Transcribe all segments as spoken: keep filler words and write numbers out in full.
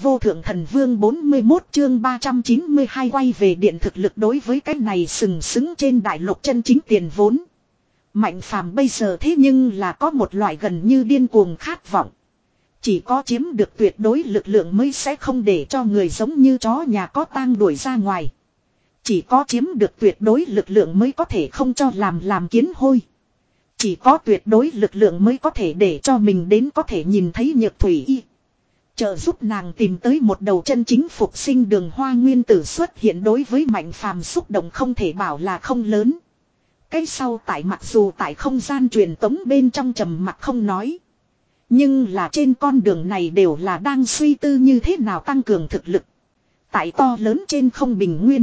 vô thượng thần vương bốn mươi mốt chương ba trăm chín mươi hai quay về điện thực lực đối với cái này sừng sững trên đại lục chân chính tiền vốn. Mạnh phàm bây giờ thế nhưng là có một loại gần như điên cuồng khát vọng. Chỉ có chiếm được tuyệt đối lực lượng mới sẽ không để cho người giống như chó nhà có tang đuổi ra ngoài. Chỉ có chiếm được tuyệt đối lực lượng mới có thể không cho làm làm kiến hôi. Chỉ có tuyệt đối lực lượng mới có thể để cho mình đến có thể nhìn thấy Nhược Thủy Y. Trợ giúp nàng tìm tới một đầu chân chính phục sinh đường hoa nguyên tử xuất hiện đối với Mạnh phàm xúc động không thể bảo là không lớn. Cái sau tại mặc dù tại không gian truyền tống bên trong trầm mặc không nói. Nhưng là trên con đường này đều là đang suy tư như thế nào tăng cường thực lực. Tại to lớn trên không bình nguyên.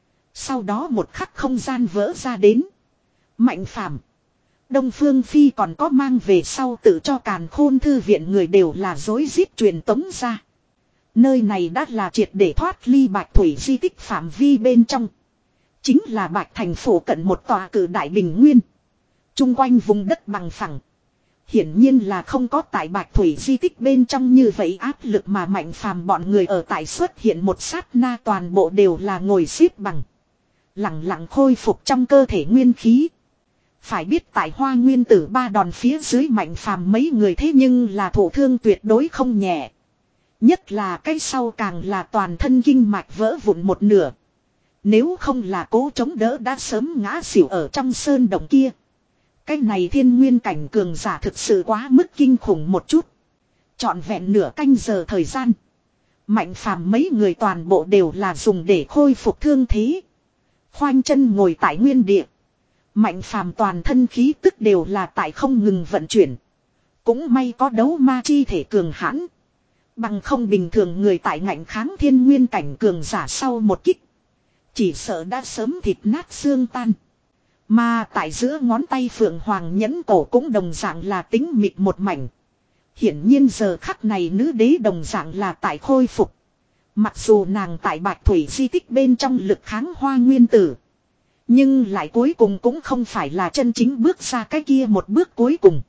Sau đó một khắc không gian vỡ ra đến. Mạnh phàm. Đông Phương Phi còn có mang về sau tự cho càn khôn thư viện người đều là dối rít truyền tống ra. Nơi này đã là triệt để thoát ly Bạch Thủy di tích phạm vi bên trong. Chính là Bạch Thành phủ cận một tòa cử đại bình nguyên. Trung quanh vùng đất bằng phẳng. Hiển nhiên là không có tại Bạch Thủy di tích bên trong như vậy áp lực mà Mạnh phàm bọn người ở tại xuất hiện một sát na toàn bộ đều là ngồi xếp bằng. Lặng lặng khôi phục trong cơ thể nguyên khí. Phải biết tại Hoa Nguyên Tử ba đòn phía dưới Mạnh phàm mấy người thế nhưng là thổ thương tuyệt đối không nhẹ. Nhất là cái sau càng là toàn thân kinh mạch vỡ vụn một nửa. Nếu không là cố chống đỡ đã sớm ngã xỉu ở trong sơn động kia. Cái này thiên nguyên cảnh cường giả thực sự quá mức kinh khủng một chút. Trọn vẹn nửa canh giờ thời gian. Mạnh phàm mấy người toàn bộ đều là dùng để khôi phục thương thế. Khoanh chân ngồi tại nguyên địa. Mạnh phàm toàn thân khí tức đều là tại không ngừng vận chuyển. Cũng may có đấu ma chi thể cường hãn. Bằng không bình thường người tại ngạnh kháng thiên nguyên cảnh cường giả sau một kích. Chỉ sợ đã sớm thịt nát xương tan. Mà tại giữa ngón tay Phượng Hoàng nhẫn cổ cũng đồng dạng là tính mịt một mảnh. Hiển nhiên giờ khắc này nữ đế đồng dạng là tại khôi phục. Mặc dù nàng tại Bạch Thủy di tích bên trong lực kháng Hoa Nguyên Tử. Nhưng lại cuối cùng cũng không phải là chân chính bước ra cái kia một bước cuối cùng.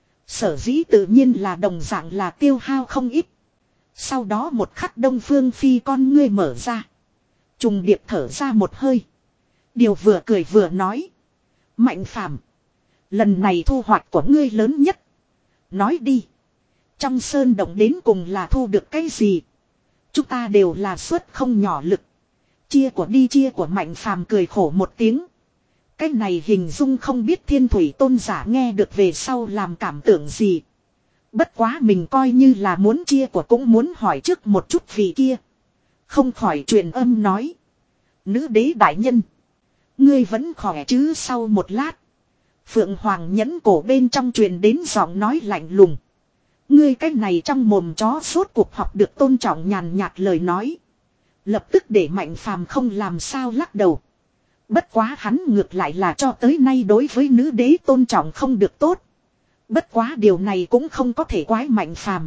Sở dĩ tự nhiên là đồng dạng là tiêu hao không ít. Sau đó một khắc Đông Phương Phi con ngươi mở ra. Trùng điệp thở ra một hơi. Điều vừa cười vừa nói. Mạnh phàm. Lần này thu hoạch của ngươi lớn nhất. Nói đi. Trong sơn động đến cùng là thu được cái gì? Chúng ta đều là suất không nhỏ lực. Chia của đi chia của Mạnh phàm cười khổ một tiếng. Cái này hình dung không biết thiên thủy tôn giả nghe được về sau làm cảm tưởng gì. Bất quá mình coi như là muốn chia của cũng muốn hỏi trước một chút vì kia. Không khỏi truyền âm nói. Nữ đế đại nhân. Ngươi vẫn khỏe chứ sau một lát. Phượng Hoàng nhẫn cổ bên trong truyền đến giọng nói lạnh lùng. Ngươi cái này trong mồm chó suốt cuộc học được tôn trọng nhàn nhạt lời nói. Lập tức để Mạnh phàm không làm sao lắc đầu. Bất quá hắn ngược lại là cho tới nay đối với nữ đế tôn trọng không được tốt. Bất quá điều này cũng không có thể quái Mạnh phàm.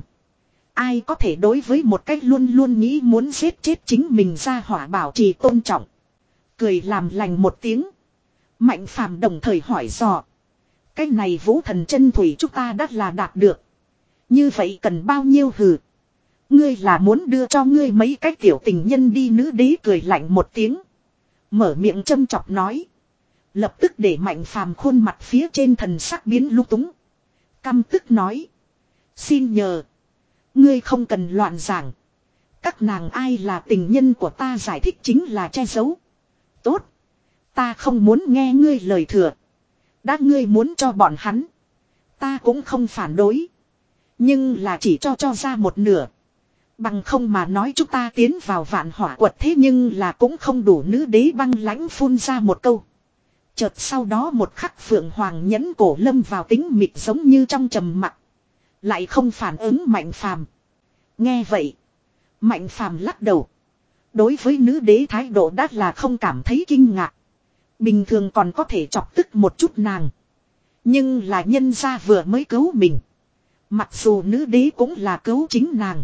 Ai có thể đối với một cách luôn luôn nghĩ muốn giết chết chính mình ra hỏa bảo trì tôn trọng. Cười làm lành một tiếng. Mạnh phàm đồng thời hỏi dò. Cái này vũ thần chân thủy chúng ta đã là đạt được. Như vậy cần bao nhiêu hừ. Ngươi là muốn đưa cho ngươi mấy cái tiểu tình nhân đi nữ đế cười lạnh một tiếng. Mở miệng châm chọc nói. Lập tức để Mạnh phàm khuôn mặt phía trên thần sắc biến lung túng. Căm tức nói. Xin nhờ. Ngươi không cần loạn giảng. Các nàng ai là tình nhân của ta giải thích chính là che giấu. Tốt. Ta không muốn nghe ngươi lời thừa. Đã ngươi muốn cho bọn hắn. Ta cũng không phản đối. Nhưng là chỉ cho cho ra một nửa. Bằng không mà nói chúng ta tiến vào vạn hỏa quật thế nhưng là cũng không đủ nữ đế băng lãnh phun ra một câu. Chợt sau đó một khắc Phượng Hoàng nhẫn cổ lâm vào tính mịt giống như trong trầm mặc. Lại không phản ứng Mạnh phàm. Nghe vậy. Mạnh phàm lắc đầu. Đối với nữ đế thái độ đắt là không cảm thấy kinh ngạc. Bình thường còn có thể chọc tức một chút nàng. Nhưng là nhân gia vừa mới cứu mình. Mặc dù nữ đế cũng là cứu chính nàng.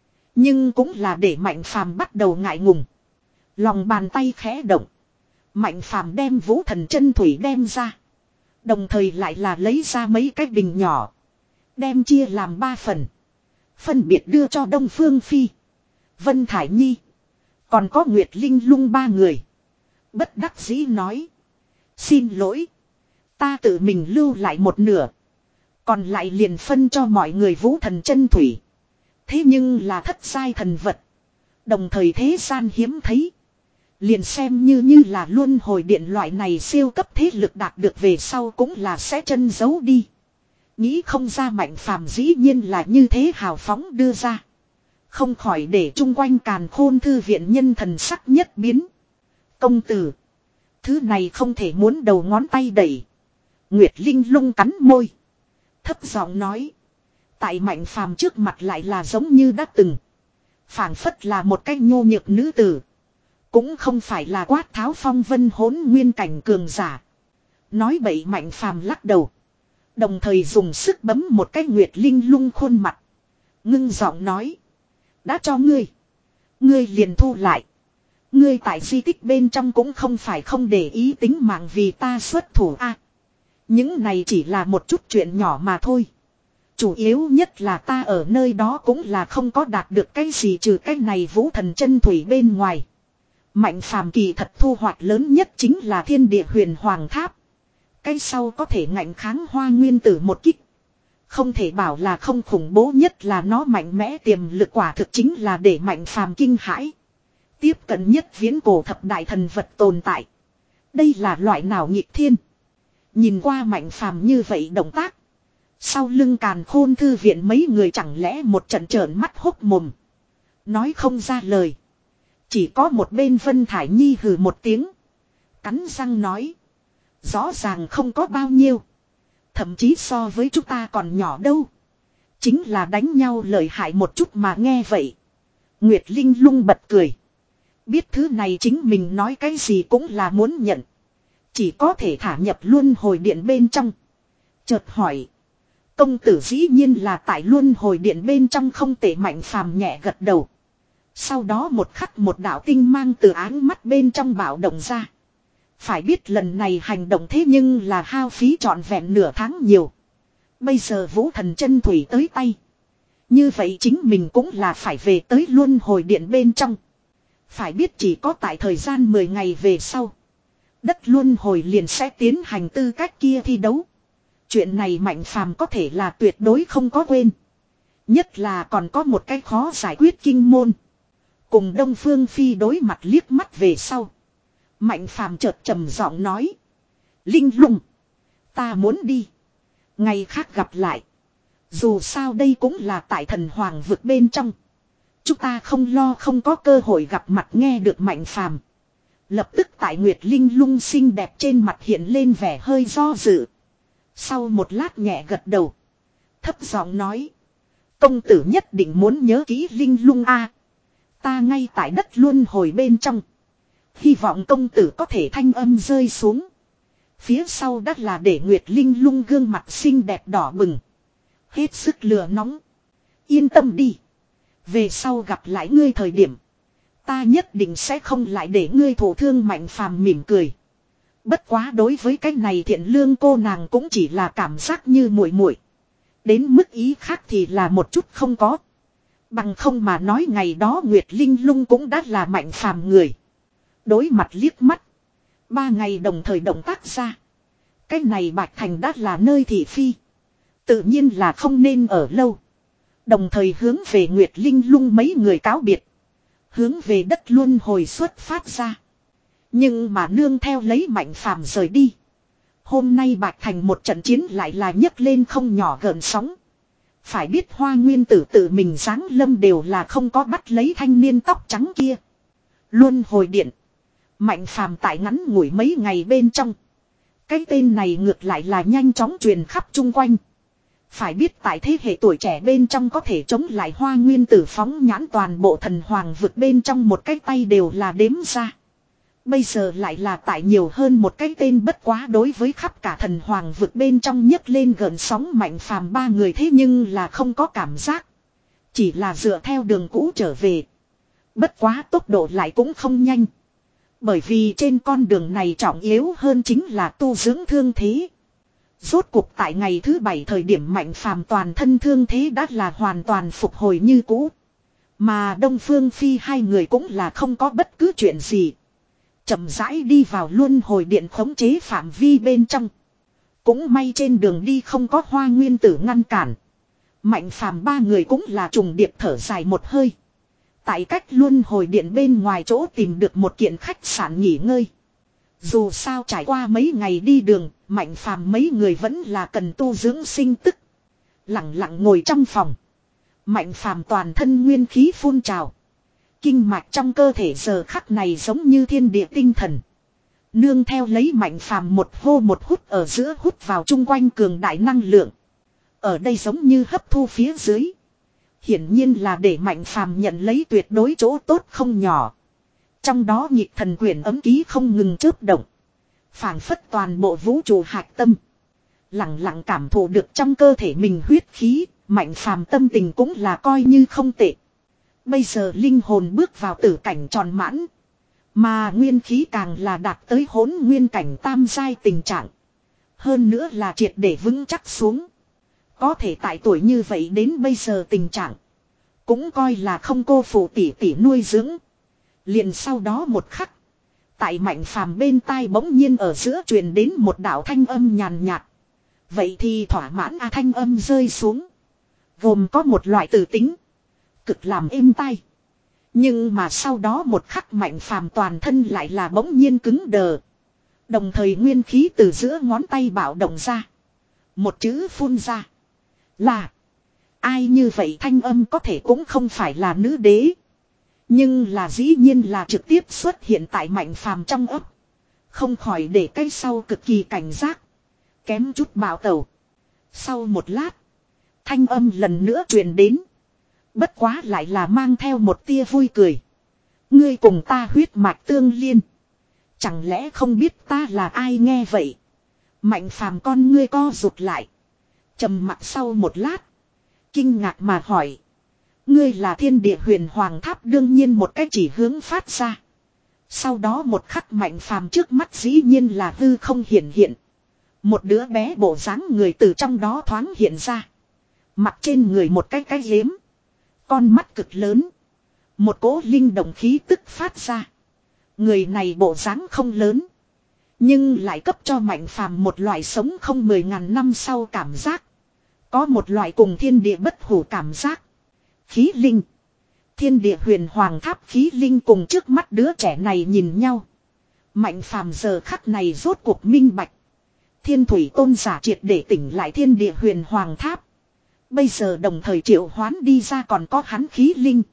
Nhưng cũng là để Mạnh phàm bắt đầu ngại ngùng. Lòng bàn tay khẽ động. Mạnh phàm đem vũ thần chân thủy đem ra. Đồng thời lại là lấy ra mấy cái bình nhỏ. Đem chia làm ba phần. Phân biệt đưa cho Đông Phương Phi. Vân Thải Nhi. Còn có Nguyệt Linh Lung ba người. Bất đắc dĩ nói. Xin lỗi. Ta tự mình lưu lại một nửa. Còn lại liền phân cho mọi người vũ thần chân thủy. Thế nhưng là thất giai thần vật. Đồng thời thế gian hiếm thấy. Liền xem như như là luân hồi điện loại này siêu cấp thế lực đạt được về sau cũng là sẽ chân giấu đi. Nghĩ không ra Mạnh Phàm dĩ nhiên là như thế hào phóng đưa ra. Không khỏi để chung quanh càn khôn thư viện nhân thần sắc nhất biến. Công tử. Thứ này không thể muốn đầu ngón tay đẩy. Nguyệt Linh Lung cắn môi. Thấp giọng nói. Tại Mạnh Phàm trước mặt lại là giống như đã từng. Phảng phất là một cái nhô nhược nữ tử. Cũng không phải là quát tháo phong vân hỗn nguyên cảnh cường giả. Nói bậy Mạnh Phàm lắc đầu. Đồng thời dùng sức bấm một cái Nguyệt Linh Lung khuôn mặt. Ngưng giọng nói. Đã cho ngươi. Ngươi liền thu lại. Ngươi tại di tích bên trong cũng không phải không để ý tính mạng vì ta xuất thủ a. À, những này chỉ là một chút chuyện nhỏ mà thôi. Chủ yếu nhất là ta ở nơi đó cũng là không có đạt được cái gì trừ cái này vũ thần chân thủy bên ngoài. Mạnh Phàm kỳ thật thu hoạch lớn nhất chính là thiên địa huyền hoàng tháp. Cái sau có thể ngạnh kháng hoa nguyên tử một kích. Không thể bảo là không khủng bố, nhất là nó mạnh mẽ tiềm lực quả thực chính là để Mạnh Phàm kinh hãi. Tiếp cận nhất viễn cổ thập đại thần vật tồn tại. Đây là loại nào nghịch thiên. Nhìn qua Mạnh Phàm như vậy động tác. Sau lưng càn khôn thư viện mấy người chẳng lẽ một trận trợn mắt hốc mồm. Nói không ra lời. Chỉ có một bên Vân Thải Nhi hừ một tiếng. Cắn răng nói. Rõ ràng không có bao nhiêu. Thậm chí so với chúng ta còn nhỏ đâu. Chính là đánh nhau lợi hại một chút mà nghe vậy. Nguyệt Linh Lung bật cười. Biết thứ này chính mình nói cái gì cũng là muốn nhận. Chỉ có thể thả nhập luân hồi điện bên trong. Chợt hỏi. Công tử dĩ nhiên là tại luân hồi điện bên trong không tệ. Mạnh Phàm nhẹ gật đầu. Sau đó một khắc một đạo tinh mang từ áng mắt bên trong bạo động ra. Phải biết lần này hành động thế nhưng là hao phí trọn vẹn nửa tháng nhiều. Bây giờ vũ thần chân thủy tới tay. Như vậy chính mình cũng là phải về tới luân hồi điện bên trong. Phải biết chỉ có tại thời gian mười ngày về sau. Đất luân hồi liền sẽ tiến hành tư cách kia thi đấu. Chuyện này Mạnh Phàm có thể là tuyệt đối không có quên. Nhất là còn có một cái khó giải quyết kinh môn. Cùng Đông Phương Phi đối mặt liếc mắt về sau. Mạnh Phàm chợt trầm giọng nói. Linh Lung. Ta muốn đi. Ngày khác gặp lại. Dù sao đây cũng là tại thần hoàng vực bên trong. Chúng ta không lo không có cơ hội gặp mặt. Nghe được Mạnh Phàm, lập tức tại Nguyệt Linh Lung xinh đẹp trên mặt hiện lên vẻ hơi do dự. Sau một lát nhẹ gật đầu. Thấp giọng nói. Công tử nhất định muốn nhớ kỹ Linh Lung a. Ta ngay tại đất luân hồi bên trong. Hy vọng công tử có thể thanh âm rơi xuống. Phía sau đất là để Nguyệt Linh Lung gương mặt xinh đẹp đỏ bừng. Hết sức lửa nóng. Yên tâm đi. Về sau gặp lại ngươi thời điểm. Ta nhất định sẽ không lại để ngươi thổ thương. Mạnh Phàm mỉm cười. Bất quá đối với cái này thiện lương cô nàng cũng chỉ là cảm giác như muội muội. Đến mức ý khác thì là một chút không có. Bằng không mà nói ngày đó Nguyệt Linh Lung cũng đã là Mạnh Phàm người. Đối mặt liếc mắt. Ba ngày đồng thời động tác ra. Cái này Bạch Thành đã là nơi thị phi. Tự nhiên là không nên ở lâu. Đồng thời hướng về Nguyệt Linh Lung mấy người cáo biệt. Hướng về đất luân hồi xuất phát ra. Nhưng mà nương theo lấy Mạnh Phàm rời đi. Hôm nay Bạch Thành một trận chiến lại là nhấc lên không nhỏ gợn sóng. Phải biết Hoa Nguyên Tử tự mình giáng lâm đều là không có bắt lấy thanh niên tóc trắng kia. Luân hồi điện. Mạnh Phàm tại ngắn ngủi mấy ngày bên trong. Cái tên này ngược lại là nhanh chóng truyền khắp chung quanh. Phải biết tại thế hệ tuổi trẻ bên trong có thể chống lại Hoa Nguyên Tử phóng nhãn toàn bộ thần hoàng vực bên trong một cái tay đều là đếm ra. Bây giờ lại là tại nhiều hơn một cái tên, bất quá đối với khắp cả thần hoàng vực bên trong nhấc lên gợn sóng Mạnh Phàm ba người thế nhưng là không có cảm giác. Chỉ là dựa theo đường cũ trở về. Bất quá tốc độ lại cũng không nhanh. Bởi vì trên con đường này trọng yếu hơn chính là tu dưỡng thương thế. Rốt cuộc tại ngày thứ bảy thời điểm Mạnh Phàm toàn thân thương thế đã là hoàn toàn phục hồi như cũ. Mà Đông Phương Phi hai người cũng là không có bất cứ chuyện gì. Chậm rãi đi vào luân hồi điện khống chế phạm vi bên trong. Cũng may trên đường đi không có Hoa Nguyên Tử ngăn cản. Mạnh Phàm ba người cũng là trùng điệp thở dài một hơi. Tại cách luân hồi điện bên ngoài chỗ tìm được một kiện khách sạn nghỉ ngơi. Dù sao trải qua mấy ngày đi đường, Mạnh Phàm mấy người vẫn là cần tu dưỡng sinh tức. Lặng lặng ngồi trong phòng. Mạnh Phàm toàn thân nguyên khí phun trào. Kinh mạch trong cơ thể giờ khắc này giống như thiên địa tinh thần. Nương theo lấy Mạnh Phàm một hô một hút ở giữa hút vào chung quanh cường đại năng lượng. Ở đây giống như hấp thu phía dưới. Hiển nhiên là để Mạnh Phàm nhận lấy tuyệt đối chỗ tốt không nhỏ. Trong đó nhịp thần quyển ấm ký không ngừng chớp động. Phảng phất toàn bộ vũ trụ hạch tâm. Lặng lặng cảm thụ được trong cơ thể mình huyết khí, Mạnh Phàm tâm tình cũng là coi như không tệ. Bây giờ linh hồn bước vào tử cảnh tròn mãn. Mà nguyên khí càng là đạt tới hỗn nguyên cảnh tam giai tình trạng. Hơn nữa là triệt để vững chắc xuống. Có thể tại tuổi như vậy đến bây giờ tình trạng. Cũng coi là không cô phụ tỷ tỷ nuôi dưỡng. Liền sau đó một khắc. Tại Mạnh Phàm bên tai bỗng nhiên ở giữa truyền đến một đạo thanh âm nhàn nhạt. Vậy thì thỏa mãn a thanh âm rơi xuống. Gồm có một loại từ tính. Cực làm êm tai. Nhưng mà sau đó một khắc Mạnh Phàm toàn thân lại là bỗng nhiên cứng đờ. Đồng thời nguyên khí từ giữa ngón tay bạo động ra. Một chữ phun ra. Là. Ai như vậy thanh âm có thể cũng không phải là nữ đế. Nhưng là dĩ nhiên là trực tiếp xuất hiện tại Mạnh Phàm trong ấp. Không khỏi để cái sau cực kỳ cảnh giác. Kém chút bạo tẩu. Sau một lát. Thanh âm lần nữa truyền đến. Bất quá lại là mang theo một tia vui cười. Ngươi cùng ta huyết mạch tương liên. Chẳng lẽ không biết ta là ai nghe vậy. Mạnh Phàm con ngươi co rụt lại. Trầm mặc sau một lát. Kinh ngạc mà hỏi. Ngươi là thiên địa huyền hoàng tháp đương nhiên một cách chỉ hướng phát ra. Sau đó một khắc Mạnh Phàm trước mắt dĩ nhiên là hư không hiển hiện. Một đứa bé bộ dáng người từ trong đó thoáng hiện ra. Mặt trên người một cái cái liếm. Con mắt cực lớn. Một cỗ linh động khí tức phát ra. Người này bộ dáng không lớn. Nhưng lại cấp cho Mạnh Phàm một loại sống không mười ngàn năm sau cảm giác. Có một loại cùng thiên địa bất hủ cảm giác. Khí linh. Thiên địa huyền hoàng tháp khí linh cùng trước mắt đứa trẻ này nhìn nhau. Mạnh Phàm giờ khắc này rốt cuộc minh bạch. Thiên thủy tôn giả triệt để tỉnh lại thiên địa huyền hoàng tháp. Bây giờ đồng thời triệu hoán đi ra còn có hắn khí linh.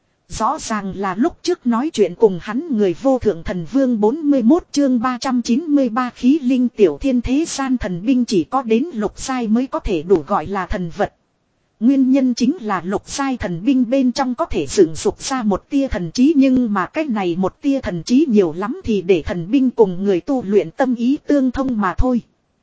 Rõ ràng là lúc trước nói chuyện cùng hắn người vô thượng thần vương bốn mươi mốt chương ba trăm chín mươi ba khí linh tiểu thiên thế gian thần binh chỉ có đến lục giai mới có thể đủ gọi là thần vật. Nguyên nhân chính là lục giai thần binh bên trong có thể dựng dục ra một tia thần trí nhưng mà cách này một tia thần trí nhiều lắm thì để thần binh cùng người tu luyện tâm ý tương thông mà thôi.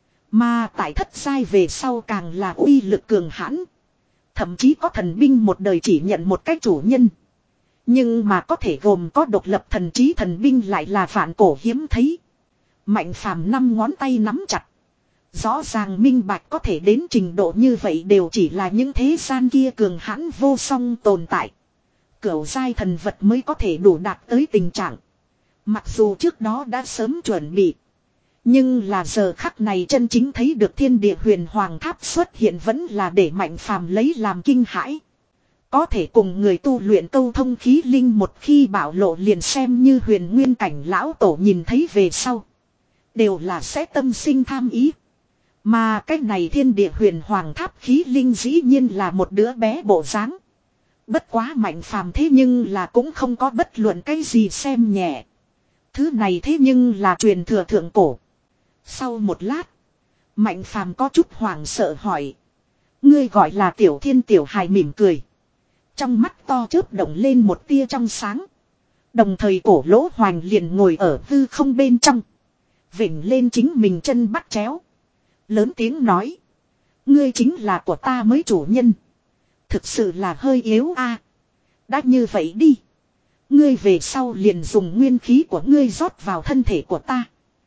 Mà tại thất giai về sau càng là uy lực cường hãn. Thậm chí có thần binh một đời chỉ nhận một cái chủ nhân. Nhưng mà có thể gồm có độc lập thần trí thần binh lại là vạn cổ hiếm thấy. Mạnh Phàm năm ngón tay nắm chặt. Rõ ràng minh bạch có thể đến trình độ như vậy đều chỉ là những thế gian kia cường hãn vô song tồn tại. Cửu giai thần vật mới có thể đủ đạt tới tình trạng. Mặc dù trước đó đã sớm chuẩn bị. Nhưng là giờ khắc này chân chính thấy được thiên địa huyền hoàng tháp xuất hiện vẫn là để Mạnh Phàm lấy làm kinh hãi. Có thể cùng người tu luyện câu thông khí linh một khi bảo lộ liền xem như huyền nguyên cảnh lão tổ nhìn thấy về sau. Đều là sẽ tâm sinh tham ý. Mà cái này thiên địa huyền hoàng tháp khí linh dĩ nhiên là một đứa bé bộ dáng. Bất quá Mạnh Phàm thế nhưng là cũng không có bất luận cái gì xem nhẹ. Thứ này thế nhưng là truyền thừa thượng cổ. Sau một lát, Mạnh Phàm có chút hoảng sợ hỏi. Ngươi gọi là tiểu thiên tiểu hài mỉm cười. Trong mắt to chớp động lên một tia trong sáng. Đồng thời cổ lỗ hoành liền ngồi ở hư không bên trong. Vỉnh lên chính mình chân bắt chéo. Lớn tiếng nói. Ngươi chính là của ta mới chủ nhân. Thực sự là hơi yếu a. Đã như vậy đi. Ngươi về sau liền dùng nguyên khí của ngươi rót vào thân thể của ta.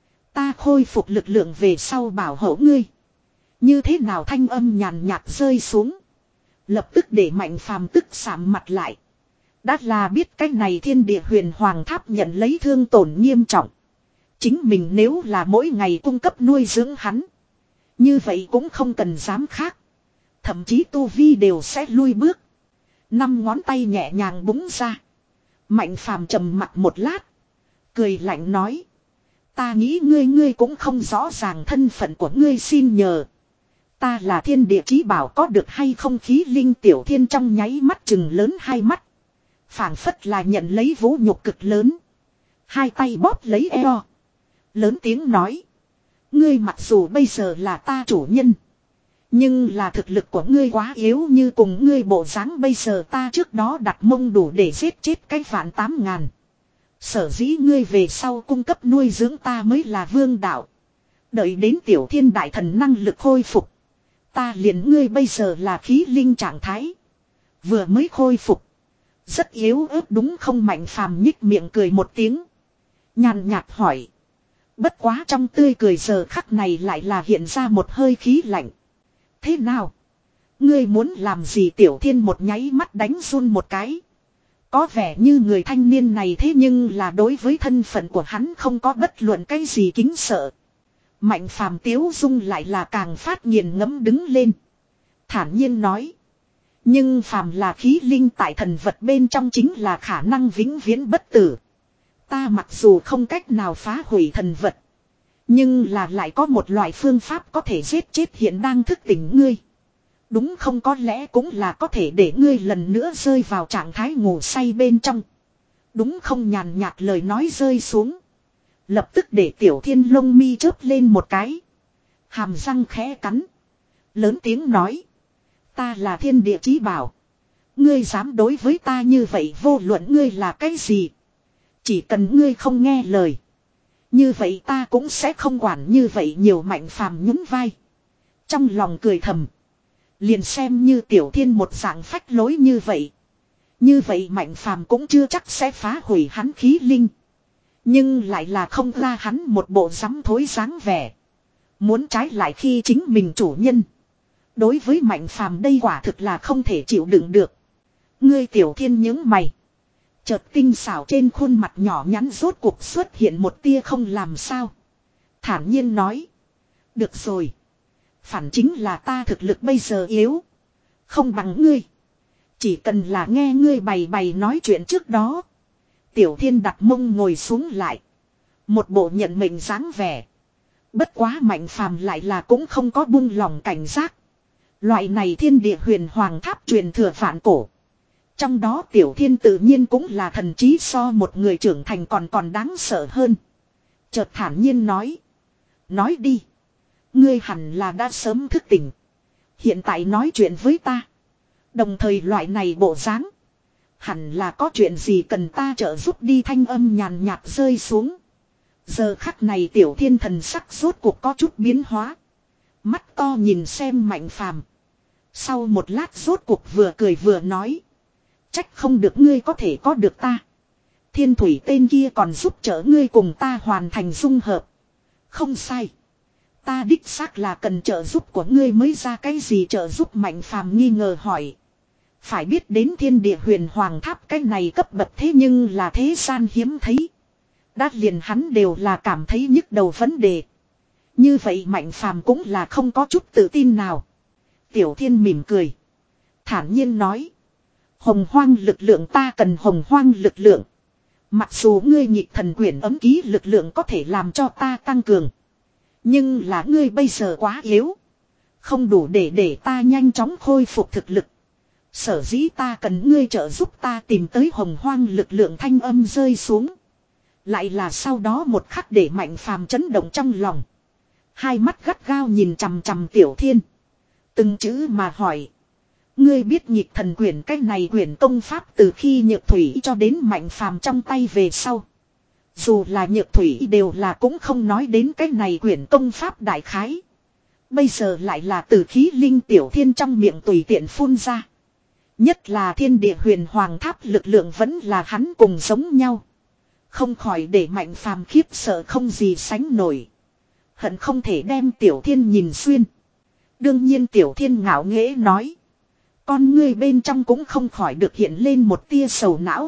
Ta khôi phục lực lượng về sau bảo hộ ngươi. Như thế nào thanh âm nhàn nhạt rơi xuống. Lập tức để Mạnh Phàm tức sạm mặt lại. Đã là biết cái này thiên địa huyền hoàng tháp nhận lấy thương tổn nghiêm trọng. Chính mình nếu là mỗi ngày cung cấp nuôi dưỡng hắn. Như vậy cũng không cần dám khác. Thậm chí tu vi đều sẽ lui bước. Năm ngón tay nhẹ nhàng búng ra. Mạnh phàm trầm mặt một lát. Cười lạnh nói. Ta nghĩ ngươi ngươi cũng không rõ ràng thân phận của ngươi, xin nhờ. Ta là thiên địa chí bảo có được hay không? Khí linh tiểu thiên trong nháy mắt chừng lớn hai mắt. Phảng phất là nhận lấy vũ nhục cực lớn. Hai tay bóp lấy eo. Lớn tiếng nói. Ngươi mặc dù bây giờ là ta chủ nhân. Nhưng là thực lực của ngươi quá yếu, như cùng ngươi bộ dáng bây giờ ta trước đó đặt mông đủ để giết chết cái vạn tám ngàn. Sở dĩ ngươi về sau cung cấp nuôi dưỡng ta mới là vương đạo. Đợi đến tiểu thiên đại thần năng lực khôi phục. Ta liền ngươi bây giờ là khí linh trạng thái. Vừa mới khôi phục. Rất yếu ớt đúng không? Mạnh phàm nhích miệng cười một tiếng. Nhàn nhạt hỏi. Bất quá trong tươi cười giờ khắc này lại là hiện ra một hơi khí lạnh. Thế nào? Ngươi muốn làm gì? Tiểu thiên một nháy mắt đánh run một cái. Có vẻ như người thanh niên này thế nhưng là đối với thân phận của hắn không có bất luận cái gì kính sợ. Mạnh phàm tiếu dung lại là càng phát nghiền ngẫm đứng lên. Thản nhiên nói. Nhưng phàm là khí linh tại thần vật bên trong chính là khả năng vĩnh viễn bất tử. Ta mặc dù không cách nào phá hủy thần vật. Nhưng là lại có một loại phương pháp có thể giết chết hiện đang thức tỉnh ngươi. Đúng không? Có lẽ cũng là có thể để ngươi lần nữa rơi vào trạng thái ngủ say bên trong. Đúng không? Nhàn nhạt lời nói rơi xuống. Lập tức để tiểu thiên lông mi chớp lên một cái. Hàm răng khẽ cắn. Lớn tiếng nói. Ta là thiên địa chí bảo. Ngươi dám đối với ta như vậy, vô luận ngươi là cái gì. Chỉ cần ngươi không nghe lời. Như vậy ta cũng sẽ không quản như vậy nhiều. Mạnh phàm nhún vai. Trong lòng cười thầm. Liền xem như tiểu thiên một dạng phách lối như vậy. Như vậy mạnh phàm cũng chưa chắc sẽ phá hủy hắn khí linh. Nhưng lại là không ra hắn một bộ dám thối dáng vẻ. Muốn trái lại khi chính mình chủ nhân. Đối với mạnh phàm đây quả thực là không thể chịu đựng được. Ngươi tiểu thiên nhướng mày. Chợt tinh xảo trên khuôn mặt nhỏ nhắn rốt cuộc xuất hiện một tia không làm sao. Thản nhiên nói. Được rồi. Phản chính là ta thực lực bây giờ yếu. Không bằng ngươi. Chỉ cần là nghe ngươi bày bày nói chuyện trước đó. Tiểu thiên đặt mông ngồi xuống lại. Một bộ nhận mệnh dáng vẻ. Bất quá mạnh phàm lại là cũng không có buông lòng cảnh giác. Loại này thiên địa huyền hoàng tháp truyền thừa vạn cổ. Trong đó tiểu thiên tự nhiên cũng là thần trí so một người trưởng thành còn còn đáng sợ hơn. Chợt thản nhiên nói. Nói đi. Ngươi hẳn là đã sớm thức tỉnh. Hiện tại nói chuyện với ta. Đồng thời loại này bộ dáng. Hẳn là có chuyện gì cần ta trợ giúp đi. Thanh âm nhàn nhạt rơi xuống. Giờ khắc này tiểu thiên thần sắc rốt cuộc có chút biến hóa. Mắt to nhìn xem mạnh phàm. Sau một lát rốt cuộc vừa cười vừa nói. Trách không được ngươi có thể có được ta. Thiên thủy tên kia còn giúp trợ ngươi cùng ta hoàn thành dung hợp. Không sai. Ta đích xác là cần trợ giúp của ngươi mới ra. Cái gì trợ giúp? Mạnh phàm nghi ngờ hỏi. Phải biết đến thiên địa huyền hoàng tháp cái này cấp bậc thế nhưng là thế gian hiếm thấy. Đã liền hắn đều là cảm thấy nhức đầu vấn đề. Như vậy mạnh phàm cũng là không có chút tự tin nào. Tiểu thiên mỉm cười. Thản nhiên nói. Hồng hoang lực lượng, ta cần hồng hoang lực lượng. Mặc dù ngươi nhịp thần quyển ấm ký lực lượng có thể làm cho ta tăng cường. Nhưng là ngươi bây giờ quá yếu. Không đủ để để ta nhanh chóng khôi phục thực lực. Sở dĩ ta cần ngươi trợ giúp ta tìm tới hồng hoang lực lượng. Thanh âm rơi xuống. Lại là sau đó một khắc để mạnh phàm chấn động trong lòng. Hai mắt gắt gao nhìn chằm chằm tiểu thiên. Từng chữ mà hỏi. Ngươi biết nhịp thần quyển cái này quyển công pháp từ khi nhược thủy cho đến mạnh phàm trong tay về sau. Dù là nhược thủy đều là cũng không nói đến cái này quyển công pháp đại khái. Bây giờ lại là từ khí linh tiểu thiên trong miệng tùy tiện phun ra. Nhất là thiên địa huyền hoàng tháp lực lượng vẫn là hắn cùng giống nhau. Không khỏi để mạnh phàm khiếp sợ không gì sánh nổi. Hận không thể đem tiểu thiên nhìn xuyên. Đương nhiên tiểu thiên ngạo nghễ nói. Con ngươi bên trong cũng không khỏi được hiện lên một tia sầu não.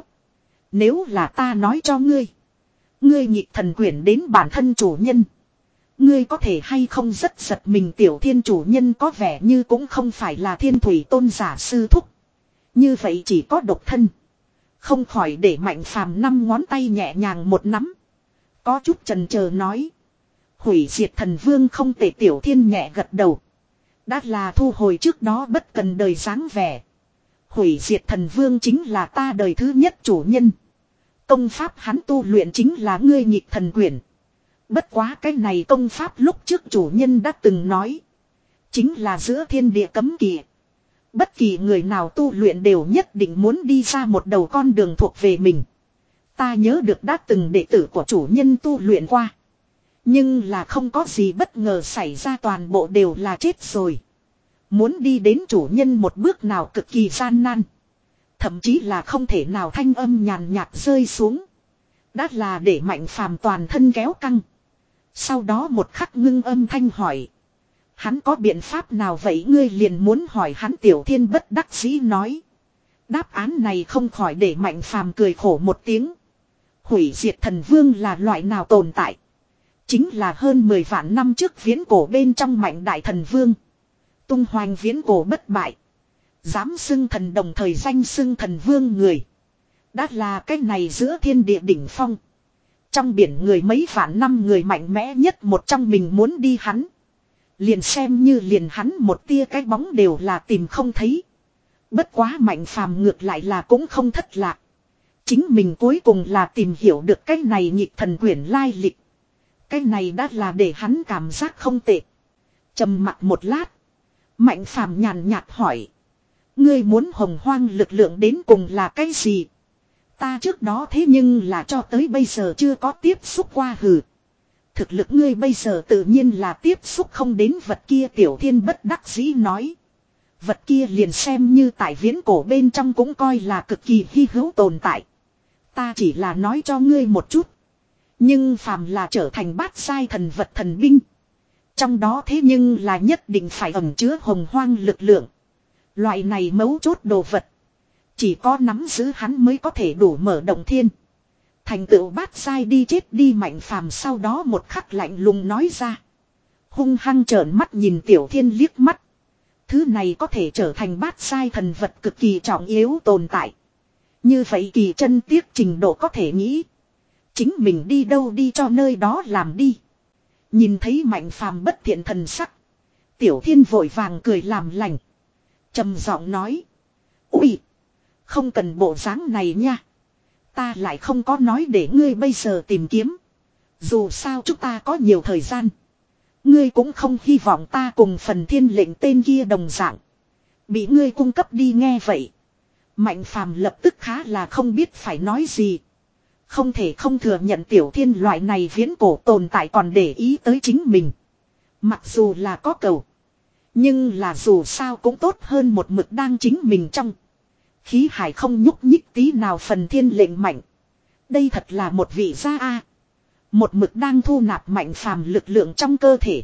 Nếu là ta nói cho ngươi. Ngươi nhịp thần quyển đến bản thân chủ nhân. Ngươi có thể hay không rất giật mình, Tiểu Thiên chủ nhân có vẻ như cũng không phải là Thiên Thủy tôn giả sư thúc. Như vậy chỉ có độc thân. Không khỏi để Mạnh Phàm năm ngón tay nhẹ nhàng một nắm. Có chút chần chờ nói. Hủy diệt thần vương không tệ, Tiểu Thiên nhẹ gật đầu. Đã là thu hồi trước đó bất cần đời dáng vẻ. Hủy diệt thần vương chính là ta đời thứ nhất chủ nhân. Công pháp hắn tu luyện chính là ngươi nhịp thần quyển. Bất quá cái này công pháp lúc trước chủ nhân đã từng nói. Chính là giữa thiên địa cấm kỵ. Bất kỳ người nào tu luyện đều nhất định muốn đi ra một đầu con đường thuộc về mình. Ta nhớ được đã từng đệ tử của chủ nhân tu luyện qua. Nhưng là không có gì bất ngờ xảy ra, toàn bộ đều là chết rồi. Muốn đi đến chủ nhân một bước nào cực kỳ gian nan. Thậm chí là không thể nào, thanh âm nhàn nhạt rơi xuống. Đã là để Mạnh Phàm toàn thân kéo căng. Sau đó một khắc ngưng âm thanh hỏi. Hắn có biện pháp nào vậy? Ngươi liền muốn hỏi hắn, Tiểu Thiên bất đắc dĩ nói. Đáp án này không khỏi để Mạnh Phàm cười khổ một tiếng. Hủy diệt thần vương là loại nào tồn tại? Chính là hơn mười vạn năm trước viễn cổ bên trong Mạnh đại thần vương. Tung hoành viễn cổ bất bại. Dám xưng thần, đồng thời danh xưng thần vương người. Đã là cái này giữa thiên địa đỉnh phong. Trong biển người mấy vạn năm người mạnh mẽ nhất một trong, mình muốn đi hắn. Liền xem như liền hắn một tia cái bóng đều là tìm không thấy. Bất quá Mạnh Phàm ngược lại là cũng không thất lạc. Chính mình cuối cùng là tìm hiểu được cái này nhịp thần quyển lai lịch. Cái này đã là để hắn cảm giác không tệ. Trầm mặc một lát. Mạnh Phàm nhàn nhạt hỏi. Ngươi muốn hồng hoang lực lượng đến cùng là cái gì? Ta trước đó thế nhưng là cho tới bây giờ chưa có tiếp xúc qua. Hừ. Thực lực ngươi bây giờ tự nhiên là tiếp xúc không đến vật kia, Tiểu Thiên bất đắc dĩ nói. Vật kia liền xem như tại viễn cổ bên trong cũng coi là cực kỳ hy hữu tồn tại. Ta chỉ là nói cho ngươi một chút. Nhưng phàm là trở thành bát giai thần vật thần binh. Trong đó thế nhưng là nhất định phải ẩn chứa hồng hoang lực lượng. Loại này mấu chốt đồ vật. Chỉ có nắm giữ hắn mới có thể đủ mở động thiên. Thành tựu bát giai đi chết đi. Mạnh Phàm sau đó một khắc lạnh lùng nói ra. Hung hăng trợn mắt nhìn Tiểu Thiên liếc mắt. Thứ này có thể trở thành bát giai thần vật cực kỳ trọng yếu tồn tại. Như vậy kỳ chân tiếc trình độ có thể nghĩ. Chính mình đi đâu đi cho nơi đó làm đi. Nhìn thấy Mạnh Phàm bất thiện thần sắc. Tiểu Thiên vội vàng cười làm lành. Trầm giọng nói. Ui! Không cần bộ dáng này nha. Ta lại không có nói để ngươi bây giờ tìm kiếm. Dù sao chúng ta có nhiều thời gian. Ngươi cũng không hy vọng ta cùng phần thiên lệnh tên kia đồng dạng. Bị ngươi cung cấp đi. Nghe vậy. Mạnh Phàm lập tức khá là không biết phải nói gì. Không thể không thừa nhận Tiểu Thiên loại này viễn cổ tồn tại còn để ý tới chính mình. Mặc dù là có cầu. Nhưng là dù sao cũng tốt hơn một mực đang chính mình trong. Khí hải không nhúc nhích tí nào. Phần thiên lệnh mạnh. Đây thật là một vị gia a. Một mực đang thu nạp Mạnh Phàm lực lượng trong cơ thể.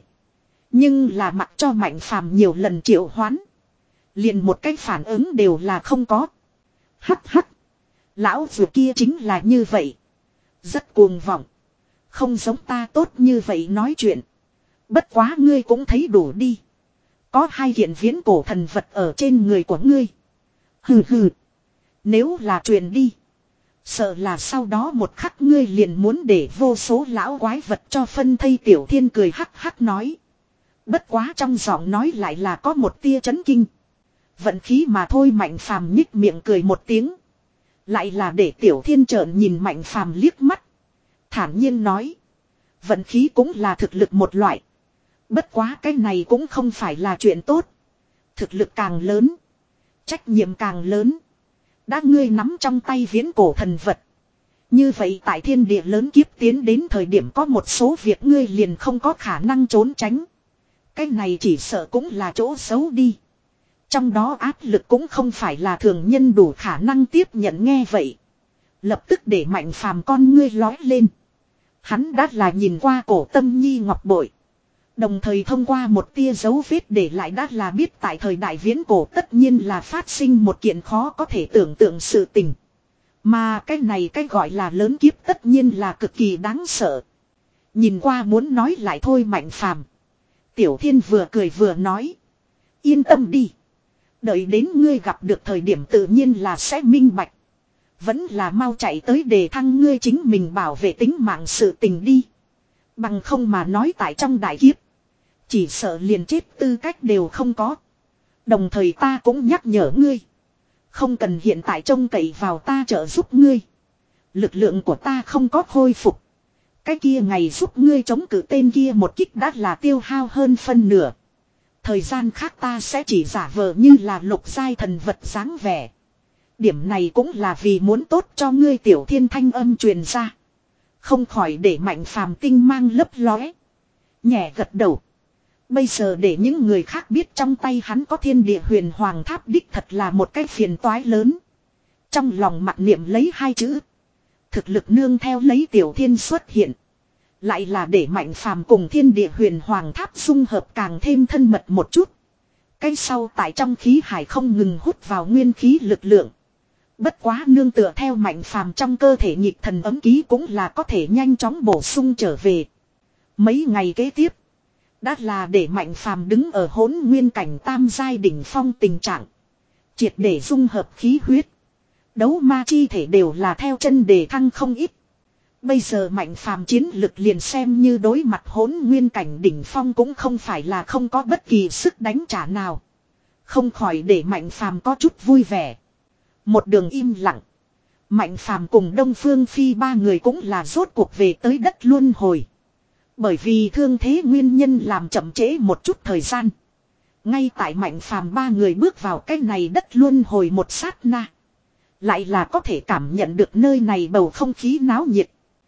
Nhưng là mặc cho Mạnh Phàm nhiều lần triệu hoán. Liền một cái phản ứng đều là không có. Hắc hắc. Lão dù kia chính là như vậy. Rất cuồng vọng. Không giống ta tốt như vậy nói chuyện. Bất quá ngươi cũng thấy đủ đi. Có hai kiện viễn cổ thần vật ở trên người của ngươi. Hừ hừ. Nếu là truyền đi. Sợ là sau đó một khắc ngươi liền muốn để vô số lão quái vật cho phân thây. Tiểu Thiên cười hắc hắc nói. Bất quá trong giọng nói lại là có một tia chấn kinh. Vận khí mà thôi. Mạnh Phàm nhích miệng cười một tiếng. Lại là để Tiểu Thiên trợn nhìn Mạnh Phàm liếc mắt. Thản nhiên nói. Vận khí cũng là thực lực một loại. Bất quá cái này cũng không phải là chuyện tốt. Thực lực càng lớn. Trách nhiệm càng lớn. Đã ngươi nắm trong tay viễn cổ thần vật. Như vậy tại thiên địa lớn kiếp tiến đến thời điểm có một số việc ngươi liền không có khả năng trốn tránh. Cái này chỉ sợ cũng là chỗ xấu đi. Trong đó áp lực cũng không phải là thường nhân đủ khả năng tiếp nhận. Nghe vậy. Lập tức để Mạnh Phàm con ngươi lói lên. Hắn đã là nhìn qua cổ Tâm Nhi ngọc bội. Đồng thời thông qua một tia dấu vết để lại đã là biết tại thời đại viễn cổ tất nhiên là phát sinh một kiện khó có thể tưởng tượng sự tình. Mà cái này cái gọi là lớn kiếp tất nhiên là cực kỳ đáng sợ. Nhìn qua muốn nói lại thôi Mạnh Phàm. Tiểu Thiên vừa cười vừa nói. Yên tâm đi. Đợi đến ngươi gặp được thời điểm tự nhiên là sẽ minh bạch. Vẫn là mau chạy tới đề thăng ngươi chính mình bảo vệ tính mạng sự tình đi. Bằng không mà nói tại trong đại kiếp. Chỉ sợ liền chết tư cách đều không có. Đồng thời ta cũng nhắc nhở ngươi. Không cần hiện tại trông cậy vào ta trợ giúp ngươi. Lực lượng của ta không có khôi phục. Cái kia ngày giúp ngươi chống cự tên kia một kích đã là tiêu hao hơn phân nửa. Thời gian khác ta sẽ chỉ giả vờ như là lục giai thần vật dáng vẻ. Điểm này cũng là vì muốn tốt cho ngươi Tiểu Thiên thanh âm truyền ra. Không khỏi để Mạnh Phàm tinh mang lấp lóe. Nhẹ gật đầu. Bây giờ để những người khác biết trong tay hắn có thiên địa huyền hoàng tháp đích thật là một cái phiền toái lớn. Trong lòng mặc niệm lấy hai chữ. Thực lực nương theo lấy Tiểu Thiên xuất hiện. Lại là để Mạnh Phàm cùng thiên địa huyền hoàng tháp dung hợp càng thêm thân mật một chút. Cái sau tại trong khí hải không ngừng hút vào nguyên khí lực lượng. Bất quá nương tựa theo Mạnh Phàm trong cơ thể nhịp thần ấm ký cũng là có thể nhanh chóng bổ sung trở về. Mấy ngày kế tiếp. Đã là để Mạnh Phàm đứng ở hỗn nguyên cảnh tam giai đỉnh phong tình trạng. Triệt để dung hợp khí huyết. Đấu ma chi thể đều là theo chân đề thăng không ít. Bây giờ Mạnh Phàm chiến lực liền xem như đối mặt hỗn nguyên cảnh đỉnh phong cũng không phải là không có bất kỳ sức đánh trả nào. Không khỏi để Mạnh Phàm có chút vui vẻ. Một đường im lặng. Mạnh Phàm cùng Đông Phương Phi ba người cũng là rốt cuộc về tới đất luân hồi. Bởi vì thương thế nguyên nhân làm chậm trễ một chút thời gian. Ngay tại Mạnh Phàm ba người bước vào cái này đất luân hồi một sát na. Lại là có thể cảm nhận được nơi này bầu không khí náo nhiệt.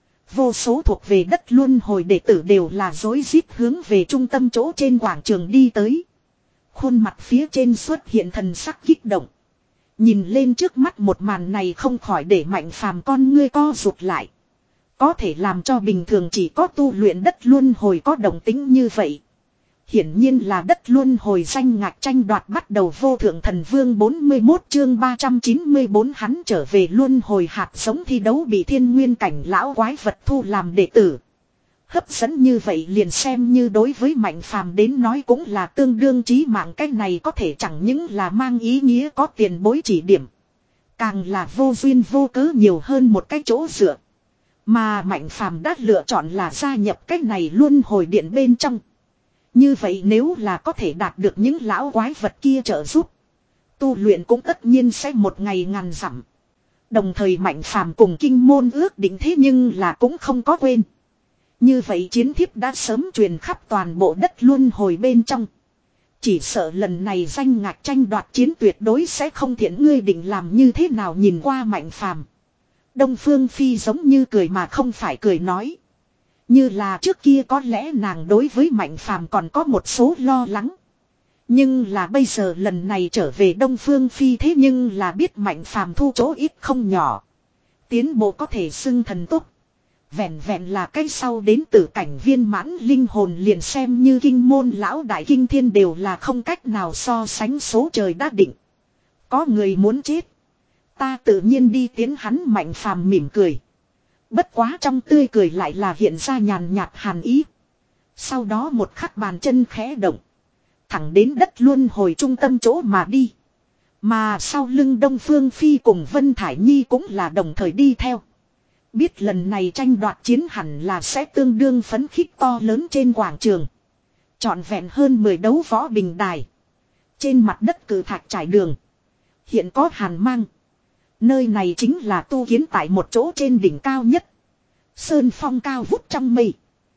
Vô số thuộc về đất luân hồi đệ tử đều là rối rít hướng về trung tâm chỗ trên quảng trường đi tới. Khuôn mặt phía trên xuất hiện thần sắc kích động. Nhìn lên trước mắt một màn này không khỏi để Mạnh Phàm con ngươi co rụt lại. Có thể làm cho bình thường chỉ có tu luyện đất luân hồi có động tính như vậy. Hiển nhiên là đất luân hồi danh ngạch tranh đoạt bắt đầu vô thượng thần vương bốn mươi mốt chương ba trăm chín mươi bốn hắn trở về luân hồi hạt giống thi đấu bị thiên nguyên cảnh lão quái vật thu làm đệ tử. Hấp dẫn như vậy liền xem như đối với Mạnh Phàm đến nói cũng là tương đương chí mạng, cái này có thể chẳng những là mang ý nghĩa có tiền bối chỉ điểm. Càng là vô duyên vô cớ nhiều hơn một cái chỗ dựa. Mà Mạnh Phàm đã lựa chọn là gia nhập cái này luân hồi điện bên trong. Như vậy nếu là có thể đạt được những lão quái vật kia trợ giúp, tu luyện cũng tất nhiên sẽ một ngày ngàn dặm. Đồng thời Mạnh Phàm cùng kinh môn ước định thế nhưng là cũng không có quên. Như vậy chiến thiếp đã sớm truyền khắp toàn bộ đất luân hồi bên trong. Chỉ sợ lần này danh ngạch tranh đoạt chiến tuyệt đối sẽ không thiện, ngươi định làm như thế nào? Nhìn qua Mạnh Phàm, Đông Phương Phi giống như cười mà không phải cười nói. Như là trước kia có lẽ nàng đối với Mạnh Phàm còn có một số lo lắng. Nhưng là bây giờ lần này trở về Đông Phương Phi thế nhưng là biết Mạnh Phàm thu chỗ ít không nhỏ. Tiến bộ có thể xưng thần tốc. Vẹn vẹn là cái sau đến từ cảnh viên mãn linh hồn liền xem như kinh môn lão đại kinh thiên đều là không cách nào so sánh, số trời đã định. Có người muốn chết, ta tự nhiên đi tiến hắn. Mạnh Phàm mỉm cười. Bất quá trong tươi cười lại là hiện ra nhàn nhạt hàn ý. Sau đó một khắc bàn chân khẽ động, thẳng đến đất luân hồi trung tâm chỗ mà đi. Mà sau lưng Đông Phương Phi cùng Vân Thải Nhi cũng là đồng thời đi theo. Biết lần này tranh đoạt chiến hẳn là sẽ tương đương phấn khích to lớn trên quảng trường. Trọn vẹn hơn mười đấu võ bình đài. Trên mặt đất cử thạch trải đường. Hiện có hàn mang. Nơi này chính là tu kiến tại một chỗ trên đỉnh cao nhất. Sơn phong cao vút trong mây.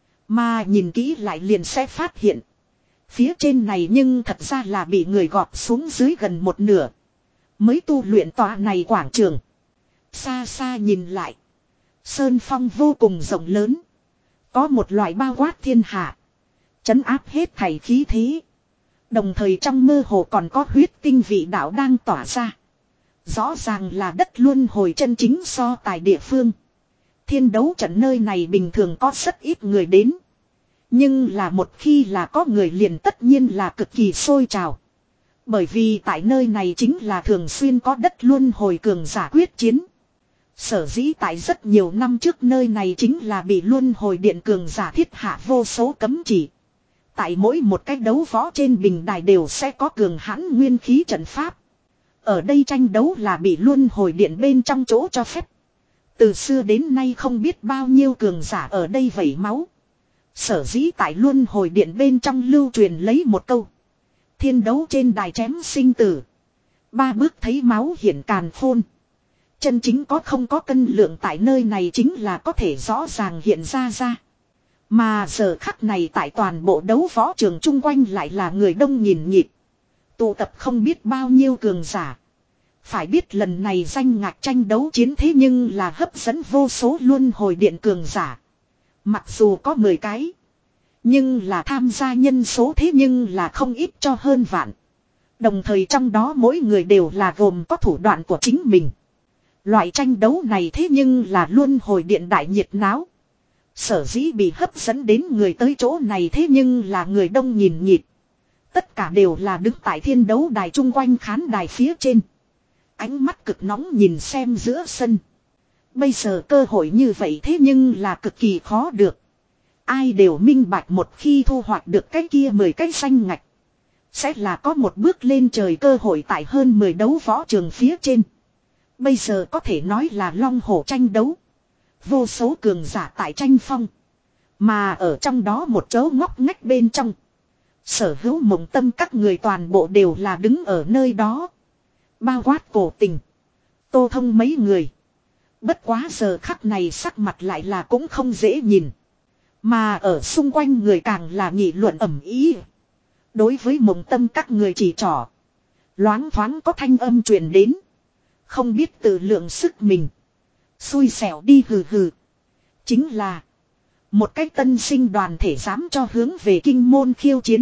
Mà nhìn kỹ lại liền sẽ phát hiện. Phía trên này nhưng thật ra là bị người gọt xuống dưới gần một nửa. Mới tu luyện tòa này quảng trường. Xa xa nhìn lại. Sơn phong vô cùng rộng lớn. Có một loại bao quát thiên hạ. Trấn áp hết thảy khí thế. Đồng thời trong mơ hồ còn có huyết tinh vị đạo đang tỏa ra. Rõ ràng là đất luân hồi chân chính so tài địa phương. Thiên đấu trận nơi này bình thường có rất ít người đến. Nhưng là một khi là có người liền tất nhiên là cực kỳ sôi trào. Bởi vì tại nơi này chính là thường xuyên có đất luân hồi cường giả quyết chiến. Sở dĩ tại rất nhiều năm trước nơi này chính là bị luân hồi điện cường giả thiết hạ vô số cấm chỉ. Tại mỗi một cái đấu võ trên bình đài đều sẽ có cường hãn nguyên khí trận pháp. Ở đây tranh đấu là bị luân hồi điện bên trong chỗ cho phép. Từ xưa đến nay không biết bao nhiêu cường giả ở đây vẩy máu. Sở dĩ tại luân hồi điện bên trong lưu truyền lấy một câu. Thiên đấu trên đài chém sinh tử. Ba bước thấy máu hiển càn khôn. Chân chính có không có cân lượng tại nơi này chính là có thể rõ ràng hiện ra ra. Mà giờ khắc này tại toàn bộ đấu võ trường chung quanh lại là người đông nhìn nhịp. Tụ tập không biết bao nhiêu cường giả. Phải biết lần này danh ngạch tranh đấu chiến thế nhưng là hấp dẫn vô số luân hồi điện cường giả. Mặc dù có mười cái. Nhưng là tham gia nhân số thế nhưng là không ít cho hơn vạn. Đồng thời trong đó mỗi người đều là gồm có thủ đoạn của chính mình. Loại tranh đấu này thế nhưng là luân hồi điện đại nhiệt náo. Sở dĩ bị hấp dẫn đến người tới chỗ này thế nhưng là người đông nhìn nhịp. Tất cả đều là đứng tại thiên đấu đài chung quanh khán đài phía trên. Ánh mắt cực nóng nhìn xem giữa sân. Bây giờ cơ hội như vậy thế nhưng là cực kỳ khó được. Ai đều minh bạch một khi thu hoạch được cái kia mười cái danh ngạch. Sẽ là có một bước lên trời cơ hội tại hơn mười đấu võ trường phía trên. Bây giờ có thể nói là long hổ tranh đấu. Vô số cường giả tại tranh phong. Mà ở trong đó một chỗ ngóc ngách bên trong. Sở hữu mộng tâm các người toàn bộ đều là đứng ở nơi đó. Bao quát cổ tình. Tô Thông mấy người. Bất quá giờ khắc này sắc mặt lại là cũng không dễ nhìn. Mà ở xung quanh người càng là nghị luận ầm ĩ. Đối với mộng tâm các người chỉ trỏ. Loáng thoáng có thanh âm truyền đến. Không biết tự lượng sức mình. Xui xẻo đi hừ hừ. Chính là. Một cách tân sinh đoàn thể dám cho hướng về kinh môn khiêu chiến.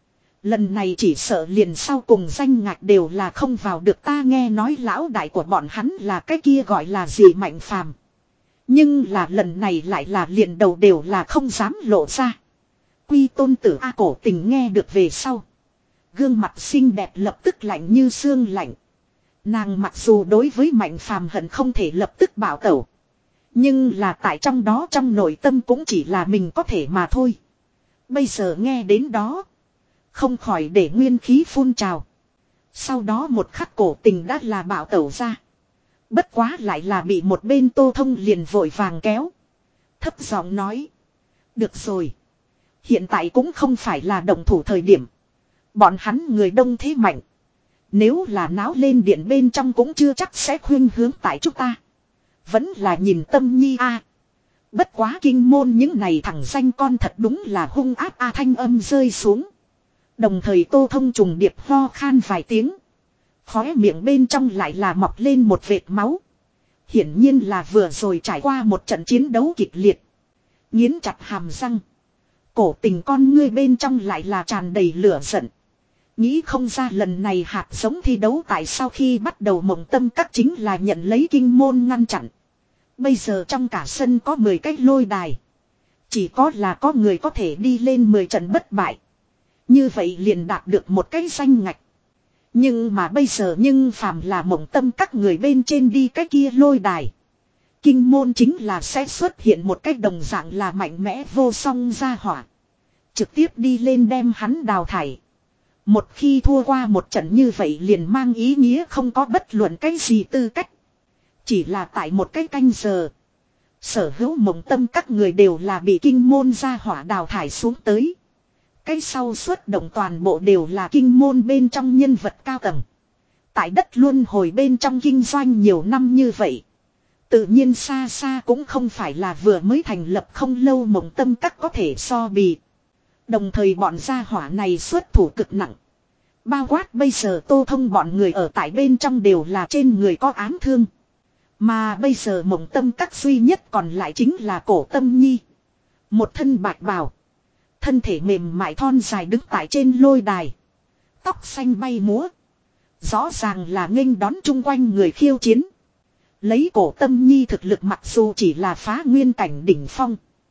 Lần này chỉ sợ liền sau cùng danh ngạch đều là không vào được, ta nghe nói lão đại của bọn hắn là cái kia gọi là gì Mạnh Phàm. Nhưng là lần này lại là liền đầu đều là không dám lộ ra. Quy tôn tử A Cổ Tình nghe được về sau. Gương mặt xinh đẹp lập tức lạnh như xương lạnh. Nàng mặc dù đối với Mạnh Phàm hận không thể lập tức bảo tẩu. Nhưng là tại trong đó trong nội tâm cũng chỉ là mình có thể mà thôi. Bây giờ nghe đến đó. Không khỏi để nguyên khí phun trào. Sau đó một khắc Cổ Tình đã là bảo tẩu ra. Bất quá lại là bị một bên Tô Thông liền vội vàng kéo. Thấp giọng nói. Được rồi. Hiện tại cũng không phải là động thủ thời điểm. Bọn hắn người đông thế mạnh. Nếu là náo lên điện bên trong cũng chưa chắc sẽ khuyên hướng tại chúng ta. Vẫn là nhìn tâm nhi a. Bất quá kinh môn những này thằng danh con thật đúng là hung áp a, thanh âm rơi xuống. Đồng thời Tô Thông trùng điệp ho khan vài tiếng. Khóe miệng bên trong lại là mọc lên một vệt máu. Hiển nhiên là vừa rồi trải qua một trận chiến đấu kịch liệt. Nghiến chặt hàm răng. Cổ Tình con ngươi bên trong lại là tràn đầy lửa giận. Nghĩ không ra lần này hạt giống thi đấu tại sau khi bắt đầu mộng tâm các chính là nhận lấy kinh môn ngăn chặn. Bây giờ trong cả sân có mười cái lôi đài. Chỉ có là có người có thể đi lên mười trận bất bại. Như vậy liền đạt được một cái danh ngạch. Nhưng mà bây giờ nhưng phàm là mộng tâm các người bên trên đi cái kia lôi đài. Kinh môn chính là sẽ xuất hiện một cái đồng dạng là mạnh mẽ vô song ra hỏa. Trực tiếp đi lên đem hắn đào thải. Một khi thua qua một trận như vậy liền mang ý nghĩa không có bất luận cái gì tư cách. Chỉ là tại một cái canh giờ. Sở hữu mộng tâm các người đều là bị kinh môn ra hỏa đào thải xuống tới. Cái sau xuất động toàn bộ đều là kinh môn bên trong nhân vật cao tầng. Tại đất luân hồi bên trong kinh doanh nhiều năm như vậy. Tự nhiên xa xa cũng không phải là vừa mới thành lập không lâu mộng tâm các có thể so bì. Đồng thời bọn gia hỏa này xuất thủ cực nặng. Bao quát bây giờ Tô Thông bọn người ở tại bên trong đều là trên người có ám thương. Mà bây giờ mộng tâm các duy nhất còn lại chính là Cổ Tâm Nhi. Một thân bạch bào. Thân thể mềm mại thon dài đứng tại trên lôi đài. Tóc xanh bay múa. Rõ ràng là nghênh đón chung quanh người khiêu chiến. Lấy Cổ Tâm Nhi thực lực mặc dù chỉ là phá nguyên cảnh đỉnh phong.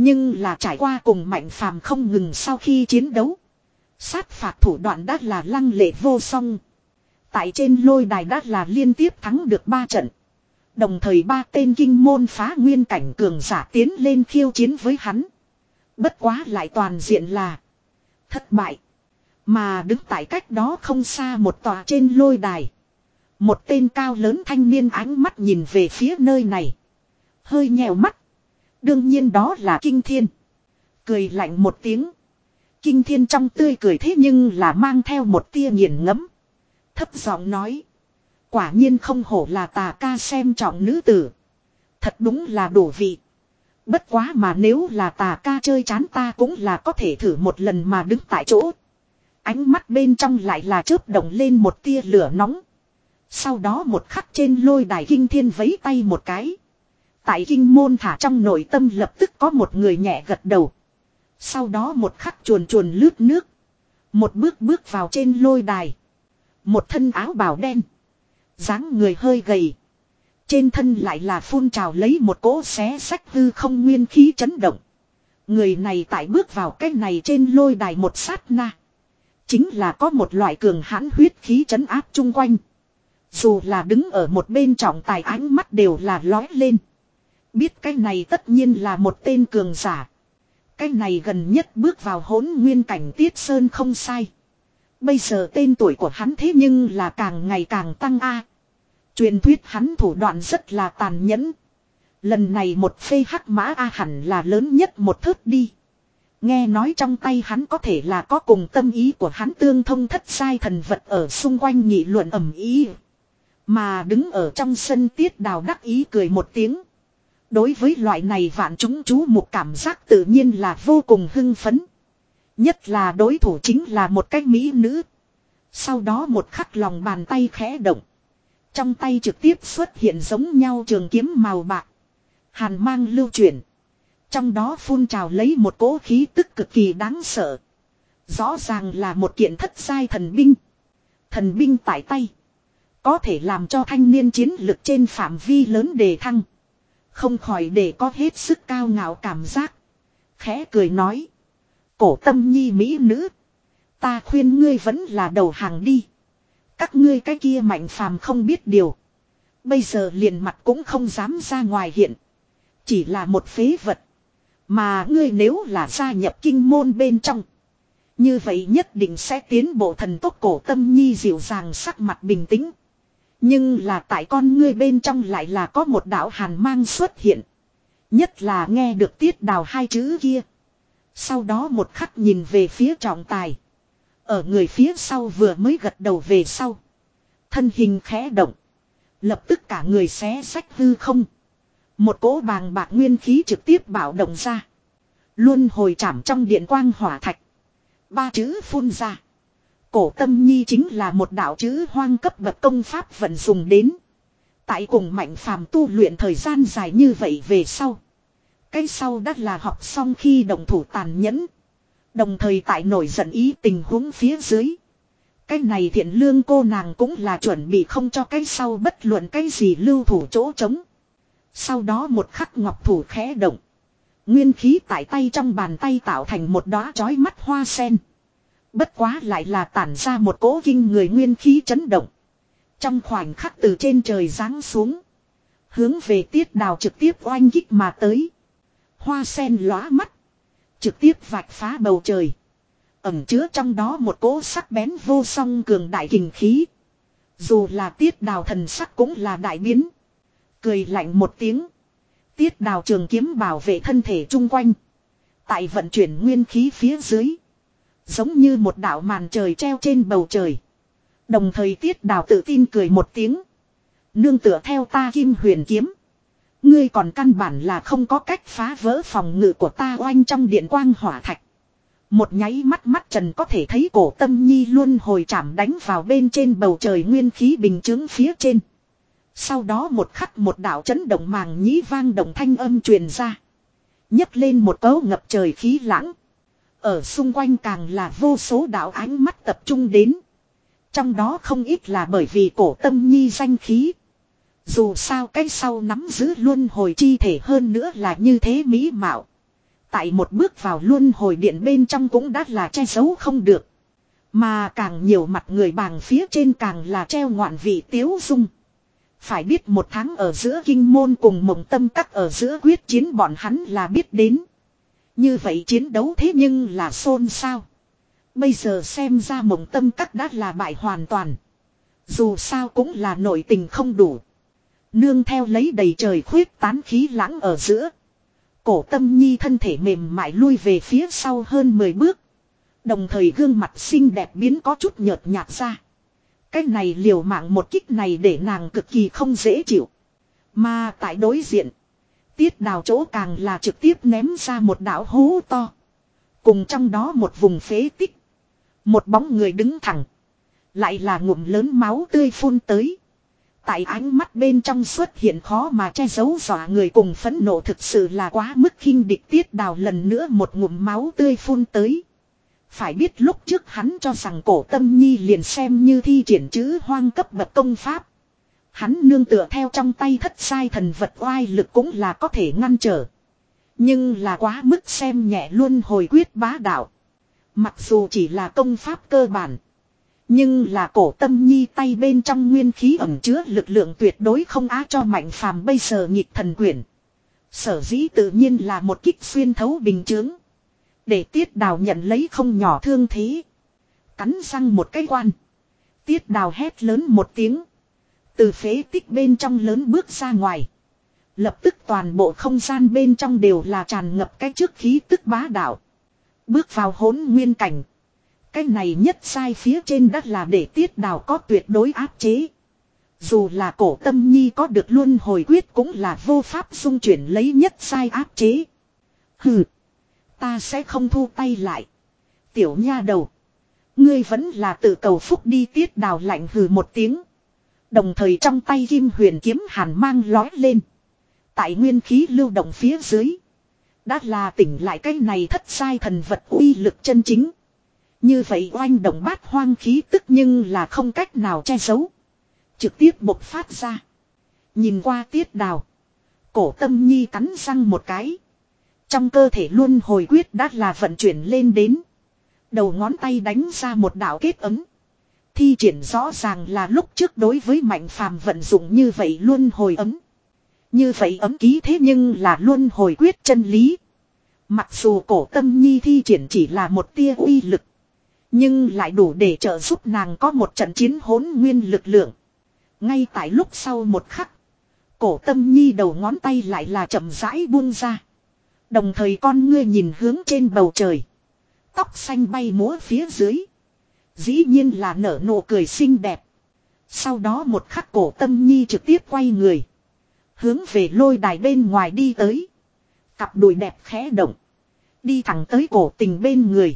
Nhưng là trải qua cùng Mạnh Phàm không ngừng sau khi chiến đấu. Sát phạt thủ đoạn đã là lăng lệ vô song. Tại trên lôi đài đã là liên tiếp thắng được ba trận. Đồng thời ba tên kinh môn phá nguyên cảnh cường giả tiến lên khiêu chiến với hắn. Bất quá lại toàn diện là thất bại. Mà đứng tại cách đó không xa một tòa trên lôi đài. Một tên cao lớn thanh niên ánh mắt nhìn về phía nơi này. Hơi nhèo mắt. Đương nhiên đó là Kinh Thiên. Cười lạnh một tiếng. Kinh Thiên trong tươi cười thế nhưng là mang theo một tia nghiền ngẫm. Thấp giọng nói. Quả nhiên không hổ là tà ca xem trọng nữ tử. Thật đúng là đủ vị. Bất quá mà nếu là tà ca chơi chán ta cũng là có thể thử một lần mà đứng tại chỗ. Ánh mắt bên trong lại là chớp động lên một tia lửa nóng. Sau đó một khắc trên lôi đài Kinh Thiên vẫy tay một cái. Tại kinh môn thả trong nội tâm lập tức có một người nhẹ gật đầu. Sau đó một khắc chuồn chuồn lướt nước. Một bước bước vào trên lôi đài. Một thân áo bào đen. Dáng người hơi gầy. Trên thân lại là phun trào lấy một cỗ xé sách hư không nguyên khí chấn động. Người này tại bước vào cái này trên lôi đài một sát na. Chính là có một loại cường hãn huyết khí chấn áp chung quanh. Dù là đứng ở một bên trọng tài ánh mắt đều là lói lên. Biết cái này tất nhiên là một tên cường giả. Cái này gần nhất bước vào hỗn nguyên cảnh Tiết Sơn không sai. Bây giờ tên tuổi của hắn thế nhưng là càng ngày càng tăng a. Truyền thuyết hắn thủ đoạn rất là tàn nhẫn. Lần này một phê hắc mã a hẳn là lớn nhất một thớt đi. Nghe nói trong tay hắn có thể là có cùng tâm ý của hắn tương thông thất sai thần vật ở xung quanh nghị luận ầm ý. Mà đứng ở trong sân Tiết Đào đắc ý cười một tiếng. Đối với loại này vạn chúng chú một cảm giác tự nhiên là vô cùng hưng phấn. Nhất là đối thủ chính là một cái mỹ nữ. Sau đó một khắc lòng bàn tay khẽ động. Trong tay trực tiếp xuất hiện giống nhau trường kiếm màu bạc. Hàn mang lưu chuyển. Trong đó phun trào lấy một cỗ khí tức cực kỳ đáng sợ. Rõ ràng là một kiện thất giai thần binh. Thần binh tại tay. Có thể làm cho thanh niên chiến lực trên phạm vi lớn đề thăng. Không khỏi để có hết sức cao ngạo cảm giác. Khẽ cười nói. Cổ Tâm Nhi mỹ nữ. Ta khuyên ngươi vẫn là đầu hàng đi. Các ngươi cái kia Mạnh Phàm không biết điều. Bây giờ liền mặt cũng không dám ra ngoài hiện. Chỉ là một phế vật. Mà ngươi nếu là gia nhập kinh môn bên trong. Như vậy nhất định sẽ tiến bộ thần tốc. Cổ Tâm Nhi dịu dàng sắc mặt bình tĩnh. Nhưng là tại con ngươi bên trong lại là có một đạo hàn mang xuất hiện. Nhất là nghe được Tiết Đào hai chữ kia. Sau đó một khắc nhìn về phía trọng tài. Ở người phía sau vừa mới gật đầu về sau. Thân hình khẽ động. Lập tức cả người xé sách hư không. Một cỗ bàng bạc nguyên khí trực tiếp bạo động ra. Luân hồi chạm trong điện quang hỏa thạch. Ba chữ phun ra. Cổ Tâm Nhi chính là một đạo chữ hoang cấp bậc công pháp vận dùng đến. Tại cùng Mạnh Phàm tu luyện thời gian dài như vậy về sau. Cái sau đã là học xong khi động thủ tàn nhẫn. Đồng thời tại nổi giận ý tình huống phía dưới. Cái này thiện lương cô nàng cũng là chuẩn bị không cho cái sau bất luận cái gì lưu thủ chỗ trống. Sau đó một khắc ngọc thủ khẽ động. Nguyên khí tại tay trong bàn tay tạo thành một đóa chói mắt hoa sen. Bất quá lại là tản ra một cỗ kinh người nguyên khí chấn động. Trong khoảnh khắc từ trên trời giáng xuống. Hướng về Tiết Đào trực tiếp oanh kích mà tới. Hoa sen lóa mắt. Trực tiếp vạch phá bầu trời. Ẩn chứa trong đó một cỗ sắc bén vô song cường đại kình khí. Dù là Tiết Đào thần sắc cũng là đại biến. Cười lạnh một tiếng. Tiết Đào trường kiếm bảo vệ thân thể chung quanh. Tại vận chuyển nguyên khí phía dưới. Giống như một đạo màn trời treo trên bầu trời. Đồng thời Tiết Đào tự tin cười một tiếng. Nương tựa theo ta Kim Huyền kiếm. Ngươi còn căn bản là không có cách phá vỡ phòng ngự của ta oanh trong điện quang hỏa thạch. Một nháy mắt mắt trần có thể thấy Cổ Tâm Nhi luôn hồi chạm đánh vào bên trên bầu trời nguyên khí bình chứng phía trên. Sau đó một khắc một đạo chấn động màng nhĩ vang động thanh âm truyền ra. Nhấc lên một cấu ngập trời khí lãng. Ở xung quanh càng là vô số đạo ánh mắt tập trung đến. Trong đó không ít là bởi vì Cổ Tâm Nhi danh khí. Dù sao cái sau nắm giữ luân hồi chi thể hơn nữa là như thế mỹ mạo. Tại một bước vào luân hồi điện bên trong cũng đã là che giấu không được. Mà càng nhiều mặt người bàng phía trên càng là treo ngoạn vị tiếu dung. Phải biết một tháng ở giữa kinh môn cùng mộng tâm các ở giữa quyết chiến bọn hắn là biết đến. Như vậy chiến đấu thế nhưng là xôn xao. Bây giờ xem ra mộng tâm các đã là bại hoàn toàn. Dù sao cũng là nội tình không đủ. Nương theo lấy đầy trời khuyết tán khí lãng ở giữa. Cổ Tâm Nhi thân thể mềm mại lui về phía sau hơn mười bước. Đồng thời gương mặt xinh đẹp biến có chút nhợt nhạt ra. Cái này liều mạng một kích này để nàng cực kỳ không dễ chịu. Mà tại đối diện. Tiết Đào chỗ càng là trực tiếp ném ra một đạo hố to. Cùng trong đó một vùng phế tích. Một bóng người đứng thẳng. Lại là ngụm lớn máu tươi phun tới. Tại ánh mắt bên trong xuất hiện khó mà che giấu dọa người cùng phẫn nộ thực sự là quá mức khinh địch. Tiết Đào lần nữa một ngụm máu tươi phun tới. Phải biết lúc trước hắn cho rằng Cổ Tâm Nhi liền xem như thi triển chữ hoang cấp bậc công pháp. Hắn nương tựa theo trong tay thất sai thần vật oai lực cũng là có thể ngăn trở. Nhưng là quá mức xem nhẹ luân hồi quyết bá đạo. Mặc dù chỉ là công pháp cơ bản. Nhưng là Cổ Tâm Nhi tay bên trong nguyên khí ẩn chứa lực lượng tuyệt đối không á cho Mạnh Phàm bây giờ nghịch thần quyển. Sở dĩ tự nhiên là một kích xuyên thấu bình chướng. Để Tiết Đào nhận lấy không nhỏ thương thế. Cắn răng một cái quan. Tiết Đào hét lớn một tiếng. Từ phế tích bên trong lớn bước ra ngoài. Lập tức toàn bộ không gian bên trong đều là tràn ngập cái trước khí tức bá đạo. Bước vào hỗn nguyên cảnh. Cái này nhất sai phía trên đất là để Tiết Đào có tuyệt đối áp chế. Dù là Cổ Tâm Nhi có được luân hồi quyết cũng là vô pháp dung chuyển lấy nhất sai áp chế. Hừ. Ta sẽ không thu tay lại. Tiểu nha đầu. Ngươi vẫn là tự cầu phúc đi. Tiết Đào lạnh hừ một tiếng. Đồng thời trong tay kim huyền kiếm hàn mang lói lên. Tại nguyên khí lưu động phía dưới. Đã là tỉnh lại cái này thất sai thần vật uy lực chân chính. Như vậy oanh động bát hoang khí tức nhưng là không cách nào che giấu. Trực tiếp bộc phát ra. Nhìn qua Tiết Đào. Cổ Tâm Nhi cắn răng một cái. Trong cơ thể luân hồi quyết đã là vận chuyển lên đến. Đầu ngón tay đánh ra một đạo kết ấm. Thi triển rõ ràng là lúc trước đối với Mạnh Phàm vận dụng như vậy luân hồi ấm. Như vậy ấm ký thế nhưng là luân hồi quyết chân lý. Mặc dù Cổ Tâm Nhi thi triển chỉ là một tia uy lực. Nhưng lại đủ để trợ giúp nàng có một trận chiến hỗn nguyên lực lượng. Ngay tại lúc sau một khắc. Cổ Tâm Nhi đầu ngón tay lại là chậm rãi buông ra. Đồng thời con ngươi nhìn hướng trên bầu trời. Tóc xanh bay múa phía dưới. Dĩ nhiên là nở nụ cười xinh đẹp. Sau đó một khắc Cổ Tâm Nhi trực tiếp quay người. Hướng về lôi đài bên ngoài đi tới. Cặp đùi đẹp khẽ động. Đi thẳng tới Cổ Tình bên người.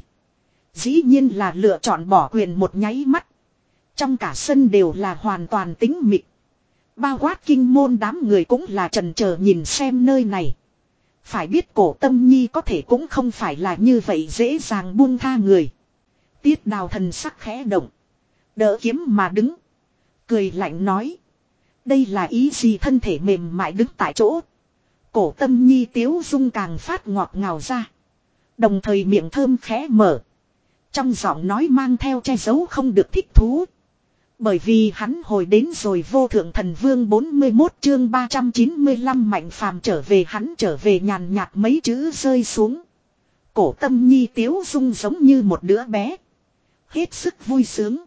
Dĩ nhiên là lựa chọn bỏ quyền một nháy mắt. Trong cả sân đều là hoàn toàn tĩnh mịch. Bao quát kinh môn đám người cũng là trần chờ nhìn xem nơi này. Phải biết Cổ Tâm Nhi có thể cũng không phải là như vậy dễ dàng buông tha người. Tiết Đào thần sắc khẽ động. Đỡ kiếm mà đứng. Cười lạnh nói. Đây là ý gì thân thể mềm mại đứng tại chỗ. Cổ Tâm Nhi tiếu dung càng phát ngọt ngào ra. Đồng thời miệng thơm khẽ mở. Trong giọng nói mang theo che giấu không được thích thú. Bởi vì hắn hồi đến rồi vô thượng thần vương bốn mươi mốt chương ba trăm chín mươi lăm Mạnh Phàm trở về hắn trở về nhàn nhạt mấy chữ rơi xuống. Cổ Tâm Nhi tiếu dung giống như một đứa bé. Hết sức vui sướng.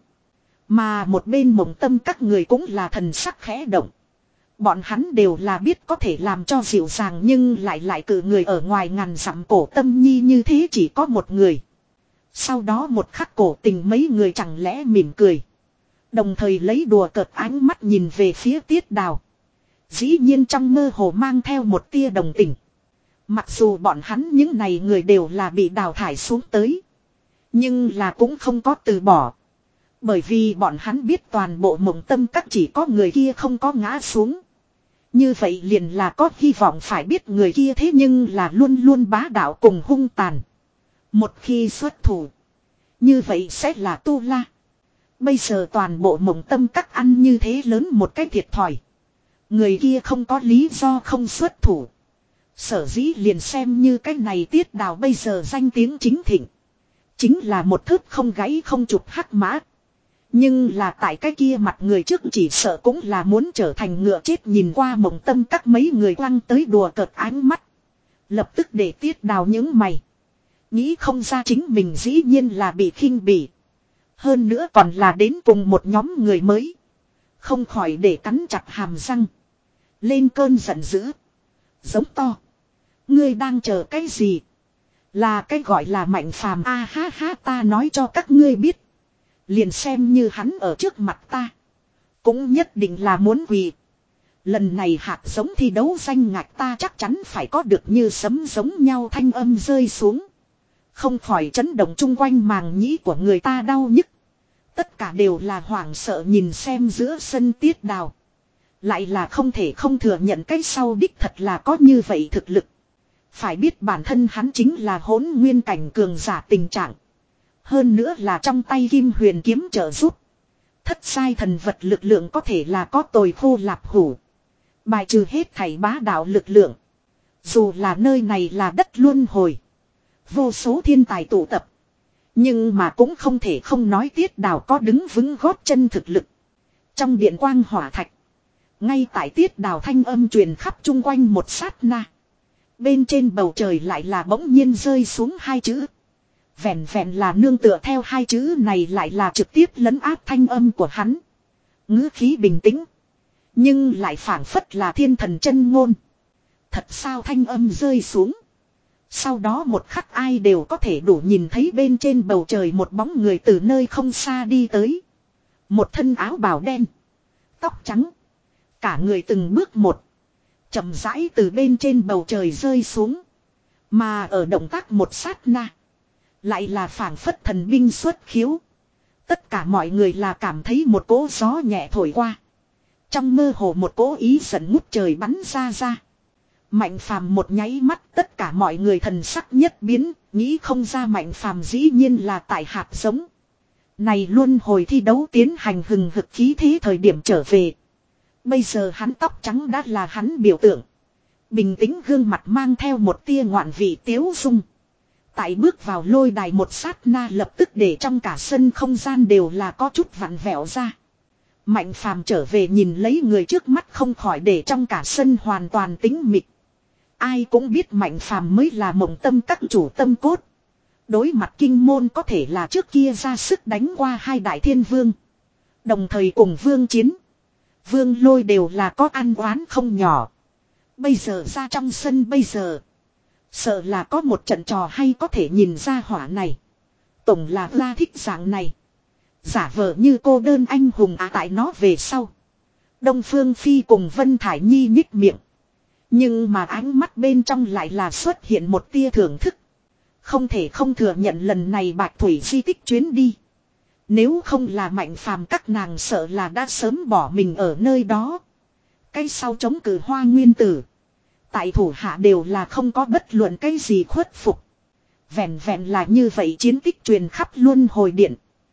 Mà một bên Mộng Tâm các người cũng là thần sắc khẽ động. Bọn hắn đều là biết có thể làm cho dịu dàng nhưng lại lại cự người ở ngoài ngàn dặm Cổ Tâm Nhi như thế chỉ có một người. Sau đó một khắc Cổ Tình mấy người chẳng lẽ mỉm cười. Đồng thời lấy đùa cợt ánh mắt nhìn về phía Tiết Đào. Dĩ nhiên trong mơ hồ mang theo một tia đồng tình. Mặc dù bọn hắn những này người đều là bị đào thải xuống tới. Nhưng là cũng không có từ bỏ. Bởi vì bọn hắn biết toàn bộ Mộng Tâm các chỉ có người kia không có ngã xuống. Như vậy liền là có hy vọng phải biết người kia thế nhưng là luôn luôn bá đạo cùng hung tàn. Một khi xuất thủ. Như vậy sẽ là Tu La. Bây giờ toàn bộ Mộng Tâm các ăn như thế lớn một cái thiệt thòi. Người kia không có lý do không xuất thủ. Sở dĩ liền xem như cái này Tiết Đào bây giờ danh tiếng chính thịnh. Chính là một thớt không gáy không chụp hắc mã. Nhưng là tại cái kia mặt người trước chỉ sợ cũng là muốn trở thành ngựa chết, nhìn qua Mộng Tâm các mấy người quăng tới đùa cợt ánh mắt. Lập tức để Tiết Đào những mày. Nghĩ không ra chính mình dĩ nhiên là bị khinh bỉ. Hơn nữa còn là đến cùng một nhóm người mới. Không khỏi để cắn chặt hàm răng. Lên cơn giận dữ. Giống to. Ngươi đang chờ cái gì? Là cái gọi là Mạnh Phàm a ha ha, ta nói cho các ngươi biết. Liền xem như hắn ở trước mặt ta. Cũng nhất định là muốn quỳ. Lần này hạt giống thi đấu danh ngạch ta chắc chắn phải có được, như sấm giống nhau thanh âm rơi xuống. Không khỏi chấn động chung quanh màng nhĩ của người ta đau nhức. Tất cả đều là hoảng sợ nhìn xem giữa sân Tiết Đào. Lại là không thể không thừa nhận cái sau đích thật là có như vậy thực lực. Phải biết bản thân hắn chính là hỗn nguyên cảnh cường giả tình trạng. Hơn nữa là trong tay Kim Huyền kiếm trợ giúp. Thất sai thần vật lực lượng có thể là có tồi khô lạp hủ. Bài trừ hết thảy bá đạo lực lượng. Dù là nơi này là đất luân hồi. Vô số thiên tài tụ tập. Nhưng mà cũng không thể không nói Tiết Đào có đứng vững gót chân thực lực. Trong điện quang hỏa thạch. Ngay tại Tiết Đào thanh âm truyền khắp chung quanh một sát na. Bên trên bầu trời lại là bỗng nhiên rơi xuống hai chữ. Vẹn vẹn là nương tựa theo hai chữ này lại là trực tiếp lấn áp thanh âm của hắn. Ngữ khí bình tĩnh. Nhưng lại phảng phất là thiên thần chân ngôn. Thật sao thanh âm rơi xuống. Sau đó một khắc ai đều có thể đủ nhìn thấy bên trên bầu trời một bóng người từ nơi không xa đi tới. Một thân áo bào đen. Tóc trắng. Cả người từng bước một. Chậm rãi từ bên trên bầu trời rơi xuống. Mà ở động tác một sát na. Lại là phảng phất thần binh xuất khiếu. Tất cả mọi người là cảm thấy một cỗ gió nhẹ thổi qua. Trong mơ hồ một cỗ ý giận ngút trời bắn ra ra. Mạnh Phàm một nháy mắt tất cả mọi người thần sắc nhất biến. Nghĩ không ra Mạnh Phàm dĩ nhiên là tại hạt giống. Này luôn hồi thi đấu tiến hành hừng hực khí thế thời điểm trở về. Bây giờ hắn tóc trắng đã là hắn biểu tượng. Bình tĩnh gương mặt mang theo một tia ngoạn vị tiếu dung. Tại bước vào lôi đài một sát na lập tức để trong cả sân không gian đều là có chút vặn vẹo ra. Mạnh Phàm trở về nhìn lấy người trước mắt không khỏi để trong cả sân hoàn toàn tĩnh mịch. Ai cũng biết Mạnh Phàm mới là Mộng Tâm các chủ tâm cốt. Đối mặt kinh môn có thể là trước kia ra sức đánh qua hai đại thiên vương. Đồng thời cùng vương chiến. Vương Lôi đều là có ăn oán không nhỏ. Bây giờ ra trong sân bây giờ. Sợ là có một trận trò hay có thể nhìn ra hỏa này. Tổng là ra thích dạng này. Giả vờ như cô đơn anh hùng à, tại nó về sau. Đông Phương Phi cùng Vân Thải Nhi nhích miệng. Nhưng mà ánh mắt bên trong lại là xuất hiện một tia thưởng thức. Không thể không thừa nhận lần này Bạch Thủy di tích chuyến đi. Nếu không là Mạnh Phàm các nàng sợ là đã sớm bỏ mình ở nơi đó. Cái sau chống cử Hoa Nguyên Tử. Tại thủ hạ đều là không có bất luận cái gì khuất phục. Vẹn vẹn là như vậy chiến tích truyền khắp luân hồi điện.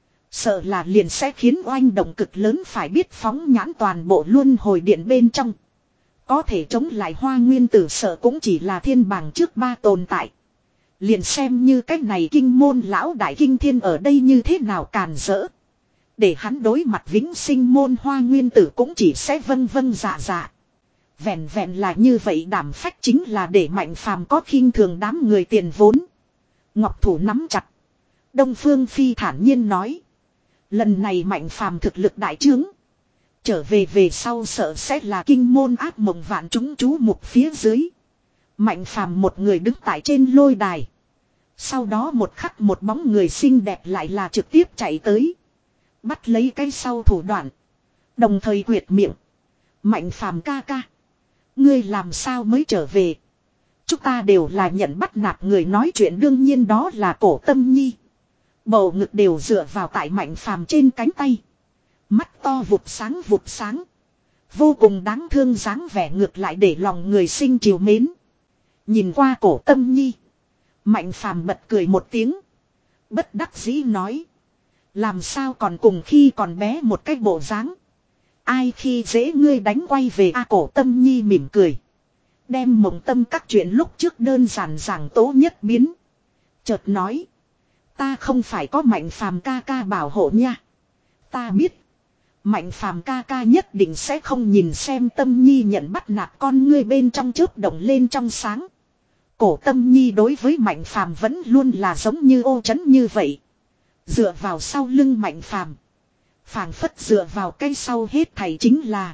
Sợ là liền sẽ khiến oanh động cực lớn, phải biết phóng nhãn toàn bộ luân hồi điện bên trong. Có thể chống lại Hoa Nguyên Tử sợ cũng chỉ là thiên bảng trước ba tồn tại. Liền xem như cách này kinh môn lão đại kinh thiên ở đây như thế nào càn rỡ. Để hắn đối mặt vĩnh sinh môn Hoa Nguyên Tử cũng chỉ sẽ vâng vâng dạ dạ. Vẹn vẹn là như vậy đảm phách chính là để Mạnh Phàm có khinh thường đám người tiền vốn. Ngọc thủ nắm chặt. Đông Phương Phi thản nhiên nói. Lần này Mạnh Phàm thực lực đại trướng. Trở về về sau sợ sẽ là kinh môn ác mộng vạn chúng chú mục phía dưới. Mạnh Phàm một người đứng tại trên lôi đài. Sau đó một khắc một bóng người xinh đẹp lại là trực tiếp chạy tới. Bắt lấy cái sau thủ đoạn. Đồng thời quyệt miệng. Mạnh Phàm ca ca. Ngươi làm sao mới trở về? Chúng ta đều là nhận bắt nạt người nói chuyện, đương nhiên đó là Cổ Tâm Nhi. Bầu ngực đều dựa vào tại Mạnh Phàm trên cánh tay. Mắt to vụt sáng vụt sáng. Vô cùng đáng thương dáng vẻ ngược lại để lòng người sinh chiều mến. Nhìn qua Cổ Tâm Nhi. Mạnh Phàm bật cười một tiếng. Bất đắc dĩ nói. Làm sao còn cùng khi còn bé một cái bộ dáng. Ai khi dễ ngươi đánh quay về a Cổ Tâm Nhi mỉm cười. Đem mộng tâm các chuyện lúc trước đơn giản giảng tố nhất biến. Chợt nói. Ta không phải có Mạnh Phàm ca ca bảo hộ nha. Ta biết. Mạnh Phàm ca ca nhất định sẽ không nhìn xem Tâm Nhi nhận bắt nạt con ngươi bên trong chớp động lên trong sáng. Cổ Tâm Nhi đối với Mạnh Phàm vẫn luôn là giống như ô trấn như vậy. Dựa vào sau lưng Mạnh Phàm, phảng phất dựa vào cái sau hết thảy chính là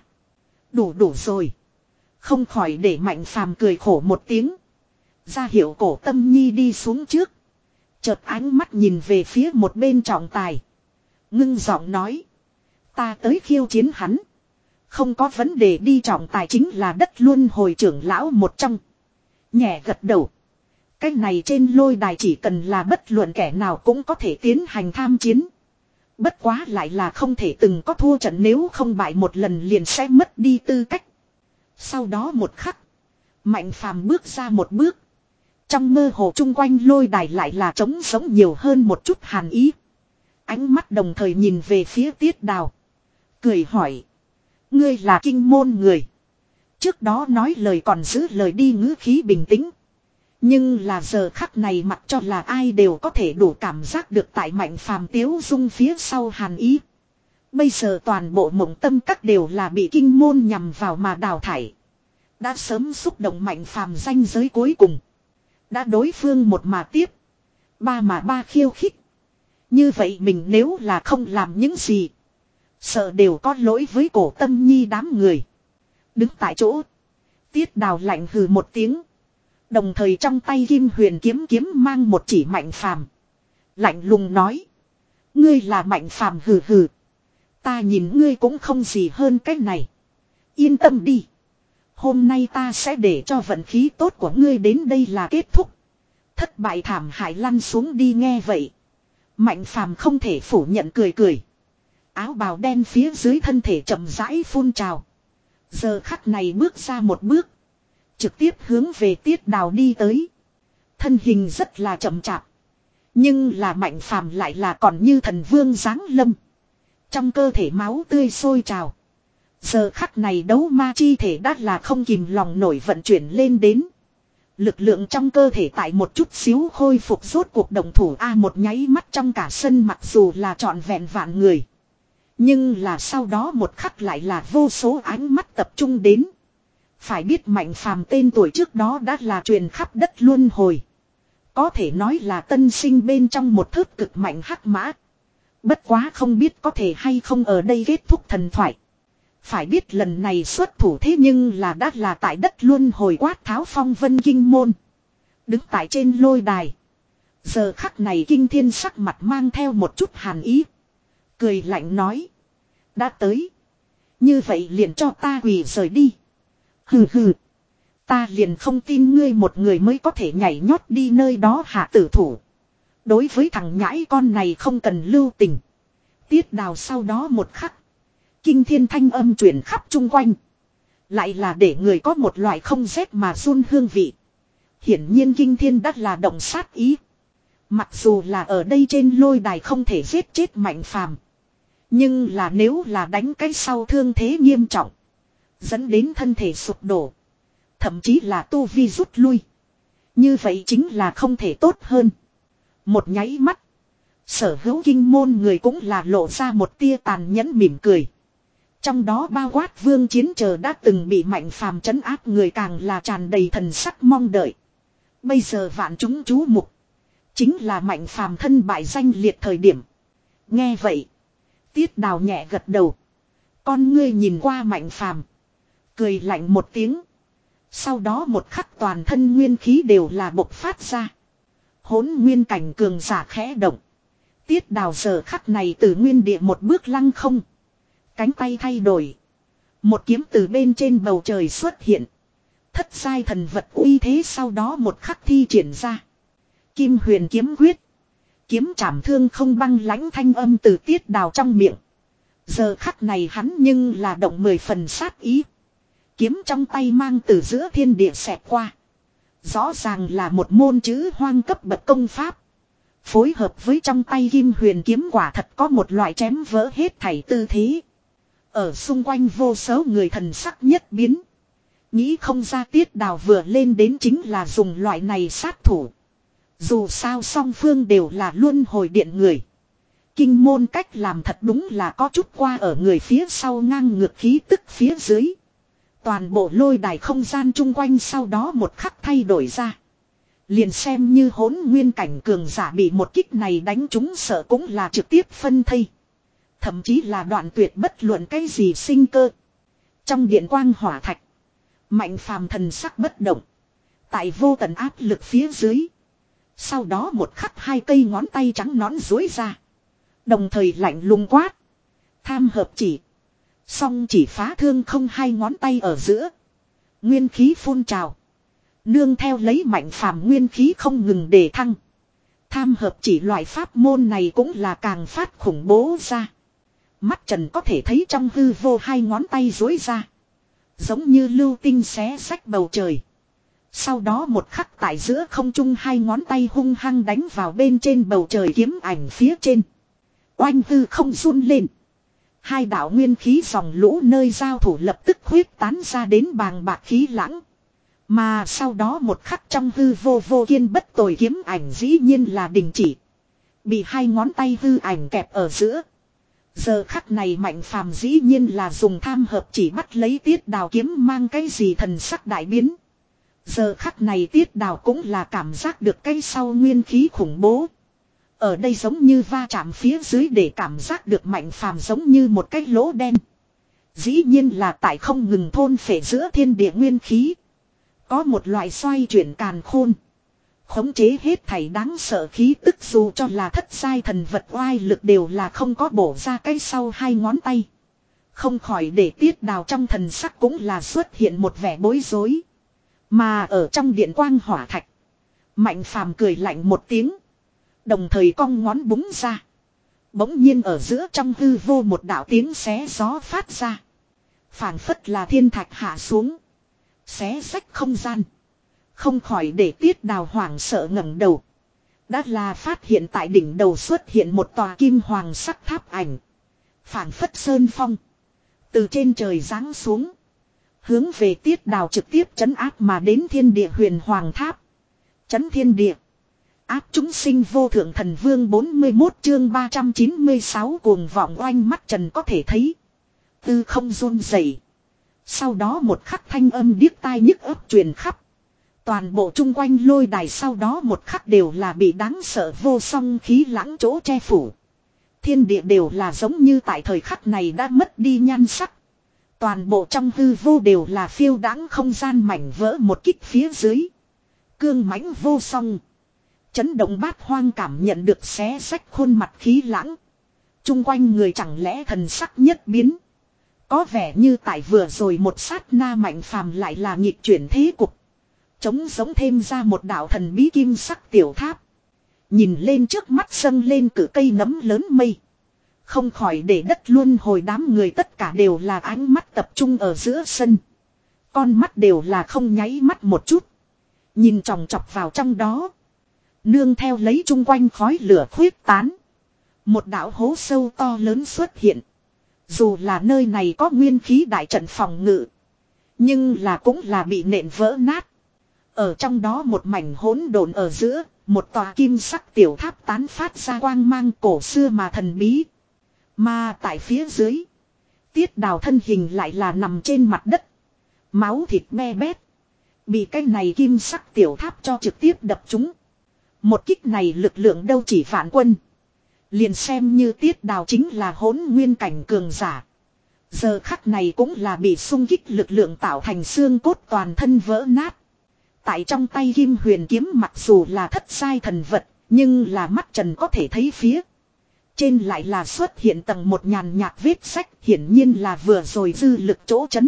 đủ đủ rồi. Không khỏi để Mạnh Phàm cười khổ một tiếng. Ra hiệu Cổ Tâm Nhi đi xuống trước. Chợt ánh mắt nhìn về phía một bên trọng tài. Ngưng giọng nói. Ta tới khiêu chiến hắn. Không có vấn đề đi. Trọng tài chính là Đất Luân Hồi trưởng lão một trong. Nhẹ gật đầu. Cái này trên lôi đài chỉ cần là bất luận kẻ nào cũng có thể tiến hành tham chiến. Bất quá lại là không thể từng có thua trận, nếu không bại một lần liền sẽ mất đi tư cách. Sau đó một khắc, Mạnh Phàm bước ra một bước. Trong mơ hồ chung quanh lôi đài lại là trống sống nhiều hơn một chút hàn ý. Ánh mắt đồng thời nhìn về phía Tiết Đào. Cười hỏi. Ngươi là Kinh Môn người. Trước đó nói lời còn giữ lời đi, ngữ khí bình tĩnh. Nhưng là giờ khắc này mặc cho là ai đều có thể đủ cảm giác được tại Mạnh Phàm tiếu dung phía sau hàn ý. Bây giờ toàn bộ mộng tâm các đều là bị Kinh Môn nhằm vào mà đào thải. Đã sớm xúc động Mạnh Phàm danh giới cuối cùng. Đã đối phương một mà tiếp. Ba mà ba khiêu khích. Như vậy mình nếu là không làm những gì, sợ đều có lỗi với Cổ Tâm Nhi đám người. Đứng tại chỗ, Tiết Đào lạnh hừ một tiếng. Đồng thời trong tay Kim Huyền kiếm kiếm mang một chỉ Mạnh Phàm. Lạnh lùng nói. Ngươi là Mạnh Phàm hừ hừ. Ta nhìn ngươi cũng không gì hơn cái này. Yên tâm đi. Hôm nay ta sẽ để cho vận khí tốt của ngươi đến đây là kết thúc. Thất bại thảm hại lăn xuống đi. Nghe vậy, Mạnh Phàm không thể phủ nhận, cười cười. Áo bào đen phía dưới thân thể chậm rãi phun trào. Giờ khắc này bước ra một bước. Trực tiếp hướng về Tiết Đào đi tới. Thân hình rất là chậm chạp. Nhưng là Mạnh Phàm lại là còn như thần vương giáng lâm. Trong cơ thể máu tươi sôi trào. Giờ khắc này đấu ma chi thể đã là không kìm lòng nổi vận chuyển lên đến. Lực lượng trong cơ thể tại một chút xíu khôi phục, rốt cuộc động thủ A một nháy mắt trong cả sân mặc dù là trọn vẹn vạn người. Nhưng là sau đó một khắc lại là vô số ánh mắt tập trung đến. Phải biết Mạnh Phàm tên tuổi trước đó đã là truyền khắp Đất Luân Hồi. Có thể nói là tân sinh bên trong một thớt cực mạnh hắc mã. Bất quá không biết có thể hay không ở đây kết thúc thần thoại. Phải biết lần này xuất thủ thế nhưng là đã là tại Đất Luân Hồi quát tháo phong vân Kinh Môn. Đứng tại trên lôi đài. Giờ khắc này Kinh Thiên sắc mặt mang theo một chút hàn ý. Cười lạnh nói. Đã tới. Như vậy liền cho ta quỳ rời đi. Hừ hừ. Ta liền không tin ngươi một người mới có thể nhảy nhót đi nơi đó hạ tử thủ. Đối với thằng nhãi con này không cần lưu tình. Tiết Đào sau đó một khắc. Kinh thiên thanh âm chuyển khắp chung quanh. Lại là để người có một loại không rét mà run hương vị. Hiển nhiên Kinh Thiên đắt là động sát ý. Mặc dù là ở đây trên lôi đài không thể giết chết Mạnh Phàm, nhưng là nếu là đánh cái sau thương thế nghiêm trọng, dẫn đến thân thể sụp đổ, thậm chí là tu vi rút lui, như vậy chính là không thể tốt hơn. Một nháy mắt, sở hữu Kinh Môn người cũng là lộ ra một tia tàn nhẫn mỉm cười. Trong đó bao quát Vương Chiến chờ đã từng bị Mạnh Phàm trấn áp người càng là tràn đầy thần sắc mong đợi. Bây giờ vạn chúng chú mục, chính là Mạnh Phàm thân bại danh liệt thời điểm. Nghe vậy, Tiết Đào nhẹ gật đầu. Con ngươi nhìn qua Mạnh Phàm, cười lạnh một tiếng. Sau đó một khắc toàn thân nguyên khí đều là bộc phát ra. Hỗn nguyên cảnh cường giả khẽ động. Tiết Đào giờ khắc này từ nguyên địa một bước lăng không. Cánh tay thay đổi. Một kiếm từ bên trên bầu trời xuất hiện. Thất giai thần vật uy thế sau đó một khắc thi triển ra. Kim Huyền kiếm quyết. Kiếm chảm thương không băng lãnh thanh âm từ Tiết Đào trong miệng. Giờ khắc này hắn nhưng là động mười phần sát ý. Kiếm trong tay mang từ giữa thiên địa xẹt qua. Rõ ràng là một môn chữ hoang cấp bậc công pháp. Phối hợp với trong tay Kim Huyền kiếm quả thật có một loại chém vỡ hết thảy tư thế. Ở xung quanh vô số người thần sắc nhất biến. Nghĩ không ra Tiết Đào vừa lên đến chính là dùng loại này sát thủ. Dù sao song phương đều là luân hồi điện người. Kinh môn cách làm thật đúng là có chút qua ở người phía sau ngang ngược khí tức phía dưới. Toàn bộ lôi đài không gian chung quanh sau đó một khắc thay đổi ra. Liền xem như hỗn nguyên cảnh cường giả bị một kích này đánh trúng sợ cũng là trực tiếp phân thây. Thậm chí là đoạn tuyệt bất luận cái gì sinh cơ. Trong điện quang hỏa thạch. Mạnh phàm thần sắc bất động. Tại vô tận áp lực phía dưới. Sau đó một khắc hai cây ngón tay trắng nõn duỗi ra. Đồng thời lạnh lùng quát. Tham hợp chỉ. Song chỉ phá thương không hai ngón tay ở giữa. Nguyên khí phun trào. Nương theo lấy mạnh phàm nguyên khí không ngừng đề thăng. Tham hợp chỉ loại pháp môn này cũng là càng phát khủng bố ra. Mắt trần có thể thấy trong hư vô hai ngón tay duỗi ra. Giống như lưu tinh xé xách bầu trời. Sau đó một khắc tại giữa không trung hai ngón tay hung hăng đánh vào bên trên bầu trời kiếm ảnh phía trên. Oanh hư không run lên. Hai đạo nguyên khí dòng lũ nơi giao thủ lập tức huyết tán ra đến bàng bạc khí lãng. Mà sau đó một khắc trong hư vô vô kiên bất tồi kiếm ảnh dĩ nhiên là đình chỉ. Bị hai ngón tay hư ảnh kẹp ở giữa. Giờ khắc này mạnh phàm dĩ nhiên là dùng tham hợp chỉ bắt lấy Tiết Đào kiếm mang cái gì thần sắc đại biến. Giờ khắc này Tiết Đào cũng là cảm giác được cái sau nguyên khí khủng bố. Ở đây giống như va chạm phía dưới để cảm giác được mạnh phàm giống như một cái lỗ đen. Dĩ nhiên là tại không ngừng thôn phệ giữa thiên địa nguyên khí. Có một loại xoay chuyển càn khôn. Khống chế hết thảy đáng sợ khí tức dù cho là thất giai thần vật oai lực đều là không có bổ ra cái sau hai ngón tay. Không khỏi để Tiết Đào trong thần sắc cũng là xuất hiện một vẻ bối rối. Mà ở trong điện quang hỏa thạch. Mạnh phàm cười lạnh một tiếng. Đồng thời cong ngón búng ra. Bỗng nhiên ở giữa trong hư vô một đạo tiếng xé gió phát ra. Phảng phất là thiên thạch hạ xuống. Xé rách không gian. Không khỏi để Tiết Đào hoảng sợ ngẩng đầu. Đã là phát hiện tại đỉnh đầu xuất hiện một tòa kim hoàng sắc tháp ảnh. Phảng phất sơn phong. Từ trên trời giáng xuống. Hướng về Tiết Đào trực tiếp trấn áp mà đến thiên địa huyền hoàng tháp. Trấn thiên địa. Áp chúng sinh vô thượng thần vương bốn mươi mốt chương ba trăm chín mươi sáu cuồng vọng oanh mắt trần có thể thấy. Tư không run rẩy. Sau đó một khắc thanh âm điếc tai nhức ấp truyền khắp. Toàn bộ chung quanh lôi đài sau đó một khắc đều là bị đáng sợ vô song khí lãng chỗ che phủ. Thiên địa đều là giống như tại thời khắc này đã mất đi nhan sắc. Toàn bộ trong hư vô đều là phiêu đãng không gian mảnh vỡ một kích phía dưới. Cương mãnh vô song. Chấn động bát hoang cảm nhận được xé xách khuôn mặt khí lãng. Chung quanh người chẳng lẽ thần sắc nhất biến. Có vẻ như tại vừa rồi một sát na mạnh phàm lại là nghịch chuyển thế cục. Trống giống thêm ra một đạo thần bí kim sắc tiểu tháp. Nhìn lên trước mắt dâng lên cử cây nấm lớn mây. Không khỏi để đất luân hồi đám người tất cả đều là ánh mắt tập trung ở giữa sân. Con mắt đều là không nháy mắt một chút. Nhìn chòng chọc vào trong đó. Nương theo lấy chung quanh khói lửa khuyết tán. Một đạo hố sâu to lớn xuất hiện. Dù là nơi này có nguyên khí đại trận phòng ngự. Nhưng là cũng là bị nện vỡ nát. Ở trong đó một mảnh hỗn độn ở giữa. Một tòa kim sắc tiểu tháp tán phát ra quang mang cổ xưa mà thần bí. Mà tại phía dưới. Tiết Đào thân hình lại là nằm trên mặt đất. Máu thịt me bét. Bị cái này kim sắc tiểu tháp cho trực tiếp đập trúng. Một kích này lực lượng đâu chỉ vạn quân. Liền xem như Tiết Đào chính là hỗn nguyên cảnh cường giả. Giờ khắc này cũng là bị xung kích lực lượng tạo thành xương cốt toàn thân vỡ nát. Tại trong tay kim huyền kiếm mặc dù là thất sai thần vật. Nhưng là mắt trần có thể thấy phía. Trên lại là xuất hiện tầng một nhàn nhạt vết sách. Hiển nhiên là vừa rồi dư lực chỗ chấn.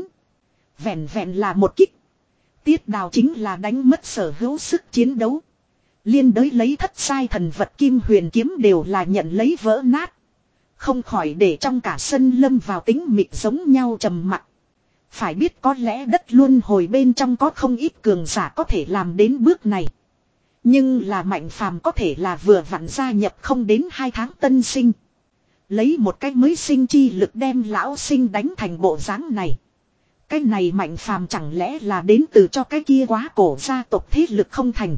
Vẹn vẹn là một kích. Tiết Đào chính là đánh mất sở hữu sức chiến đấu. Liên đới lấy thất sai thần vật kim huyền kiếm đều là nhận lấy vỡ nát. Không khỏi để trong cả sân lâm vào tính mịt giống nhau trầm mặc. Phải biết có lẽ đất luân hồi bên trong có không ít cường giả có thể làm đến bước này. Nhưng là mạnh phàm có thể là vừa vặn gia nhập không đến hai tháng tân sinh. Lấy một cách mới sinh chi lực đem lão sinh đánh thành bộ dáng này. Cái này Mạnh Phàm chẳng lẽ là đến từ cho cái kia quá cổ gia tộc thế lực không thành.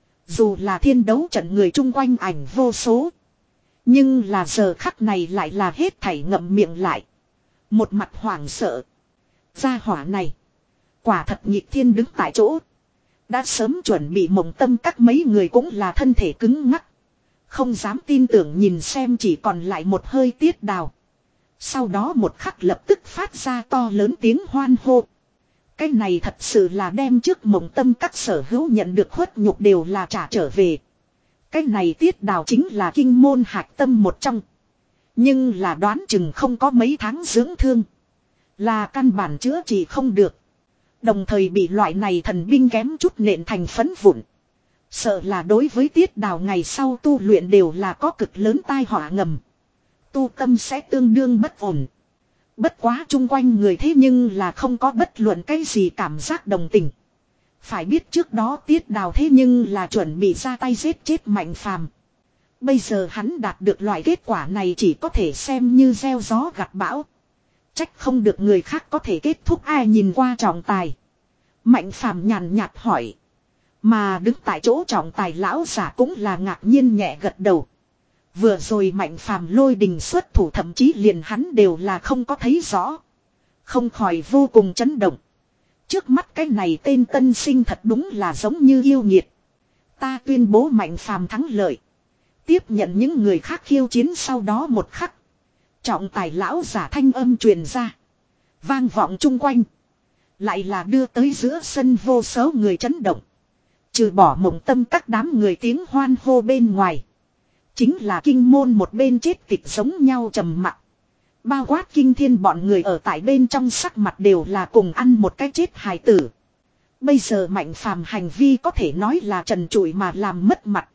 Dù là thiên đấu trận người chung quanh ảnh vô số. Nhưng là giờ khắc này lại là hết thảy ngậm miệng lại. Một mặt hoảng sợ. Gia hỏa này. Quả thật nhịp thiên đứng tại chỗ. Đã sớm chuẩn bị mộng tâm các mấy người cũng là thân thể cứng ngắc. Không dám tin tưởng nhìn xem chỉ còn lại một hơi Tiết Đào. Sau đó một khắc lập tức phát ra to lớn tiếng hoan hô. Cái này thật sự là đem trước mộng tâm các sở hữu nhận được khuất nhục đều là trả trở về. Cái này Tiết Đào chính là kinh môn hạch tâm một trong. Nhưng là đoán chừng không có mấy tháng dưỡng thương. Là căn bản chữa trị không được. Đồng thời bị loại này thần binh kém chút nện thành phấn vụn. Sợ là đối với Tiết Đào ngày sau tu luyện đều là có cực lớn tai họa ngầm. Tu tâm sẽ tương đương bất ổn. Bất quá chung quanh người thế nhưng là không có bất luận cái gì cảm giác đồng tình. Phải biết trước đó Tiết Đào thế nhưng là chuẩn bị ra tay giết chết Mạnh Phàm. Bây giờ hắn đạt được loại kết quả này chỉ có thể xem như gieo gió gặt bão. Trách không được người khác có thể kết thúc ai nhìn qua trọng tài. Mạnh Phàm nhàn nhạt hỏi. Mà đứng tại chỗ trọng tài lão giả cũng là ngạc nhiên nhẹ gật đầu. Vừa rồi Mạnh Phàm lôi đình xuất thủ thậm chí liền hắn đều là không có thấy rõ. Không khỏi vô cùng chấn động. Trước mắt cái này tên tân sinh thật đúng là giống như yêu nghiệt. Ta tuyên bố Mạnh Phàm thắng lợi. Tiếp nhận những người khác khiêu chiến sau đó một khắc. Trọng tài lão giả thanh âm truyền ra. Vang vọng chung quanh. Lại là đưa tới giữa sân vô số người chấn động. Trừ bỏ mộng tâm các đám người tiếng hoan hô bên ngoài. Chính là kinh môn một bên chết tịch giống nhau trầm mặc. Bao quát kinh thiên bọn người ở tại bên trong sắc mặt đều là cùng ăn một cái chết hài tử. Bây giờ Mạnh Phàm hành vi có thể nói là trần trụi mà làm mất mặt.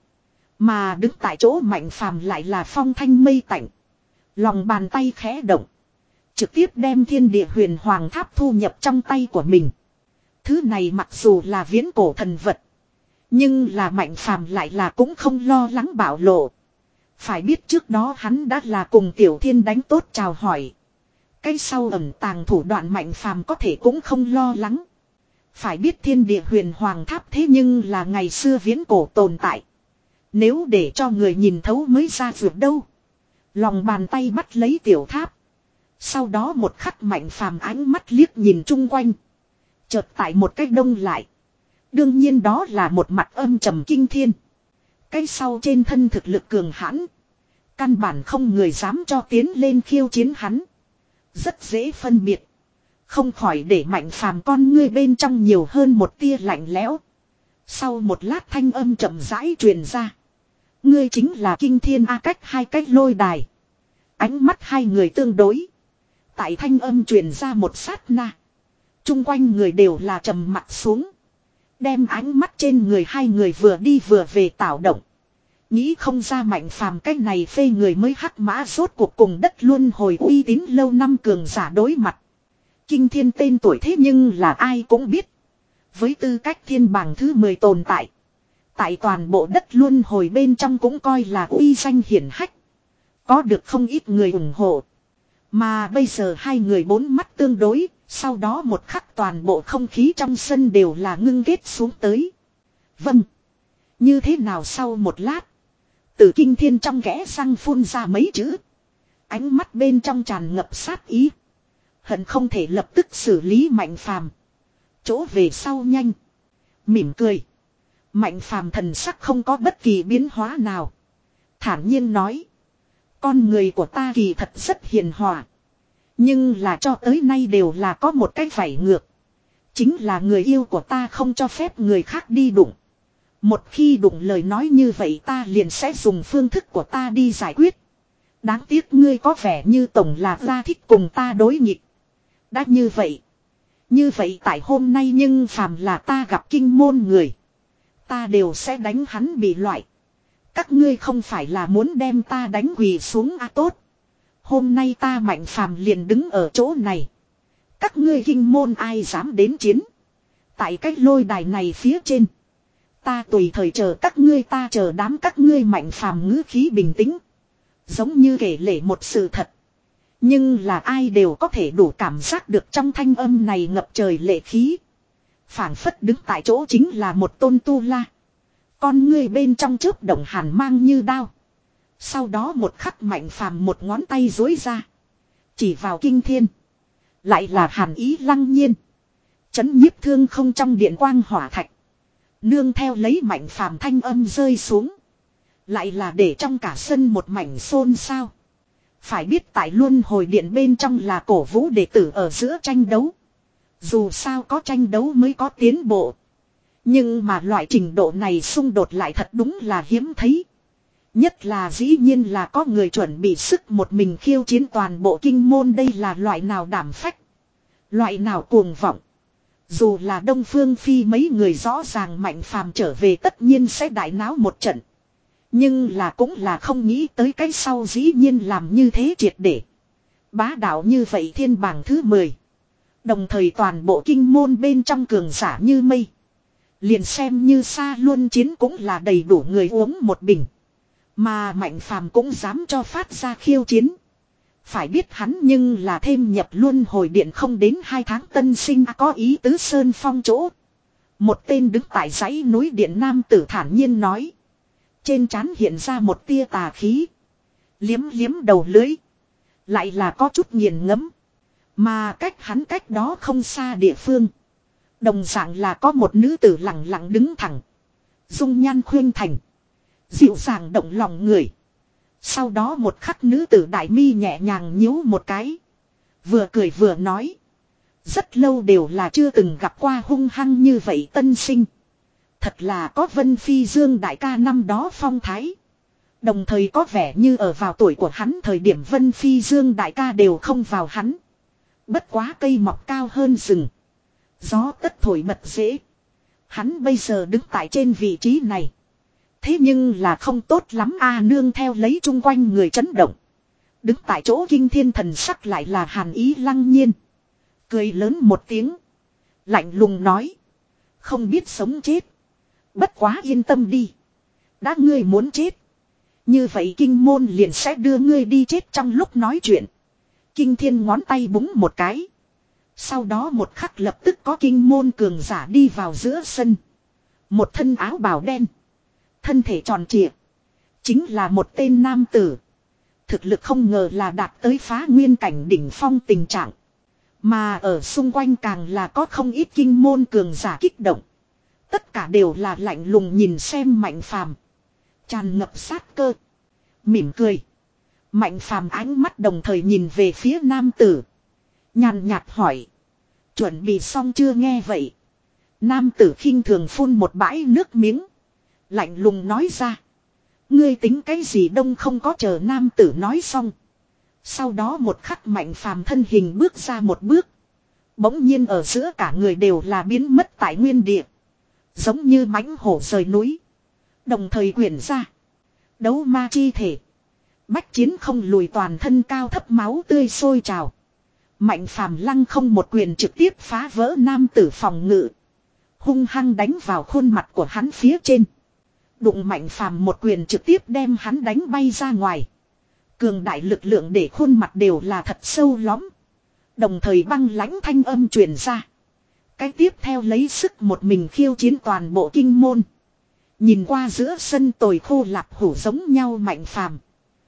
Mà đứng tại chỗ Mạnh Phàm lại là phong thanh mây tạnh. Lòng bàn tay khẽ động. Trực tiếp đem thiên địa huyền hoàng tháp thu nhập trong tay của mình. Thứ này mặc dù là viễn cổ thần vật. Nhưng là Mạnh Phàm lại là cũng không lo lắng bạo lộ. Phải biết trước đó hắn đã là cùng Tiểu Thiên đánh tốt chào hỏi. Cái sau ẩn tàng thủ đoạn Mạnh Phàm có thể cũng không lo lắng. Phải biết thiên địa huyền hoàng tháp thế nhưng là ngày xưa viễn cổ tồn tại. Nếu để cho người nhìn thấu mới ra vượt đâu. Lòng bàn tay bắt lấy tiểu tháp. Sau đó một khắc Mạnh Phàm ánh mắt liếc nhìn chung quanh. Chợt tại một cách đông lại. Đương nhiên đó là một mặt âm trầm kinh thiên. Cái sau trên thân thực lực cường hãn. Căn bản không người dám cho tiến lên khiêu chiến hắn. Rất dễ phân biệt. Không khỏi để Mạnh Phàm con ngươi bên trong nhiều hơn một tia lạnh lẽo. Sau một lát thanh âm chậm rãi truyền ra. Ngươi chính là kinh thiên A cách hai cách lôi đài. Ánh mắt hai người tương đối. Tại thanh âm truyền ra một sát na. Trung quanh người đều là trầm mặt xuống. Đem ánh mắt trên người hai người vừa đi vừa về tảo động. Nghĩ không ra Mạnh Phàm cái này phê người mới hắc mã rốt cuộc cùng đất luân hồi uy tín lâu năm cường giả đối mặt. Kinh thiên tên tuổi thế nhưng là ai cũng biết. Với tư cách thiên bảng thứ mười tồn tại. Tại toàn bộ đất luân hồi bên trong cũng coi là uy danh hiển hách. Có được không ít người ủng hộ. Mà bây giờ hai người bốn mắt tương đối. Sau đó một khắc toàn bộ không khí trong sân đều là ngưng kết xuống tới. Vâng. Như thế nào sau một lát. Tử Kinh Thiên trong kẽ răng phun ra mấy chữ. Ánh mắt bên trong tràn ngập sát ý. Hận không thể lập tức xử lý Mạnh Phàm. Chỗ về sau nhanh. Mỉm cười. Mạnh Phàm thần sắc không có bất kỳ biến hóa nào. Thản nhiên nói. Con người của ta kỳ thật rất hiền hòa. Nhưng là cho tới nay đều là có một cái vảy ngược. Chính là người yêu của ta không cho phép người khác đi đụng. Một khi đụng lời nói như vậy ta liền sẽ dùng phương thức của ta đi giải quyết. Đáng tiếc ngươi có vẻ như tổng là ra thích cùng ta đối nghịch. Đã như vậy. Như vậy tại hôm nay nhưng phàm là ta gặp kinh môn người. Ta đều sẽ đánh hắn bị loại. Các ngươi không phải là muốn đem ta đánh quỳ xuống a tốt. Hôm nay ta Mạnh Phàm liền đứng ở chỗ này. Các ngươi kinh môn ai dám đến chiến. Tại cách lôi đài này phía trên. Ta tùy thời chờ các ngươi ta chờ đám các ngươi Mạnh Phàm ngữ khí bình tĩnh. Giống như kể lể một sự thật. Nhưng là ai đều có thể đủ cảm giác được trong thanh âm này ngập trời lệ khí. Phảng phất đứng tại chỗ chính là một tôn tu la. Con người bên trong chớp động hàn mang như đao. Sau đó một khắc Mạnh Phàm một ngón tay duỗi ra. Chỉ vào Kinh Thiên. Lại là hàn ý lăng nhiên. Chấn nhiếp thương không trong điện quang hỏa thạch. Nương theo lấy Mạnh Phàm thanh âm rơi xuống. Lại là để trong cả sân một mảnh xôn xao. Phải biết tại luân hồi điện bên trong là cổ vũ đệ tử ở giữa tranh đấu. Dù sao có tranh đấu mới có tiến bộ. Nhưng mà loại trình độ này xung đột lại thật đúng là hiếm thấy. Nhất là dĩ nhiên là có người chuẩn bị sức một mình khiêu chiến toàn bộ kinh môn, đây là loại nào đảm phách. Loại nào cuồng vọng. Dù là Đông Phương Phi mấy người rõ ràng Mạnh Phàm trở về tất nhiên sẽ đại náo một trận. Nhưng là cũng là không nghĩ tới cái sau dĩ nhiên làm như thế triệt để. Bá đạo như vậy thiên bảng thứ mười. Đồng thời toàn bộ kinh môn bên trong cường giả như mây. Liền xem như xa luân chiến cũng là đầy đủ người uống một bình. Mà Mạnh Phàm cũng dám cho phát ra khiêu chiến. Phải biết hắn nhưng là thêm nhập luân hồi điện không đến hai tháng tân sinh có ý tứ sơn phong chỗ. Một tên đứng tại dãy núi điện nam tử thản nhiên nói. Trên trán hiện ra một tia tà khí. Liếm liếm đầu lưới. Lại là có chút nghiền ngẫm. Mà cách hắn cách đó không xa địa phương. Đồng dạng là có một nữ tử lặng lặng đứng thẳng. Dung nhan khuyên thành. Dịu dàng động lòng người. Sau đó một khắc nữ tử đại mi nhẹ nhàng nhíu một cái. Vừa cười vừa nói. Rất lâu đều là chưa từng gặp qua hung hăng như vậy tân sinh. Thật là có Vân Phi Dương đại ca năm đó phong thái. Đồng thời có vẻ như ở vào tuổi của hắn thời điểm Vân Phi Dương đại ca đều không vào hắn. Bất quá cây mọc cao hơn rừng. Gió tất thổi mật dễ. Hắn bây giờ đứng tại trên vị trí này. Thế nhưng là không tốt lắm a, nương theo lấy chung quanh người chấn động. Đứng tại chỗ Kinh Thiên thần sắc lại là hàn ý lăng nhiên. Cười lớn một tiếng. Lạnh lùng nói. Không biết sống chết. Bất quá yên tâm đi. Đã ngươi muốn chết. Như vậy kinh môn liền sẽ đưa ngươi đi chết trong lúc nói chuyện. Kinh Thiên ngón tay búng một cái. Sau đó một khắc lập tức có kinh môn cường giả đi vào giữa sân. Một thân áo bào đen. Thân thể tròn trịa. Chính là một tên nam tử. Thực lực không ngờ là đạt tới phá nguyên cảnh đỉnh phong tình trạng. Mà ở xung quanh càng là có không ít kinh môn cường giả kích động. Tất cả đều là lạnh lùng nhìn xem Mạnh Phàm. Tràn ngập sát cơ. Mỉm cười. Mạnh Phàm ánh mắt đồng thời nhìn về phía nam tử. Nhàn nhạt hỏi. Chuẩn bị xong chưa nghe vậy. Nam tử khinh thường phun một bãi nước miếng. Lạnh lùng nói ra. Ngươi tính cái gì đông không có chờ nam tử nói xong. Sau đó một khắc Mạnh Phàm thân hình bước ra một bước. Bỗng nhiên ở giữa cả người đều là biến mất tại nguyên địa. Giống như mãnh hổ rời núi. Đồng thời quyển ra. Đấu ma chi thể. Bách chiến không lùi, toàn thân cao thấp máu tươi sôi trào. Mạnh Phàm lăng không một quyền trực tiếp phá vỡ nam tử phòng ngự. Hung hăng đánh vào khuôn mặt của hắn phía trên. Đụng Mạnh Phàm một quyền trực tiếp đem hắn đánh bay ra ngoài. Cường đại lực lượng để khuôn mặt đều là thật sâu lõm. Đồng thời băng lãnh thanh âm truyền ra. Cái tiếp theo lấy sức một mình khiêu chiến toàn bộ kinh môn. Nhìn qua giữa sân tồi khô lạp hủ giống nhau Mạnh Phàm.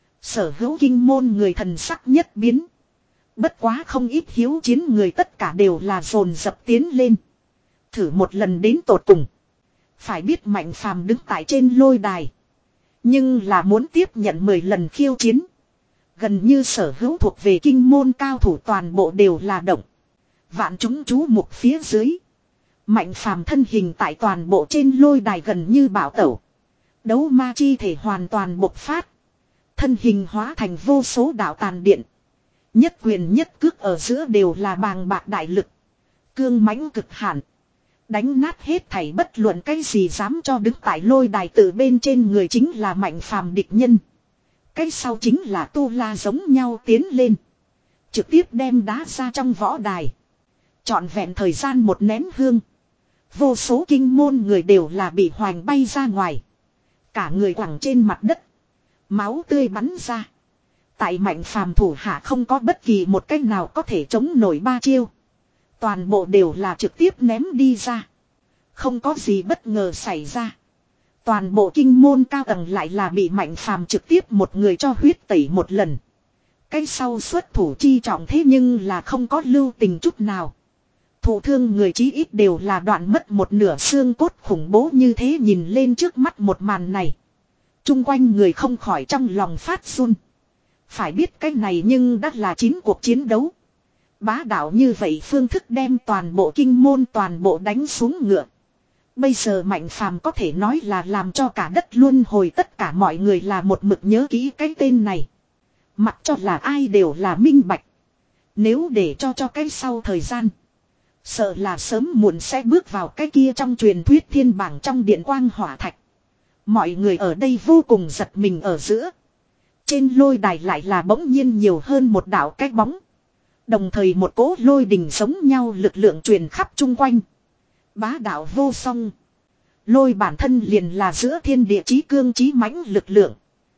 Sở hữu kinh môn người thần sắc nhất biến. Bất quá không ít hiếu chiến người tất cả đều là dồn dập tiến lên. Thử một lần đến tột cùng. Phải biết Mạnh Phàm đứng tại trên lôi đài. Nhưng là muốn tiếp nhận mười lần khiêu chiến. Gần như sở hữu thuộc về kinh môn cao thủ toàn bộ đều là động. Vạn chúng chú mục phía dưới. Mạnh Phàm thân hình tại toàn bộ trên lôi đài gần như bảo tẩu. Đấu ma chi thể hoàn toàn bộc phát. Thân hình hóa thành vô số đạo tàn điện. Nhất quyền nhất cước ở giữa đều là bàng bạc đại lực. Cương mãnh cực hạn. Đánh nát hết thảy bất luận cái gì dám cho đứng tại lôi đài từ bên trên người chính là Mạnh Phàm địch nhân. Cái sau chính là tu la giống nhau tiến lên. Trực tiếp đem đá ra trong võ đài. Trọn vẹn thời gian một nén hương. Vô số kinh môn người đều là bị hoành bay ra ngoài. Cả người quẳng trên mặt đất. Máu tươi bắn ra. Tại Mạnh Phàm thủ hạ không có bất kỳ một cách nào có thể chống nổi ba chiêu. Toàn bộ đều là trực tiếp ném đi ra. Không có gì bất ngờ xảy ra. Toàn bộ kinh môn cao tầng lại là bị Mạnh Phàm trực tiếp một người cho huyết tẩy một lần. Cái sau xuất thủ chi trọng thế nhưng là không có lưu tình chút nào. Thụ thương người chí ít đều là đoạn mất một nửa xương cốt khủng bố như thế, nhìn lên trước mắt một màn này. Trung quanh người không khỏi trong lòng phát run. Phải biết cái này nhưng đã là chín cuộc chiến đấu. Bá đạo như vậy phương thức đem toàn bộ kinh môn toàn bộ đánh xuống ngựa. Bây giờ Mạnh Phàm có thể nói là làm cho cả đất luân hồi tất cả mọi người là một mực nhớ kỹ cái tên này. Mặc cho là ai đều là minh bạch. Nếu để cho cho cái sau thời gian, sợ là sớm muộn sẽ bước vào cái kia trong truyền thuyết thiên bảng trong điện quang hỏa thạch. Mọi người ở đây vô cùng giật mình ở giữa. Trên lôi đài lại là bỗng nhiên nhiều hơn một đạo cái bóng. Đồng thời một cỗ lôi đình giống nhau lực lượng truyền khắp chung quanh. Bá đạo vô song. Lôi bản thân liền là giữa thiên địa chí cương chí mãnh lực lượng.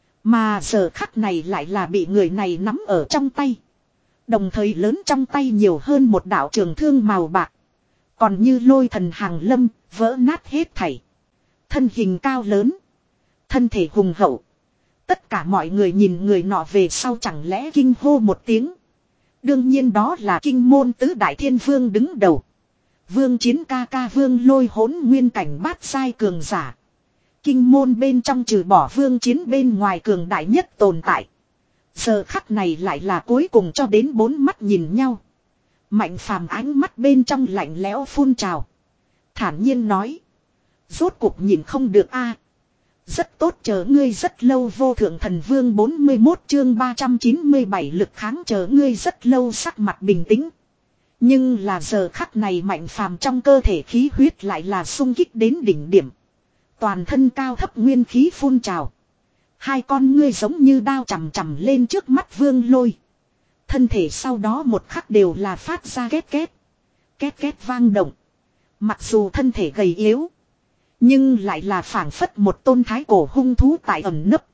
Mà giờ khắc này lại là bị người này nắm ở trong tay. Đồng thời lớn trong tay nhiều hơn một đạo trường thương màu bạc. Còn như lôi thần hàng lâm, vỡ nát hết thảy. Thân hình cao lớn. Thân thể hùng hậu. Tất cả mọi người nhìn người nọ về sau chẳng lẽ kinh hô một tiếng. Đương nhiên đó là kinh môn tứ đại thiên vương đứng đầu. Vương chiến ca ca vương lôi hỗn nguyên cảnh bát sai cường giả. Kinh môn bên trong trừ bỏ vương chiến bên ngoài cường đại nhất tồn tại. Giờ khắc này lại là cuối cùng cho đến bốn mắt nhìn nhau. Mạnh Phàm ánh mắt bên trong lạnh lẽo phun trào. Thản nhiên nói. Rốt cục nhìn không được a. Rất tốt, chờ ngươi rất lâu. Vô thượng thần vương bốn mươi mốt chương ba trăm chín mươi bảy lực kháng, chờ ngươi rất lâu. Sắc mặt bình tĩnh. Nhưng là giờ khắc này Mạnh Phàm trong cơ thể khí huyết lại là sung kích đến đỉnh điểm. Toàn thân cao thấp nguyên khí phun trào. Hai con ngươi giống như đao chằm chằm lên trước mắt vương lôi. Thân thể sau đó một khắc đều là phát ra két két. Két két vang động. Mặc dù thân thể gầy yếu, nhưng lại là phảng phất một tôn thái cổ hung thú tại ẩn nấp.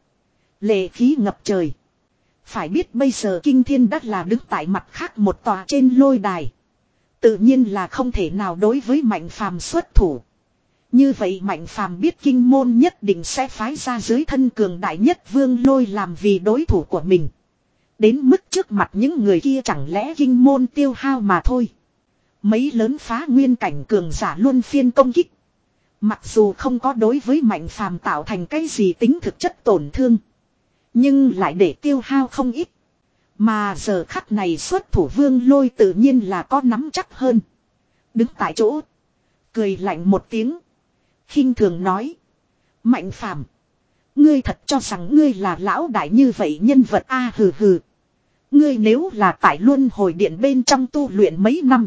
Lệ khí ngập trời. Phải biết bây giờ kinh thiên đất là đứng tại mặt khác một tòa trên lôi đài. Tự nhiên là không thể nào đối với Mạnh Phàm xuất thủ. Như vậy Mạnh Phàm biết kinh môn nhất định sẽ phái ra dưới thân cường đại nhất vương lôi làm vì đối thủ của mình. Đến mức trước mặt những người kia chẳng lẽ kinh môn tiêu hao mà thôi. Mấy lớn phá nguyên cảnh cường giả luân phiên công kích. Mặc dù không có đối với Mạnh Phàm tạo thành cái gì tính thực chất tổn thương, nhưng lại để tiêu hao không ít. Mà giờ khắc này xuất thủ vương lôi tự nhiên là có nắm chắc hơn. Đứng tại chỗ, cười lạnh một tiếng, khinh thường nói. Mạnh Phàm, ngươi thật cho rằng ngươi là lão đại như vậy nhân vật a? À, hừ hừ. Ngươi nếu là tại luân hồi điện bên trong tu luyện mấy năm,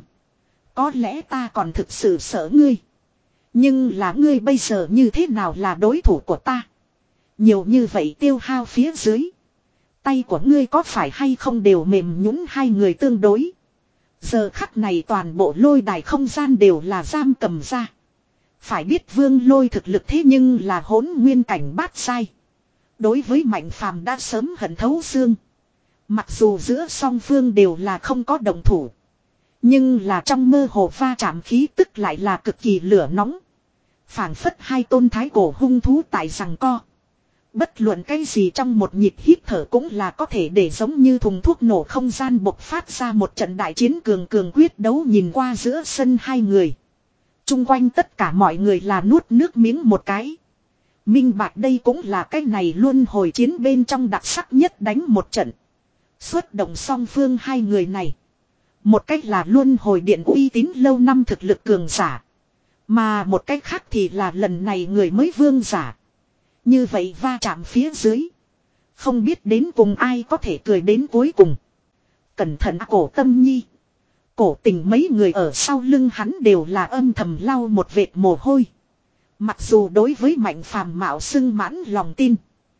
có lẽ ta còn thực sự sợ ngươi. Nhưng là ngươi bây giờ như thế nào là đối thủ của ta? Nhiều như vậy tiêu hao phía dưới, tay của ngươi có phải hay không đều mềm nhũn? Hai người tương đối. Giờ khắc này toàn bộ lôi đài không gian đều là giam cầm ra. Phải biết vương lôi thực lực thế nhưng là hỗn nguyên cảnh bát sai. Đối với Mạnh Phàm đã sớm hận thấu xương. Mặc dù giữa song phương đều là không có đồng thủ, nhưng là trong mơ hồ va chạm khí tức lại là cực kỳ lửa nóng. Phảng phất hai tôn thái cổ hung thú tại giằng co. Bất luận cái gì trong một nhịp hít thở cũng là có thể để giống như thùng thuốc nổ không gian bộc phát ra một trận đại chiến cường cường quyết đấu. Nhìn qua giữa sân hai người, chung quanh tất cả mọi người là nuốt nước miếng một cái. Minh bạch đây cũng là cái này luân hồi chiến bên trong đặc sắc nhất đánh một trận. Xuất động song phương hai người này, một cách là luân hồi điện uy tín lâu năm thực lực cường giả, mà một cách khác thì là lần này người mới vương giả. Như vậy va chạm phía dưới, không biết đến cùng ai có thể cười đến cuối cùng. Cẩn thận Cổ Tâm Nhi, Cổ Tình mấy người ở sau lưng hắn đều là âm thầm lau một vệt mồ hôi. Mặc dù đối với Mạnh Phàm mạo xưng mãn lòng tin,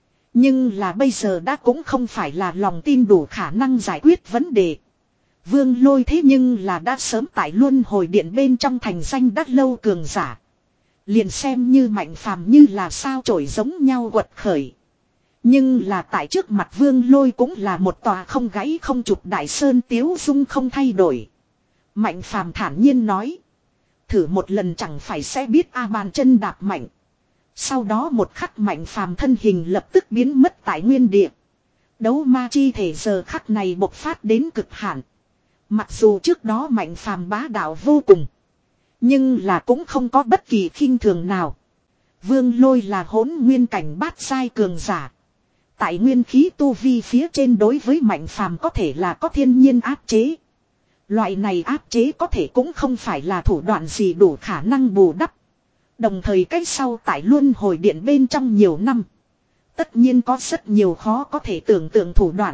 nhưng là bây giờ đã cũng không phải là lòng tin đủ khả năng giải quyết vấn đề. Vương Lôi thế nhưng là đã sớm tại luân hồi điện bên trong thành danh đắt lâu cường giả. Liền xem như Mạnh Phàm như là sao chổi giống nhau quật khởi, Nhưng là tại trước mặt Vương Lôi cũng là một tòa không gãy không chụp đại sơn tiếu dung không thay đổi. Mạnh phàm thản nhiên nói. Thử một lần chẳng phải sẽ biết a bàn chân đạp mạnh. Sau đó một khắc mạnh phàm thân hình lập tức biến mất tại nguyên địa. Đấu ma chi thể giờ khắc này bộc phát đến cực hạn. Mặc dù trước đó mạnh phàm bá đạo vô cùng. Nhưng là cũng không có bất kỳ khinh thường nào. Vương Lôi là hỗn nguyên cảnh bát giai cường giả. Tại nguyên khí tu vi phía trên đối với mạnh phàm có thể là có thiên nhiên áp chế. Loại này áp chế có thể cũng không phải là thủ đoạn gì đủ khả năng bù đắp. Đồng thời cách sau tại luân hồi điện bên trong nhiều năm. Tất nhiên có rất nhiều khó có thể tưởng tượng thủ đoạn.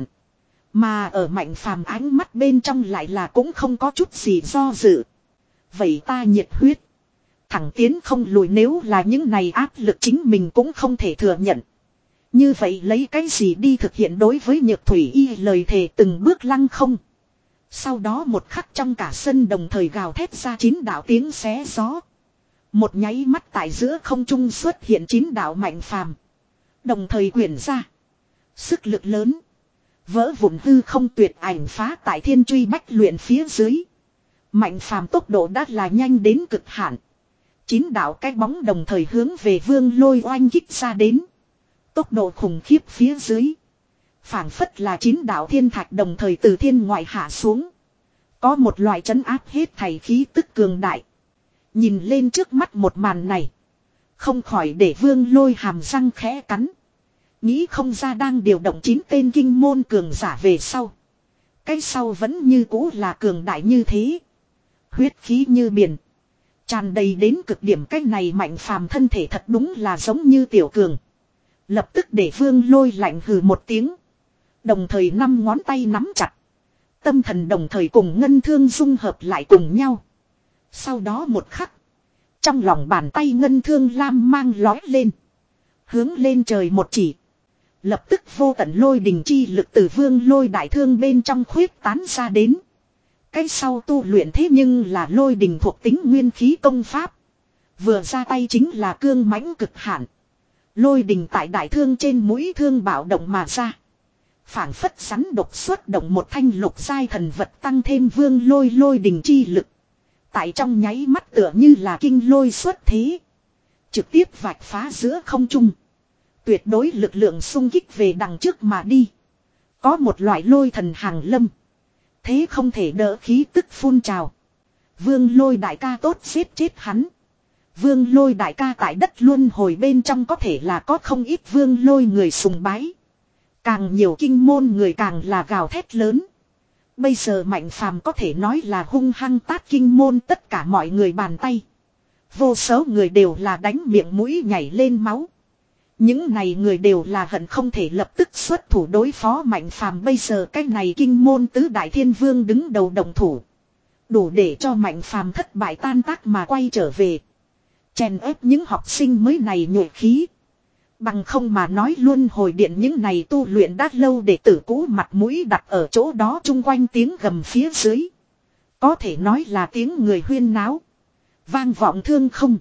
Mà ở mạnh phàm ánh mắt bên trong lại là cũng không có chút gì do dự. Vậy ta nhiệt huyết. Thẳng tiến không lùi, nếu là những này áp lực chính mình cũng không thể thừa nhận. Như vậy lấy cái gì đi thực hiện đối với Nhược Thủy Y lời thề từng bước lăng không. Sau đó một khắc trong cả sân đồng thời gào thét ra chín đạo tiếng xé gió. Một nháy mắt tại giữa không trung xuất hiện chín đạo mạnh phàm. Đồng thời quyển ra. Sức lực lớn. Vỡ vụn hư không tuyệt ảnh phá tại thiên truy bách luyện phía dưới. Mạnh phàm tốc độ đã là nhanh đến cực hạn. Chín đạo cái bóng đồng thời hướng về Vương Lôi oanh kích ra đến. Tốc độ khủng khiếp phía dưới. Phảng phất là chín đạo thiên thạch đồng thời từ thiên ngoại hạ xuống. Có một loại trấn áp hết thảy khí tức cường đại. Nhìn lên trước mắt một màn này. Không khỏi để Vương Lôi hàm răng khẽ cắn. Nghĩ không ra đang điều động chín tên kinh môn cường giả về sau. Cái sau vẫn như cũ là cường đại như thế. Huyết khí như biển. Tràn đầy đến cực điểm, cái này mạnh phàm thân thể thật đúng là giống như tiểu cường. Lập tức để Vương Lôi lạnh hừ một tiếng. Đồng thời năm ngón tay nắm chặt. Tâm thần đồng thời cùng ngân thương dung hợp lại cùng nhau. Sau đó một khắc. Trong lòng bàn tay ngân thương lam mang lói lên. Hướng lên trời một chỉ. Lập tức vô tận lôi đình chi lực từ Vương Lôi đại thương bên trong khuyết tán ra đến. Cái sau tu luyện thế nhưng là lôi đình thuộc tính nguyên khí công pháp. Vừa ra tay chính là cương mãnh cực hạn. Lôi đình tại đại thương trên mũi thương bạo động mà ra. Phảng phất rắn độc xuất động một thanh lục giai thần vật, tăng thêm Vương Lôi lôi đình chi lực. Tại trong nháy mắt tựa như là kinh lôi xuất thế. Trực tiếp vạch phá giữa không trung. Tuyệt đối lực lượng xung kích về đằng trước mà đi. Có một loại lôi thần hàng lâm. Thế không thể đỡ khí tức phun trào. Vương Lôi đại ca tốt giết chết hắn. Vương Lôi đại ca tại đất luân hồi bên trong có thể là có không ít Vương Lôi người sùng bái. Càng nhiều kinh môn người càng là gào thét lớn. Bây giờ mạnh phàm có thể nói là hung hăng tát kinh môn tất cả mọi người bàn tay. Vô số người đều là đánh miệng mũi nhảy lên máu. Những này người đều là hận không thể lập tức xuất thủ đối phó mạnh phàm. Bây giờ cái này kinh môn tứ đại thiên vương đứng đầu đồng thủ. Đủ để cho mạnh phàm thất bại tan tác mà quay trở về. Chèn ép những học sinh mới này nhuệ khí. Bằng không mà nói luôn hồi điện những này tu luyện đã lâu để tử cũ mặt mũi đặt ở chỗ đó chung quanh tiếng gầm phía dưới. Có thể nói là tiếng người huyên náo. Vang vọng thương không.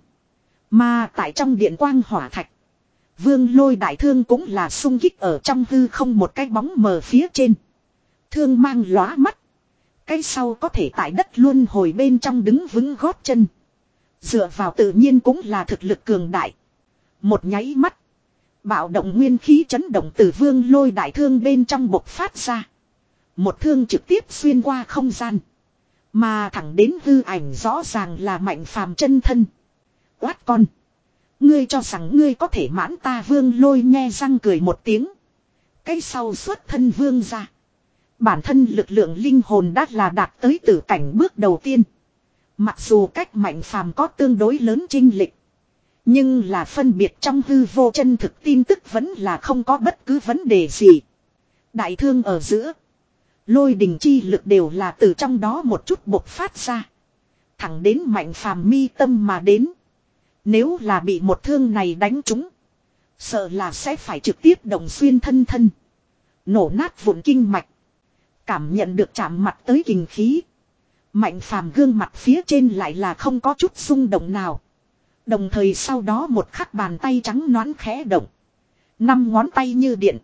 Mà tại trong điện quang hỏa thạch. Vương Lôi đại thương cũng là xung kích ở trong hư không một cái bóng mờ phía trên. Thương mang lóa mắt. Cái sau có thể tại đất luân hồi bên trong đứng vững gót chân. Dựa vào tự nhiên cũng là thực lực cường đại. Một nháy mắt. Bạo động nguyên khí chấn động từ Vương Lôi đại thương bên trong bộc phát ra. Một thương trực tiếp xuyên qua không gian. Mà thẳng đến hư ảnh rõ ràng là mạnh phàm chân thân. Quát con. Ngươi cho rằng ngươi có thể mãn ta? Vương Lôi nhe răng cười một tiếng. Cái sau xuất thân vương ra. Bản thân lực lượng linh hồn đã là đạt tới tử cảnh bước đầu tiên. Mặc dù cách mạnh phàm có tương đối lớn chênh lệch. Nhưng là phân biệt trong hư vô chân thực tin tức vẫn là không có bất cứ vấn đề gì. Đại thương ở giữa. Lôi đình chi lực đều là từ trong đó một chút bộc phát ra. Thẳng đến mạnh phàm mi tâm mà đến. Nếu là bị một thương này đánh trúng. Sợ là sẽ phải trực tiếp động xuyên thân thân. Nổ nát vụn kinh mạch. Cảm nhận được chạm mặt tới kình khí. Mạnh phàm gương mặt phía trên lại là không có chút xung động nào. Đồng thời sau đó một khắc bàn tay trắng nõn khẽ động. Năm ngón tay như điện.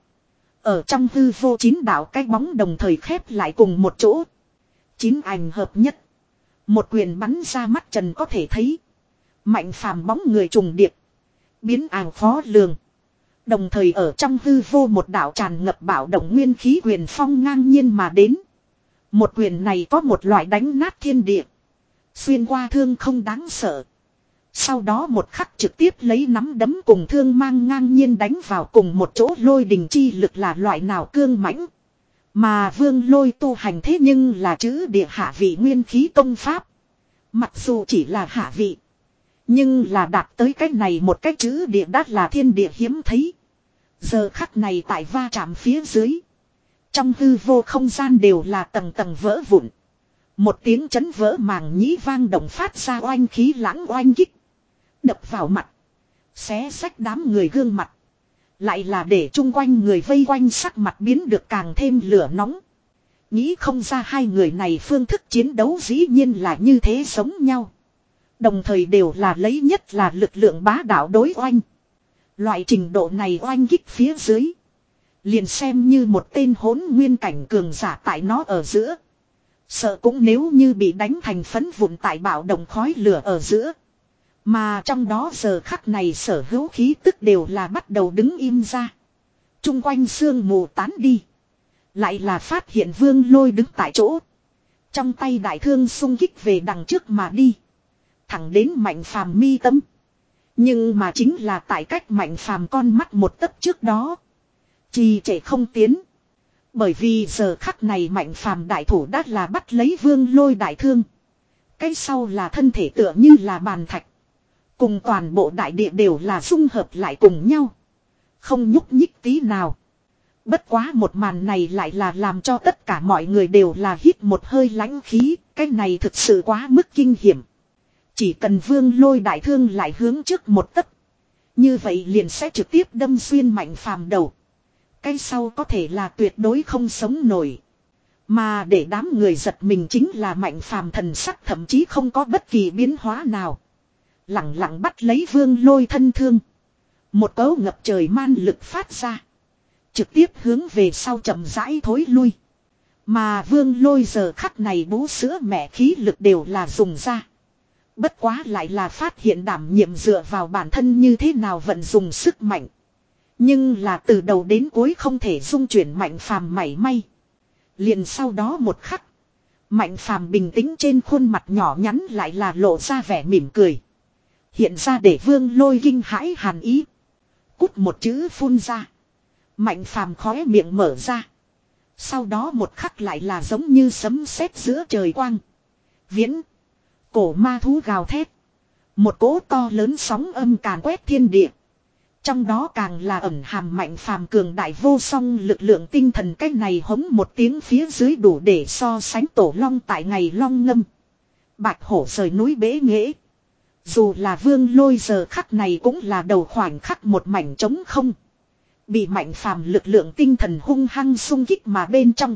Ở trong hư vô chín đạo cái bóng đồng thời khép lại cùng một chỗ. Chín ảnh hợp nhất. Một quyền bắn ra mắt trần có thể thấy. Mạnh phàm bóng người trùng điệp. Biến ảo khó lường. Đồng thời ở trong hư vô một đạo tràn ngập bạo động nguyên khí quyền phong ngang nhiên mà đến. Một quyền này có một loại đánh nát thiên địa. Xuyên qua thương không đáng sợ. Sau đó một khắc trực tiếp lấy nắm đấm cùng thương mang ngang nhiên đánh vào cùng một chỗ. Lôi đình chi lực là loại nào cương mãnh. Mà vương lôi tu hành thế nhưng là chữ địa hạ vị nguyên khí công pháp. Mặc dù chỉ là hạ vị. Nhưng là đạt tới cách này một cách chữ địa đắt là thiên địa hiếm thấy. Giờ khắc này tại va chạm phía dưới. Trong hư vô không gian đều là tầng tầng vỡ vụn. Một tiếng chấn vỡ màng nhĩ vang động phát ra oanh khí lãng oanh kích. Đập vào mặt. Xé xách đám người gương mặt. Lại là để chung quanh người vây quanh sắc mặt biến được càng thêm lửa nóng. Nghĩ không ra hai người này phương thức chiến đấu dĩ nhiên là như thế giống nhau. Đồng thời đều là lấy nhất là lực lượng bá đạo đối oanh. Loại trình độ này oanh kích phía dưới. Liền xem như một tên hỗn nguyên cảnh cường giả tại nó ở giữa. Sợ cũng nếu như bị đánh thành phấn vụn tại bạo động khói lửa ở giữa. Mà trong đó giờ khắc này sở hữu khí tức đều là bắt đầu đứng im ra. Trung quanh sương mù tán đi. Lại là phát hiện vương lôi đứng tại chỗ. Trong tay đại thương xung kích về đằng trước mà đi. Thẳng đến mạnh phàm mi tâm. Nhưng mà chính là tại cách mạnh phàm con mắt một tấc trước đó. Trì trệ không tiến. Bởi vì giờ khắc này mạnh phàm đại thủ đã là bắt lấy vương lôi đại thương. Cái sau là thân thể tựa như là bàn thạch. Cùng toàn bộ đại địa đều là dung hợp lại cùng nhau. Không nhúc nhích tí nào. Bất quá một màn này lại là làm cho tất cả mọi người đều là hít một hơi lãnh khí. Cái này thực sự quá mức kinh hiểm. Chỉ cần vương lôi đại thương lại hướng trước một tấc. Như vậy liền sẽ trực tiếp đâm xuyên mạnh phàm đầu. Cái sau có thể là tuyệt đối không sống nổi. Mà để đám người giật mình chính là mạnh phàm thần sắc thậm chí không có bất kỳ biến hóa nào. Lặng lặng bắt lấy vương lôi thân thương. Một cấu ngập trời man lực phát ra. Trực tiếp hướng về sau chậm rãi thối lui. Mà vương lôi giờ khắc này bú sữa mẹ khí lực đều là dùng ra. Bất quá lại là phát hiện đảm nhiệm dựa vào bản thân như thế nào vận dùng sức mạnh. Nhưng là từ đầu đến cuối không thể dung chuyển mạnh phàm mảy may. Liền sau đó một khắc. Mạnh phàm bình tĩnh trên khuôn mặt nhỏ nhắn lại là lộ ra vẻ mỉm cười. Hiện ra để vương lôi kinh hãi hàn ý. Cút một chữ phun ra. Mạnh phàm khóe miệng mở ra. Sau đó một khắc lại là giống như sấm sét giữa trời quang. Viễn. Cổ ma thú gào thét. Một cỗ to lớn sóng âm càn quét thiên địa. Trong đó càng là ẩn hàm mạnh phàm cường đại vô song lực lượng tinh thần. Cái này hống một tiếng phía dưới đủ để so sánh tổ long tại ngày long ngâm. Bạch hổ rời núi bế nghễ. Dù là vương lôi giờ khắc này cũng là đầu khoảnh khắc một mảnh trống không. Bị mạnh phàm lực lượng tinh thần hung hăng xung kích mà bên trong.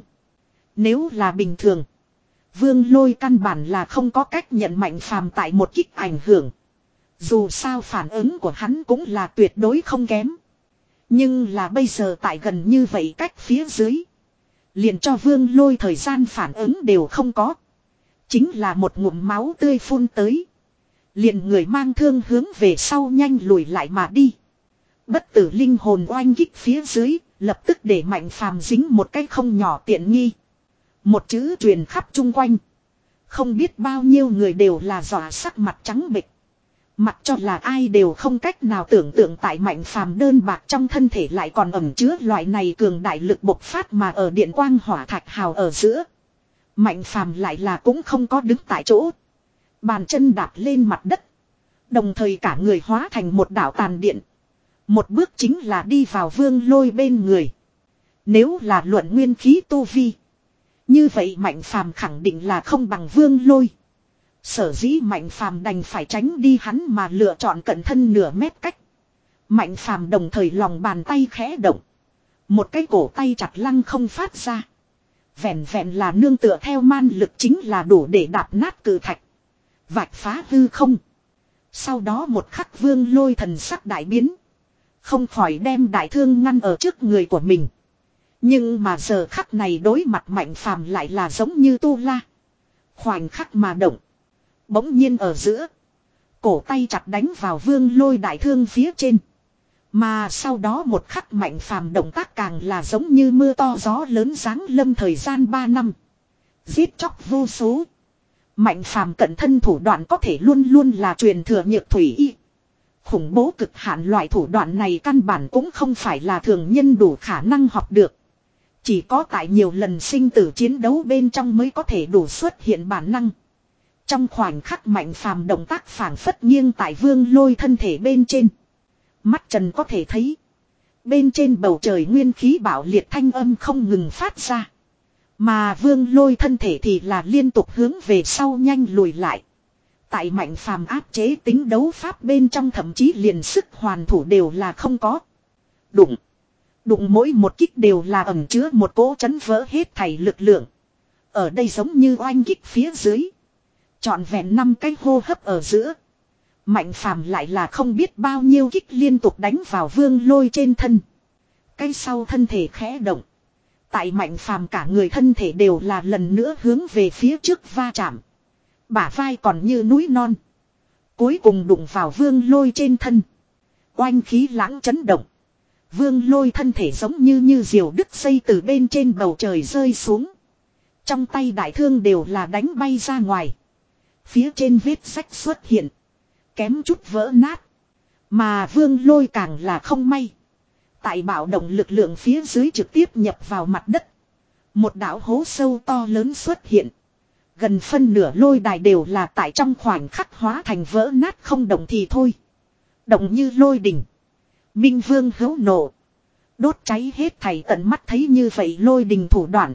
Nếu là bình thường. Vương lôi căn bản là không có cách nhận mạnh phàm tại một kích ảnh hưởng. Dù sao phản ứng của hắn cũng là tuyệt đối không kém. Nhưng là bây giờ tại gần như vậy cách phía dưới. Liền cho vương lôi thời gian phản ứng đều không có. Chính là một ngụm máu tươi phun tới. Liền người mang thương hướng về sau nhanh lùi lại mà đi. Bất tử linh hồn oanh kích phía dưới. Lập tức để mạnh phàm dính một cái không nhỏ tiện nghi. Một chữ truyền khắp chung quanh. Không biết bao nhiêu người đều là dọa sắc mặt trắng bệch. Mặc cho là ai đều không cách nào tưởng tượng tại mạnh phàm đơn bạc trong thân thể lại còn ẩn chứa loại này cường đại lực bộc phát mà ở điện quang hỏa thạch hào ở giữa. Mạnh phàm lại là cũng không có đứng tại chỗ. Bàn chân đạp lên mặt đất. Đồng thời cả người hóa thành một đảo tàn điện. Một bước chính là đi vào vương lôi bên người. Nếu là luận nguyên khí tu vi. Như vậy mạnh phàm khẳng định là không bằng vương lôi. Sở dĩ mạnh phàm đành phải tránh đi hắn mà lựa chọn cận thân nửa mét cách. Mạnh phàm đồng thời lòng bàn tay khẽ động. Một cái cổ tay chặt lăng không phát ra. Vẹn vẹn là nương tựa theo man lực chính là đủ để đạp nát cự thạch. Vạch phá hư không. Sau đó một khắc vương lôi thần sắc đại biến. Không khỏi đem đại thương ngăn ở trước người của mình. Nhưng mà giờ khắc này đối mặt Mạnh Phàm lại là giống như tu la. Khoảnh khắc mà động. Bỗng nhiên ở giữa. Cổ tay chặt đánh vào Vương Lôi đại thương phía trên. Mà sau đó một khắc Mạnh Phàm động tác càng là giống như mưa to gió lớn giáng lâm thời gian ba năm. Giết chóc vô số. Mạnh Phàm cận thân thủ đoạn có thể luôn luôn là truyền thừa nhược thủy y. Khủng bố cực hạn loại thủ đoạn này căn bản cũng không phải là thường nhân đủ khả năng học được. Chỉ có tại nhiều lần sinh tử chiến đấu bên trong mới có thể đủ xuất hiện bản năng. Trong khoảnh khắc Mạnh Phàm động tác phảng phất nghiêng tại Vương Lôi thân thể bên trên. Mắt trần có thể thấy. Bên trên bầu trời nguyên khí bạo liệt thanh âm không ngừng phát ra. Mà Vương Lôi thân thể thì là liên tục hướng về sau nhanh lùi lại. Tại Mạnh Phàm áp chế tính đấu pháp bên trong thậm chí liền sức hoàn thủ đều là không có. Đụng. Đụng mỗi một kích đều là ẩn chứa một cỗ chấn vỡ hết thảy lực lượng. Ở đây giống như oanh kích phía dưới. Trọn vẹn năm cái hô hấp ở giữa. Mạnh Phàm lại là không biết bao nhiêu kích liên tục đánh vào Vương Lôi trên thân. Cái sau thân thể khẽ động. Tại Mạnh Phàm cả người thân thể đều là lần nữa hướng về phía trước va chạm. Bả vai còn như núi non. Cuối cùng đụng vào Vương Lôi trên thân. Oanh khí lãng chấn động. Vương Lôi thân thể giống như như diều đứt dây từ bên trên bầu trời rơi xuống. Trong tay đại thương đều là đánh bay ra ngoài. Phía trên vết rách xuất hiện. Kém chút vỡ nát. Mà Vương Lôi càng là không may. Tại bạo động lực lượng phía dưới trực tiếp nhập vào mặt đất. Một đảo hố sâu to lớn xuất hiện. Gần phân nửa lôi đài đều là tại trong khoảnh khắc hóa thành vỡ nát không động thì thôi. Động như lôi đỉnh. Minh Vương hữu nộ. Đốt cháy hết thảy tận mắt thấy như vậy lôi đình thủ đoạn.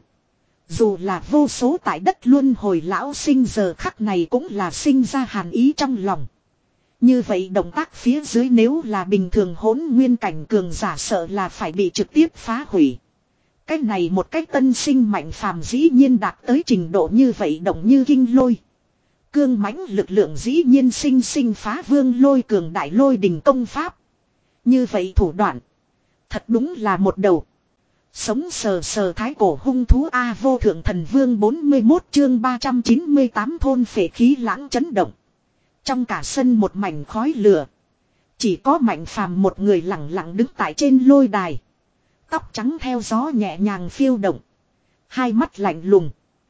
Dù là vô số tại đất luân hồi lão sinh giờ khắc này cũng là sinh ra hàn ý trong lòng. Như vậy động tác phía dưới nếu là bình thường hỗn nguyên cảnh cường giả sợ là phải bị trực tiếp phá hủy. Cái này một cách tân sinh Mạnh Phàm dĩ nhiên đạt tới trình độ như vậy động như kinh lôi. Cương mãnh lực lượng dĩ nhiên sinh sinh phá Vương Lôi cường đại lôi đình công pháp. Như vậy thủ đoạn. Thật đúng là một đầu. Sống sờ sờ thái cổ hung thú A vô thượng thần vương bốn mươi mốt chương ba trăm chín mươi tám thôn phệ khí lãng chấn động. Trong cả sân một mảnh khói lửa. Chỉ có Mạnh Phàm một người lặng lặng đứng tại trên lôi đài. Tóc trắng theo gió nhẹ nhàng phiêu động. Hai mắt lạnh lùng.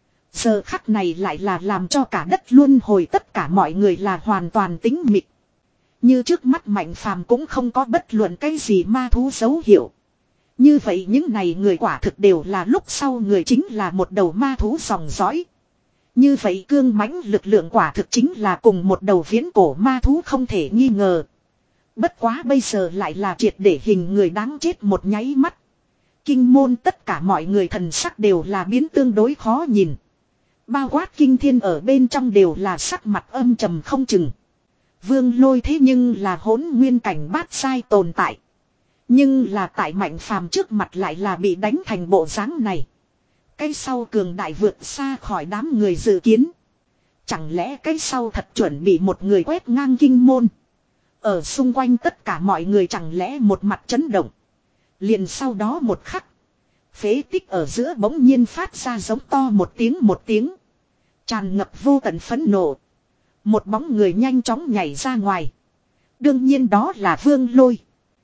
Giờ khắc này lại là làm cho cả đất luân hồi tất cả mọi người là hoàn toàn tĩnh mịch. Như trước mắt Mạnh Phàm cũng không có bất luận cái gì ma thú dấu hiệu. Như vậy những này người quả thực đều là lúc sau người chính là một đầu ma thú dòng dõi. Như vậy cương mãnh lực lượng quả thực chính là cùng một đầu viễn cổ ma thú không thể nghi ngờ. Bất quá bây giờ lại là triệt để hình người đáng chết một nháy mắt. Kinh môn tất cả mọi người thần sắc đều là biến tương đối khó nhìn. Bao quát kinh thiên ở bên trong đều là sắc mặt âm trầm không chừng. Vương Lôi thế nhưng là hỗn nguyên cảnh bát sai tồn tại. Nhưng là tại Mạnh Phàm trước mặt lại là bị đánh thành bộ dáng này. Cái sau cường đại vượt xa khỏi đám người dự kiến. Chẳng lẽ cái sau thật chuẩn bị một người quét ngang kinh môn. Ở xung quanh tất cả mọi người chẳng lẽ một mặt chấn động. Liền sau đó một khắc. Phế tích ở giữa bỗng nhiên phát ra giống to một tiếng một tiếng. Tràn ngập vô tận phẫn nộ. Một bóng người nhanh chóng nhảy ra ngoài. Đương nhiên đó là Vương Lôi.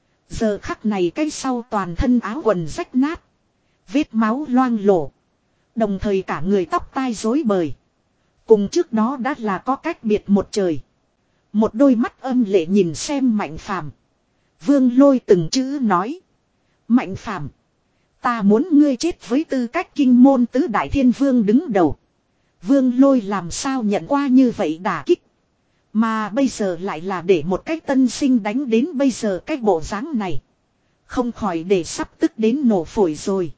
Giờ khắc này cái sau toàn thân áo quần rách nát. Vết máu loang lổ. Đồng thời cả người tóc tai rối bời. Cùng trước đó đã là có cách biệt một trời. Một đôi mắt âm lệ nhìn xem Mạnh Phàm. Vương Lôi từng chữ nói. Mạnh Phàm, ta muốn ngươi chết với tư cách kinh môn tứ đại thiên vương đứng đầu. Vương Lôi làm sao nhận qua như vậy đả kích. Mà bây giờ lại là để một cách tân sinh đánh đến bây giờ cái bộ dáng này. Không khỏi để sắp tức đến nổ phổi rồi.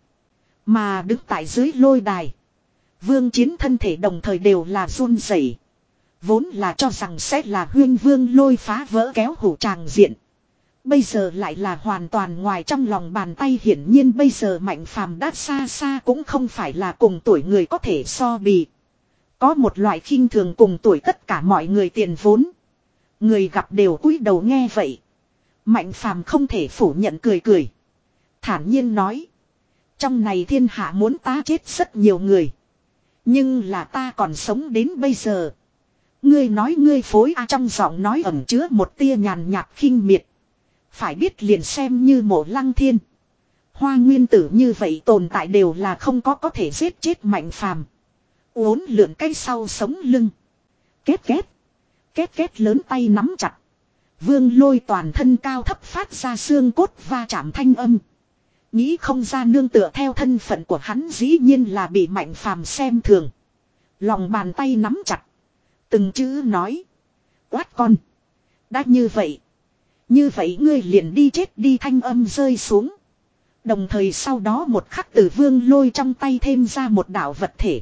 Mà đứng tại dưới lôi đài. Vương Chiến thân thể đồng thời đều là run rẩy. Vốn là cho rằng sẽ là Huyên Vương Lôi phá vỡ kéo hủ tràng diện. Bây giờ lại là hoàn toàn ngoài trong lòng bàn tay, hiển nhiên bây giờ Mạnh Phàm đã xa xa cũng không phải là cùng tuổi người có thể so bì. Có một loại khinh thường cùng tuổi tất cả mọi người tiền vốn. Người gặp đều cúi đầu nghe vậy. Mạnh phàm không thể phủ nhận cười cười. Thản nhiên nói. Trong này thiên hạ muốn ta chết rất nhiều người. Nhưng là ta còn sống đến bây giờ. Ngươi nói ngươi phối a trong giọng nói ẩn chứa một tia nhàn nhạt khinh miệt. Phải biết liền xem như Mộ Lăng Thiên. Hoa nguyên tử như vậy tồn tại đều là không có có thể giết chết Mạnh phàm. Uốn lượn cái sau sống lưng. Két két. Két két lớn tay nắm chặt. Vương Lôi toàn thân cao thấp phát ra xương cốt va chạm thanh âm. Nghĩ không ra nương tựa theo thân phận của hắn dĩ nhiên là bị Mạnh phàm xem thường. Lòng bàn tay nắm chặt. Từng chữ nói. Quát con. Đã như vậy. Như vậy ngươi liền đi chết đi, thanh âm rơi xuống. Đồng thời sau đó một khắc từ Vương Lôi trong tay thêm ra một đạo vật thể.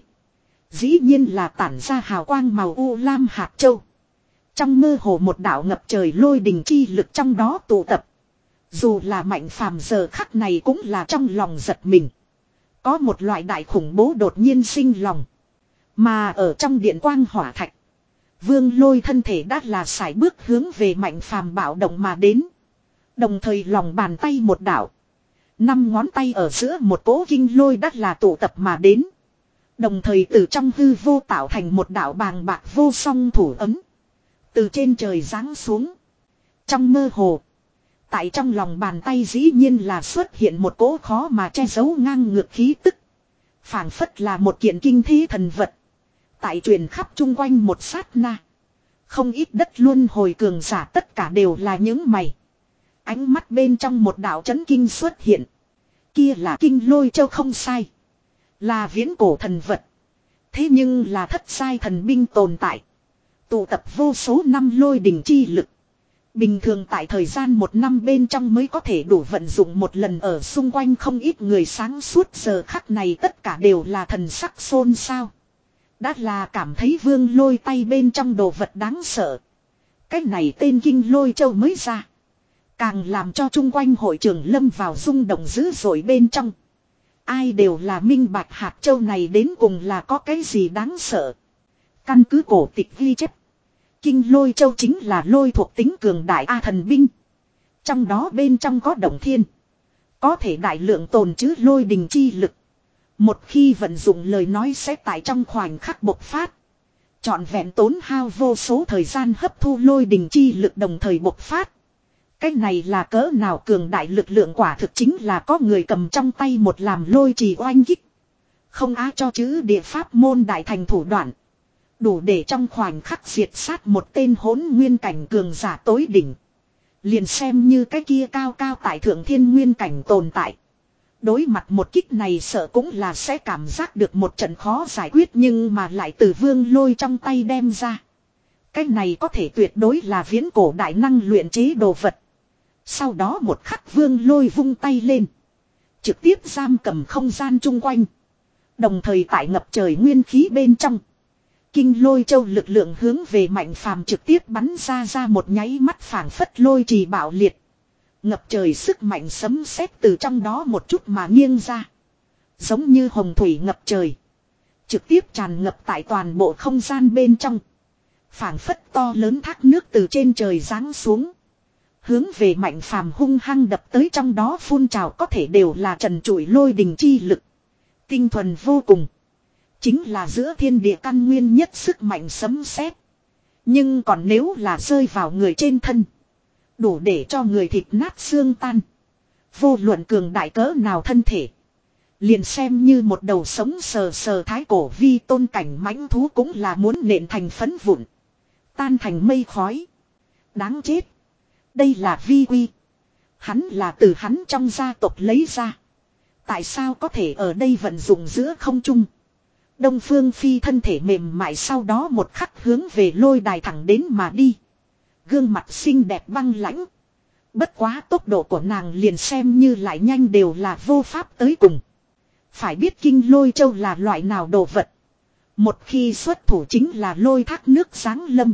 Dĩ nhiên là tản ra hào quang màu u lam hạt châu. Trong mơ hồ một đạo ngập trời lôi đình chi lực trong đó tụ tập. Dù là Mạnh phàm giờ khắc này cũng là trong lòng giật mình. Có một loại đại khủng bố đột nhiên sinh lòng. Mà ở trong điện quang hỏa thạch. Vương Lôi thân thể đã là sải bước hướng về Mạnh phàm bạo động mà đến. Đồng thời lòng bàn tay một đạo. Năm ngón tay ở giữa một cỗ kinh lôi đã là tụ tập mà đến. Đồng thời từ trong hư vô tạo thành một đạo bàng bạc vô song thủ ấm. Từ trên trời giáng xuống. Trong mơ hồ. Tại trong lòng bàn tay dĩ nhiên là xuất hiện một cỗ khó mà che giấu ngang ngược khí tức. Phảng phất là một kiện kinh thế thần vật. Tại truyền khắp chung quanh một sát na. Không ít đất luân hồi cường giả tất cả đều là những mày. Ánh mắt bên trong một đạo chấn kinh xuất hiện. Kia là Kinh Lôi Châu không sai. Là viễn cổ thần vật. Thế nhưng là thất sai thần binh tồn tại. Tụ tập vô số năm lôi đỉnh chi lực. Bình thường tại thời gian một năm bên trong mới có thể đủ vận dụng một lần, ở xung quanh không ít người sáng suốt giờ khắc này tất cả đều là thần sắc xôn xao. Đã là cảm thấy Vương Lôi tay bên trong đồ vật đáng sợ. Cái này tên Kinh Lôi Châu mới ra. Càng làm cho chung quanh hội trường lâm vào rung động dữ dội bên trong. Ai đều là minh bạch hạt châu này đến cùng là có cái gì đáng sợ. Căn cứ cổ tịch ghi chép. Kinh Lôi Châu chính là lôi thuộc tính cường đại A thần binh. Trong đó bên trong có động thiên. Có thể đại lượng tồn trữ lôi đình chi lực. Một khi vận dụng lời nói sẽ tại trong khoảnh khắc bộc phát. Trọn vẹn tốn hao vô số thời gian hấp thu lôi đình chi lực đồng thời bộc phát. Cái này là cỡ nào cường đại lực lượng, quả thực chính là có người cầm trong tay một làm lôi trì oanh kích. Không á cho chữ địa pháp môn đại thành thủ đoạn. Đủ để trong khoảnh khắc diệt sát một tên hỗn nguyên cảnh cường giả tối đỉnh. Liền xem như cái kia cao cao tại thượng thiên nguyên cảnh tồn tại. Đối mặt một kích này sợ cũng là sẽ cảm giác được một trận khó giải quyết, nhưng mà lại từ Vương Lôi trong tay đem ra. Cái này có thể tuyệt đối là viễn cổ đại năng luyện chế đồ vật. Sau đó một khắc Vương Lôi vung tay lên. Trực tiếp giam cầm không gian chung quanh. Đồng thời tại ngập trời nguyên khí bên trong. Kinh Lôi Châu lực lượng hướng về Mạnh phàm trực tiếp bắn ra ra một nháy mắt, phảng phất lôi trì bạo liệt. Ngập trời sức mạnh sấm sét từ trong đó một chút mà nghiêng ra. Giống như hồng thủy ngập trời. Trực tiếp tràn ngập tại toàn bộ không gian bên trong. Phảng phất to lớn thác nước từ trên trời giáng xuống. Hướng về Mạnh phàm hung hăng đập tới, trong đó phun trào có thể đều là trần trụi lôi đình chi lực. Tinh thuần vô cùng. Chính là giữa thiên địa căn nguyên nhất sức mạnh sấm sét. Nhưng còn nếu là rơi vào người trên thân. Đủ để cho người thịt nát xương tan. Vô luận cường đại cỡ nào thân thể. Liền xem như một đầu sống sờ sờ thái cổ vi tôn cảnh mãnh thú cũng là muốn nện thành phấn vụn. Tan thành mây khói. Đáng chết. Đây là vi quy. Hắn là từ hắn trong gia tộc lấy ra. Tại sao có thể ở đây vận dụng giữa không trung. Đông Phương Phi thân thể mềm mại sau đó một khắc hướng về lôi đài thẳng đến mà đi. Gương mặt xinh đẹp băng lãnh. Bất quá tốc độ của nàng liền xem như lại nhanh đều là vô pháp tới cùng. Phải biết Kinh Lôi Châu là loại nào đồ vật. Một khi xuất thủ chính là lôi thác nước giáng lâm.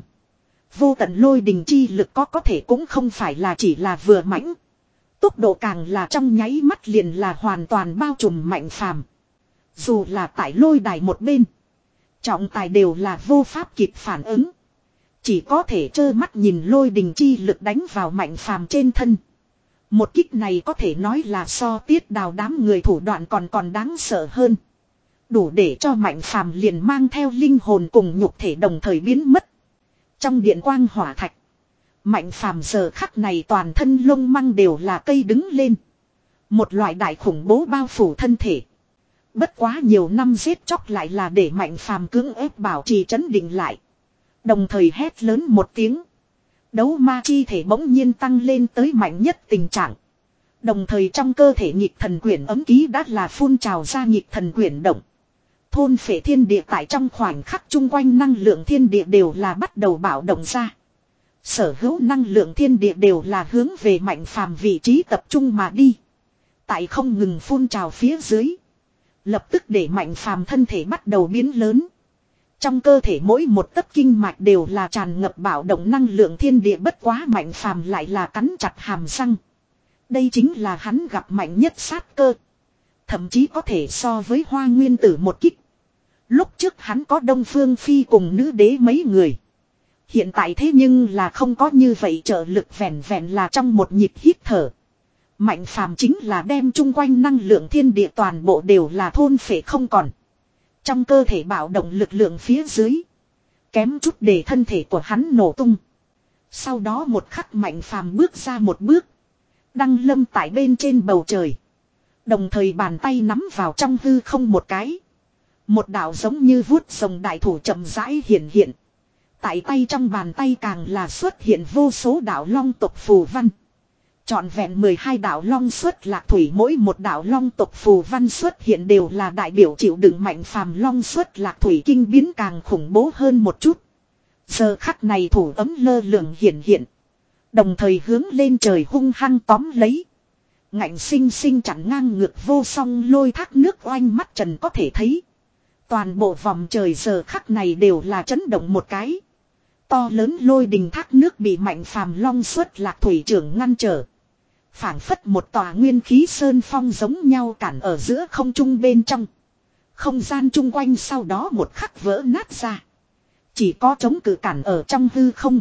Vô tận lôi đình chi lực có có thể cũng không phải là chỉ là vừa mãnh. Tốc độ càng là trong nháy mắt liền là hoàn toàn bao trùm Mạnh phàm. Dù là tại lôi đài một bên. Trọng tài đều là vô pháp kịp phản ứng. Chỉ có thể trơ mắt nhìn lôi đình chi lực đánh vào Mạnh Phàm trên thân. Một kích này có thể nói là so Tiết Đào đám người thủ đoạn còn còn đáng sợ hơn. Đủ để cho Mạnh Phàm liền mang theo linh hồn cùng nhục thể đồng thời biến mất. Trong điện quang hỏa thạch. Mạnh Phàm giờ khắc này toàn thân lông măng đều là cây đứng lên. Một loại đại khủng bố bao phủ thân thể. Bất quá nhiều năm giết chóc lại là để Mạnh Phàm cưỡng ép bảo trì trấn định lại. Đồng thời hét lớn một tiếng. Đấu ma chi thể bỗng nhiên tăng lên tới mạnh nhất tình trạng. Đồng thời trong cơ thể nhịp thần quyển ấm ký đã là phun trào ra nhịp thần quyển động. Thôn phệ thiên địa tại trong khoảnh khắc chung quanh năng lượng thiên địa đều là bắt đầu bạo động ra. Sở hữu năng lượng thiên địa đều là hướng về Mạnh Phàm vị trí tập trung mà đi. Tại không ngừng phun trào phía dưới. Lập tức để Mạnh Phàm thân thể bắt đầu biến lớn. Trong cơ thể mỗi một tấc kinh mạch đều là tràn ngập bạo động năng lượng thiên địa, bất quá Mạnh Phàm lại là cắn chặt hàm răng. Đây chính là hắn gặp mạnh nhất sát cơ. Thậm chí có thể so với Hoa Nguyên Tử một kích. Lúc trước hắn có Đông Phương Phi cùng nữ đế mấy người. Hiện tại thế nhưng là không có như vậy, trợ lực vẹn vẹn là trong một nhịp hít thở. Mạnh Phàm chính là đem chung quanh năng lượng thiên địa toàn bộ đều là thôn phệ không còn. Trong cơ thể bạo động lực lượng phía dưới. Kém chút để thân thể của hắn nổ tung. Sau đó một khắc Mạnh Phàm bước ra một bước. Đăng lâm tại bên trên bầu trời. Đồng thời bàn tay nắm vào trong hư không một cái. Một đạo giống như vuốt rồng đại thủ chậm rãi hiện hiện. Tại tay trong bàn tay càng là xuất hiện vô số đạo long tộc phù văn. Trọn vẹn mười hai đạo long xuất lạc thủy, mỗi một đạo long tộc phù văn xuất hiện đều là đại biểu chịu đựng Mạnh Phàm long xuất lạc thủy kinh biến càng khủng bố hơn một chút. Giờ khắc này thủ ấm lơ lửng hiện hiện. Đồng thời hướng lên trời hung hăng tóm lấy. Ngạnh sinh sinh chặn ngang ngược vô song lôi thác nước oanh mắt trần có thể thấy. Toàn bộ vòng trời giờ khắc này đều là chấn động một cái. To lớn lôi đình thác nước bị Mạnh Phàm long xuất lạc thủy trưởng ngăn trở. Phảng phất một tòa nguyên khí sơn phong giống nhau cản ở giữa không trung bên trong. Không gian chung quanh sau đó một khắc vỡ nát ra. Chỉ có chống cự cản ở trong hư không.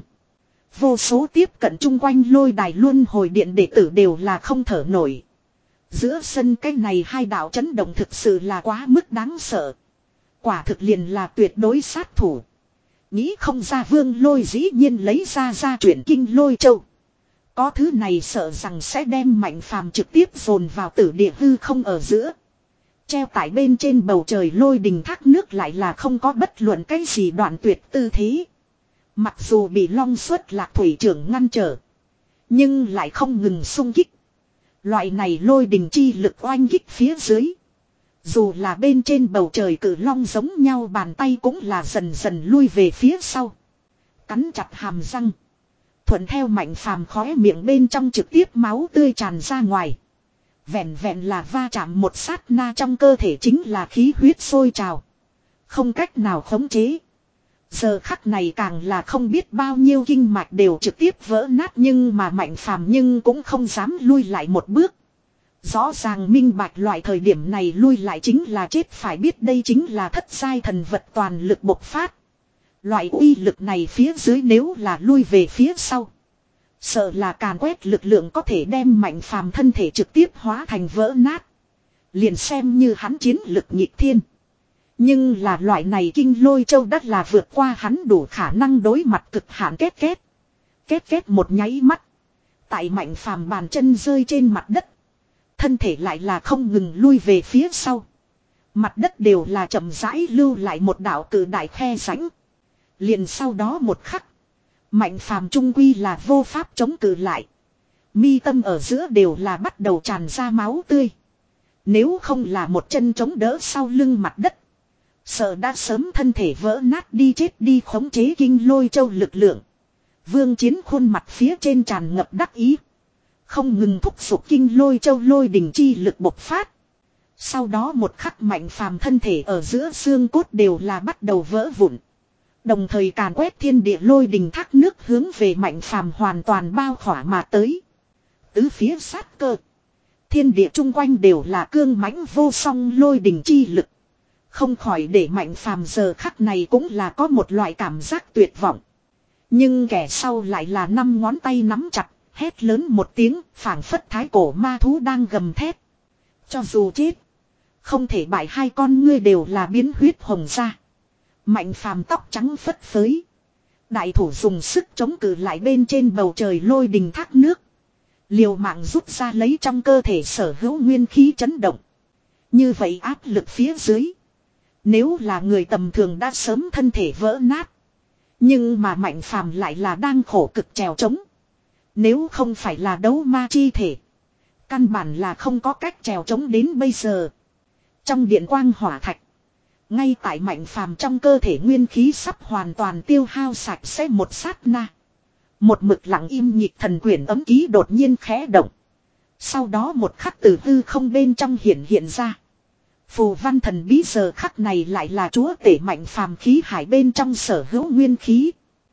Vô số tiếp cận chung quanh lôi đài luân hồi điện đệ tử đều là không thở nổi. Giữa sân cái này hai đạo chấn động thực sự là quá mức đáng sợ. Quả thực liền là tuyệt đối sát thủ. Nghĩ không ra Vương Lôi dĩ nhiên lấy ra ra chuyển kinh lôi châu. Có thứ này sợ rằng sẽ đem Mạnh Phàm trực tiếp dồn vào tử địa hư không ở giữa. Treo tại bên trên bầu trời lôi đình thác nước lại là không có bất luận cái gì đoạn tuyệt tư thế. Mặc dù bị long xuất lạc thủy trưởng ngăn trở. Nhưng lại không ngừng xung kích. Loại này lôi đình chi lực oanh kích phía dưới. Dù là bên trên bầu trời cử long giống nhau, bàn tay cũng là dần dần lui về phía sau. Cắn chặt hàm răng. Thuận theo Mạnh Phàm khóe miệng bên trong trực tiếp máu tươi tràn ra ngoài. Vẹn vẹn là va chạm một sát na trong cơ thể chính là khí huyết sôi trào. Không cách nào khống chế. Giờ khắc này càng là không biết bao nhiêu kinh mạch đều trực tiếp vỡ nát, nhưng mà Mạnh Phàm nhưng cũng không dám lui lại một bước. Rõ ràng minh bạch loại thời điểm này lui lại chính là chết, phải biết đây chính là thất giai thần vật toàn lực bộc phát. Loại uy lực này phía dưới nếu là lui về phía sau, sợ là càn quét lực lượng có thể đem Mạnh Phàm thân thể trực tiếp hóa thành vỡ nát. Liền xem như hắn chiến lực nghịch thiên. Nhưng là loại này kinh lôi châu đất là vượt qua hắn đủ khả năng đối mặt cực hạn. Két két. Két két một nháy mắt. Tại Mạnh Phàm bàn chân rơi trên mặt đất. Thân thể lại là không ngừng lui về phía sau. Mặt đất đều là chậm rãi lưu lại một đạo cự đại khe rãnh. Liền sau đó một khắc. Mạnh Phàm trung quy là vô pháp chống cự lại. Mi tâm ở giữa đều là bắt đầu tràn ra máu tươi. Nếu không là một chân chống đỡ sau lưng mặt đất, sợ đã sớm thân thể vỡ nát đi chết đi. Khống chế kinh lôi châu lực lượng. Vương Chiến khuôn mặt phía trên tràn ngập đắc ý. Không ngừng thúc giục kinh lôi châu lôi đình chi lực bộc phát. Sau đó một khắc Mạnh Phàm thân thể ở giữa xương cốt đều là bắt đầu vỡ vụn. Đồng thời càn quét thiên địa lôi đình thác nước hướng về Mạnh Phàm hoàn toàn bao khỏa mà tới. Tứ phía sát cơ. Thiên địa chung quanh đều là cương mãnh vô song lôi đình chi lực. Không khỏi để Mạnh Phàm giờ khắc này cũng là có một loại cảm giác tuyệt vọng. Nhưng kẻ sau lại là năm ngón tay nắm chặt, hét lớn một tiếng, phảng phất thái cổ ma thú đang gầm thét. Cho dù chết, không thể bại, hai con ngươi đều là biến huyết hồng ra. Mạnh phàm tóc trắng phất phới. Đại thủ dùng sức chống cự lại bên trên bầu trời lôi đình thác nước. Liều mạng rút ra lấy trong cơ thể sở hữu nguyên khí chấn động. Như vậy áp lực phía dưới, nếu là người tầm thường đã sớm thân thể vỡ nát. Nhưng mà Mạnh phàm lại là đang khổ cực trèo trống. Nếu không phải là đấu ma chi thể, căn bản là không có cách trèo trống đến bây giờ. Trong điện quang hỏa thạch, ngay tại Mạnh phàm trong cơ thể nguyên khí sắp hoàn toàn tiêu hao sạch sẽ một sát na. Một mực lặng im nhịp thần quyển ấm ký đột nhiên khẽ động. Sau đó một khắc từ hư không bên trong hiện hiện ra. Phù văn thần bí giờ khắc này lại là chúa tể Mạnh phàm khí hải bên trong sở hữu nguyên khí.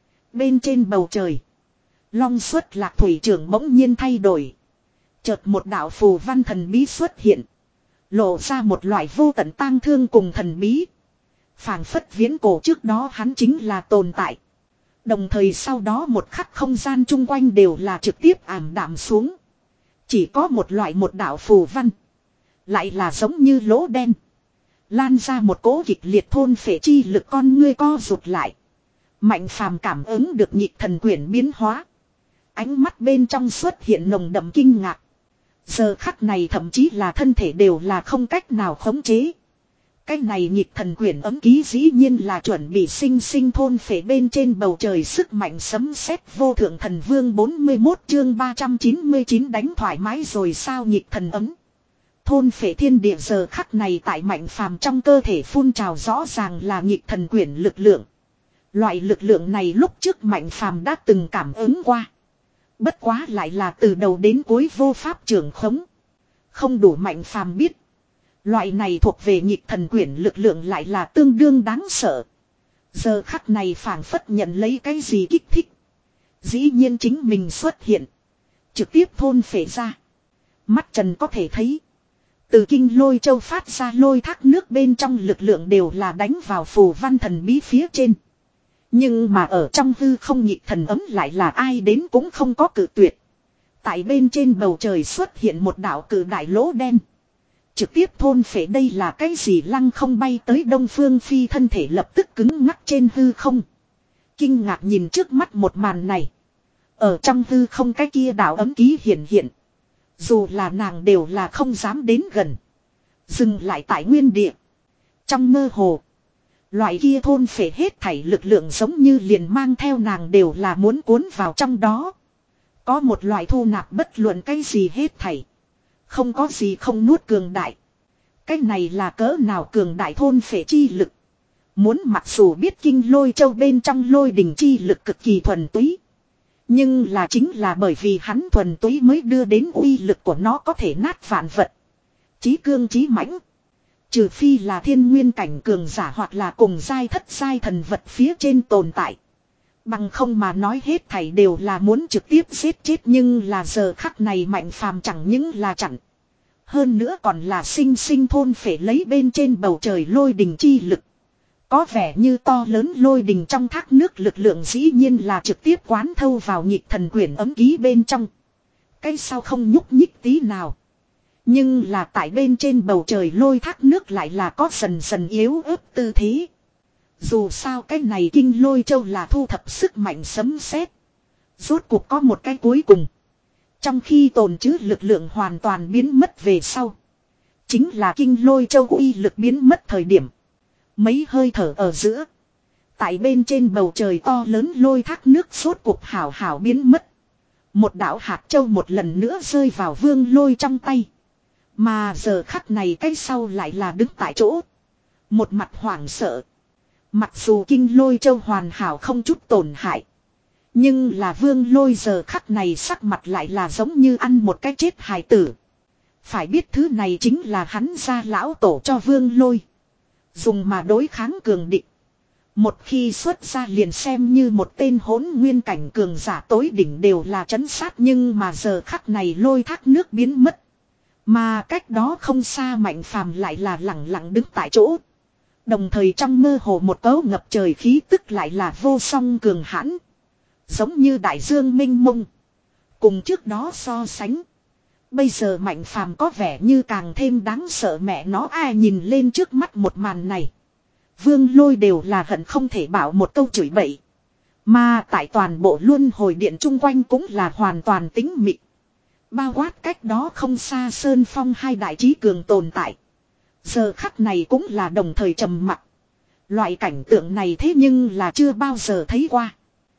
Bên trên bầu trời, long xuất lạc thủy trưởng bỗng nhiên thay đổi. Chợt một đạo phù văn thần bí xuất hiện, lộ ra một loại vô tận tang thương cùng thần bí. Phảng phất viễn cổ trước đó hắn chính là tồn tại. Đồng thời sau đó một khắc không gian chung quanh đều là trực tiếp ảm đạm xuống. Chỉ có một loại một đạo phù văn, lại là giống như lỗ đen, lan ra một cỗ kịch liệt thôn phệ chi lực, con ngươi co rụt lại. Mạnh phàm cảm ứng được nhịp thần quyển biến hóa. Ánh mắt bên trong xuất hiện nồng đậm kinh ngạc. Giờ khắc này thậm chí là thân thể đều là không cách nào khống chế. Cái này nhịp thần quyển ấm ký dĩ nhiên là chuẩn bị sinh sinh thôn phệ bên trên bầu trời sức mạnh sấm sét vô thượng thần vương. Bốn mươi mốt chương ba trăm chín mươi chín đánh thoải mái rồi sao? Nhịp thần ấm thôn phệ thiên địa giờ khắc này tại Mạnh phàm trong cơ thể phun trào, rõ ràng là nhịp thần quyển lực lượng. Loại lực lượng này lúc trước Mạnh phàm đã từng cảm ứng qua. Bất quá lại là từ đầu đến cuối vô pháp trưởng khống. Không đủ Mạnh phàm biết. Loại này thuộc về nhịp thần quyển lực lượng lại là tương đương đáng sợ. Giờ khắc này phảng phất nhận lấy cái gì kích thích. Dĩ nhiên chính mình xuất hiện. Trực tiếp thôn phệ ra. Mắt trần có thể thấy. Từ kinh lôi châu phát ra lôi thác nước bên trong lực lượng đều là đánh vào phù văn thần bí phía trên. Nhưng mà ở trong hư không nhịp thần ấm lại là ai đến cũng không có cự tuyệt. Tại bên trên bầu trời xuất hiện một đạo cự đại lỗ đen. Trực tiếp thôn phệ. Đây là cái gì? Lăng không bay tới Đông Phương Phi thân thể lập tức cứng ngắc trên hư không. Kinh ngạc nhìn trước mắt một màn này. Ở trong hư không cái kia đạo ấm ký hiện hiện. Dù là nàng đều là không dám đến gần. Dừng lại tại nguyên địa. Trong mơ hồ, loại kia thôn phệ hết thảy lực lượng giống như liền mang theo nàng đều là muốn cuốn vào trong đó. Có một loại thu nạp bất luận cái gì hết thảy. Không có gì không nuốt cường đại. Cái này là cỡ nào cường đại thôn phệ chi lực. Muốn mặc dù biết kinh lôi châu bên trong lôi đình chi lực cực kỳ thuần túy. Nhưng là chính là bởi vì hắn thuần túy mới đưa đến uy lực của nó có thể nát vạn vật. Chí cương chí mãnh. Trừ phi là thiên nguyên cảnh cường giả hoặc là cùng giai thất giai thần vật phía trên tồn tại. Bằng không mà nói hết thảy đều là muốn trực tiếp giết chết, nhưng là giờ khắc này Mạnh phàm chẳng những là chặn. Hơn nữa còn là sinh sinh thôn phệ lấy bên trên bầu trời lôi đình chi lực. Có vẻ như to lớn lôi đình trong thác nước lực lượng dĩ nhiên là trực tiếp quán thâu vào nhịp thần quyển ấm ký bên trong. Cái sao không nhúc nhích tí nào. Nhưng là tại bên trên bầu trời lôi thác nước lại là có dần dần yếu ớt tư thế. Dù sao cái này kinh lôi châu là thu thập sức mạnh sấm sét. Rốt cuộc có một cái cuối cùng. Trong khi tồn trữ lực lượng hoàn toàn biến mất về sau. Chính là kinh lôi châu uy lực biến mất thời điểm. Mấy hơi thở ở giữa. Tại bên trên bầu trời to lớn lôi thác nước rốt cuộc hảo hảo biến mất. Một đạo hạt châu một lần nữa rơi vào Vương Lôi trong tay. Mà giờ khắc này cái sau lại là đứng tại chỗ. Một mặt hoảng sợ. Mặc dù kinh lôi châu hoàn hảo không chút tổn hại. Nhưng là Vương Lôi giờ khắc này sắc mặt lại là giống như ăn một cái chết hài tử. Phải biết thứ này chính là hắn gia lão tổ cho Vương Lôi. Dùng mà đối kháng cường địch. Một khi xuất ra liền xem như một tên hỗn nguyên cảnh cường giả tối đỉnh đều là trấn sát, nhưng mà giờ khắc này lôi thác nước biến mất. Mà cách đó không xa Mạnh phàm lại là lặng lặng đứng tại chỗ. Đồng thời trong mơ hồ một cấu ngập trời khí tức lại là vô song cường hãn. Giống như đại dương mênh mông. Cùng trước đó so sánh. Bây giờ Mạnh Phàm có vẻ như càng thêm đáng sợ mẹ nó ai nhìn lên trước mắt một màn này. Vương Lôi đều là hận không thể bảo một câu chửi bậy. Mà tại toàn bộ luân hồi điện chung quanh cũng là hoàn toàn tĩnh mịch. Bao quát cách đó không xa Sơn Phong hai đại trí cường tồn tại. Giờ khắc này cũng là đồng thời trầm mặc. Loại cảnh tượng này thế nhưng là chưa bao giờ thấy qua.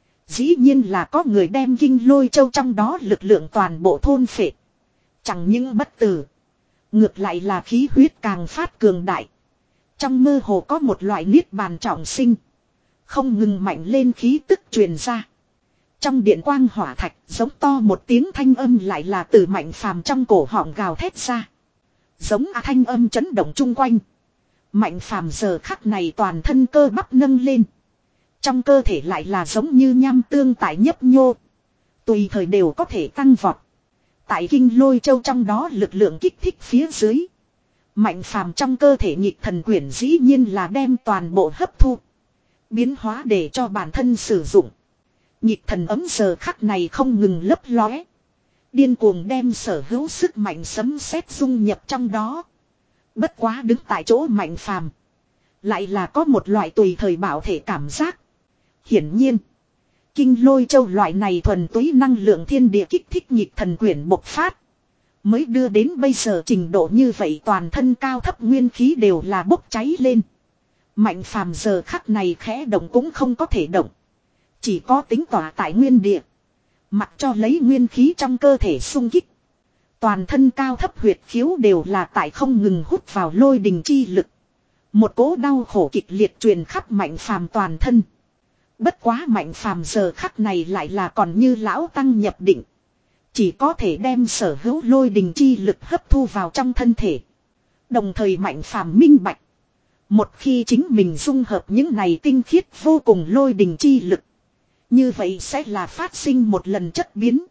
Dĩ nhiên là có người đem Kinh Lôi Châu trong đó lực lượng toàn bộ thôn phệ. Chẳng những bất tử. Ngược lại là khí huyết càng phát cường đại. Trong mơ hồ có một loại niết bàn trọng sinh. Không ngừng mạnh lên khí tức truyền ra. Trong điện quang hỏa thạch giống to một tiếng thanh âm lại là từ Mạnh Phàm trong cổ họng gào thét ra. Giống a thanh âm chấn động chung quanh. Mạnh Phàm giờ khắc này toàn thân cơ bắp nâng lên. Trong cơ thể lại là giống như nham tương tại nhấp nhô. Tùy thời đều có thể tăng vọt. Tại Kinh Lôi Châu trong đó lực lượng kích thích phía dưới. Mạnh Phàm trong cơ thể nhịp thần quyển dĩ nhiên là đem toàn bộ hấp thu. Biến hóa để cho bản thân sử dụng. Nhịp thần ấm giờ khắc này không ngừng lấp lóe. Điên cuồng đem sở hữu sức mạnh sấm sét dung nhập trong đó. Bất quá đứng tại chỗ Mạnh Phàm lại là có một loại tùy thời bảo thể cảm giác. Hiển nhiên. Kinh Lôi Châu loại này thuần túy năng lượng thiên địa kích thích nhịp thần quyển bộc phát. Mới đưa đến bây giờ trình độ như vậy toàn thân cao thấp nguyên khí đều là bốc cháy lên. Mạnh Phàm giờ khắc này khẽ động cũng không có thể động. Chỉ có tính tỏa tại nguyên địa. Mặc cho lấy nguyên khí trong cơ thể xung kích. Toàn thân cao thấp huyệt khiếu đều là tại không ngừng hút vào lôi đình chi lực. Một cỗ đau khổ kịch liệt truyền khắp Mạnh Phàm toàn thân. Bất quá Mạnh Phàm giờ khắc này lại là còn như lão tăng nhập định. Chỉ có thể đem sở hữu lôi đình chi lực hấp thu vào trong thân thể. Đồng thời Mạnh Phàm minh bạch. Một khi chính mình dung hợp những này tinh khiết vô cùng lôi đình chi lực. Như vậy sẽ là phát sinh một lần chất biến.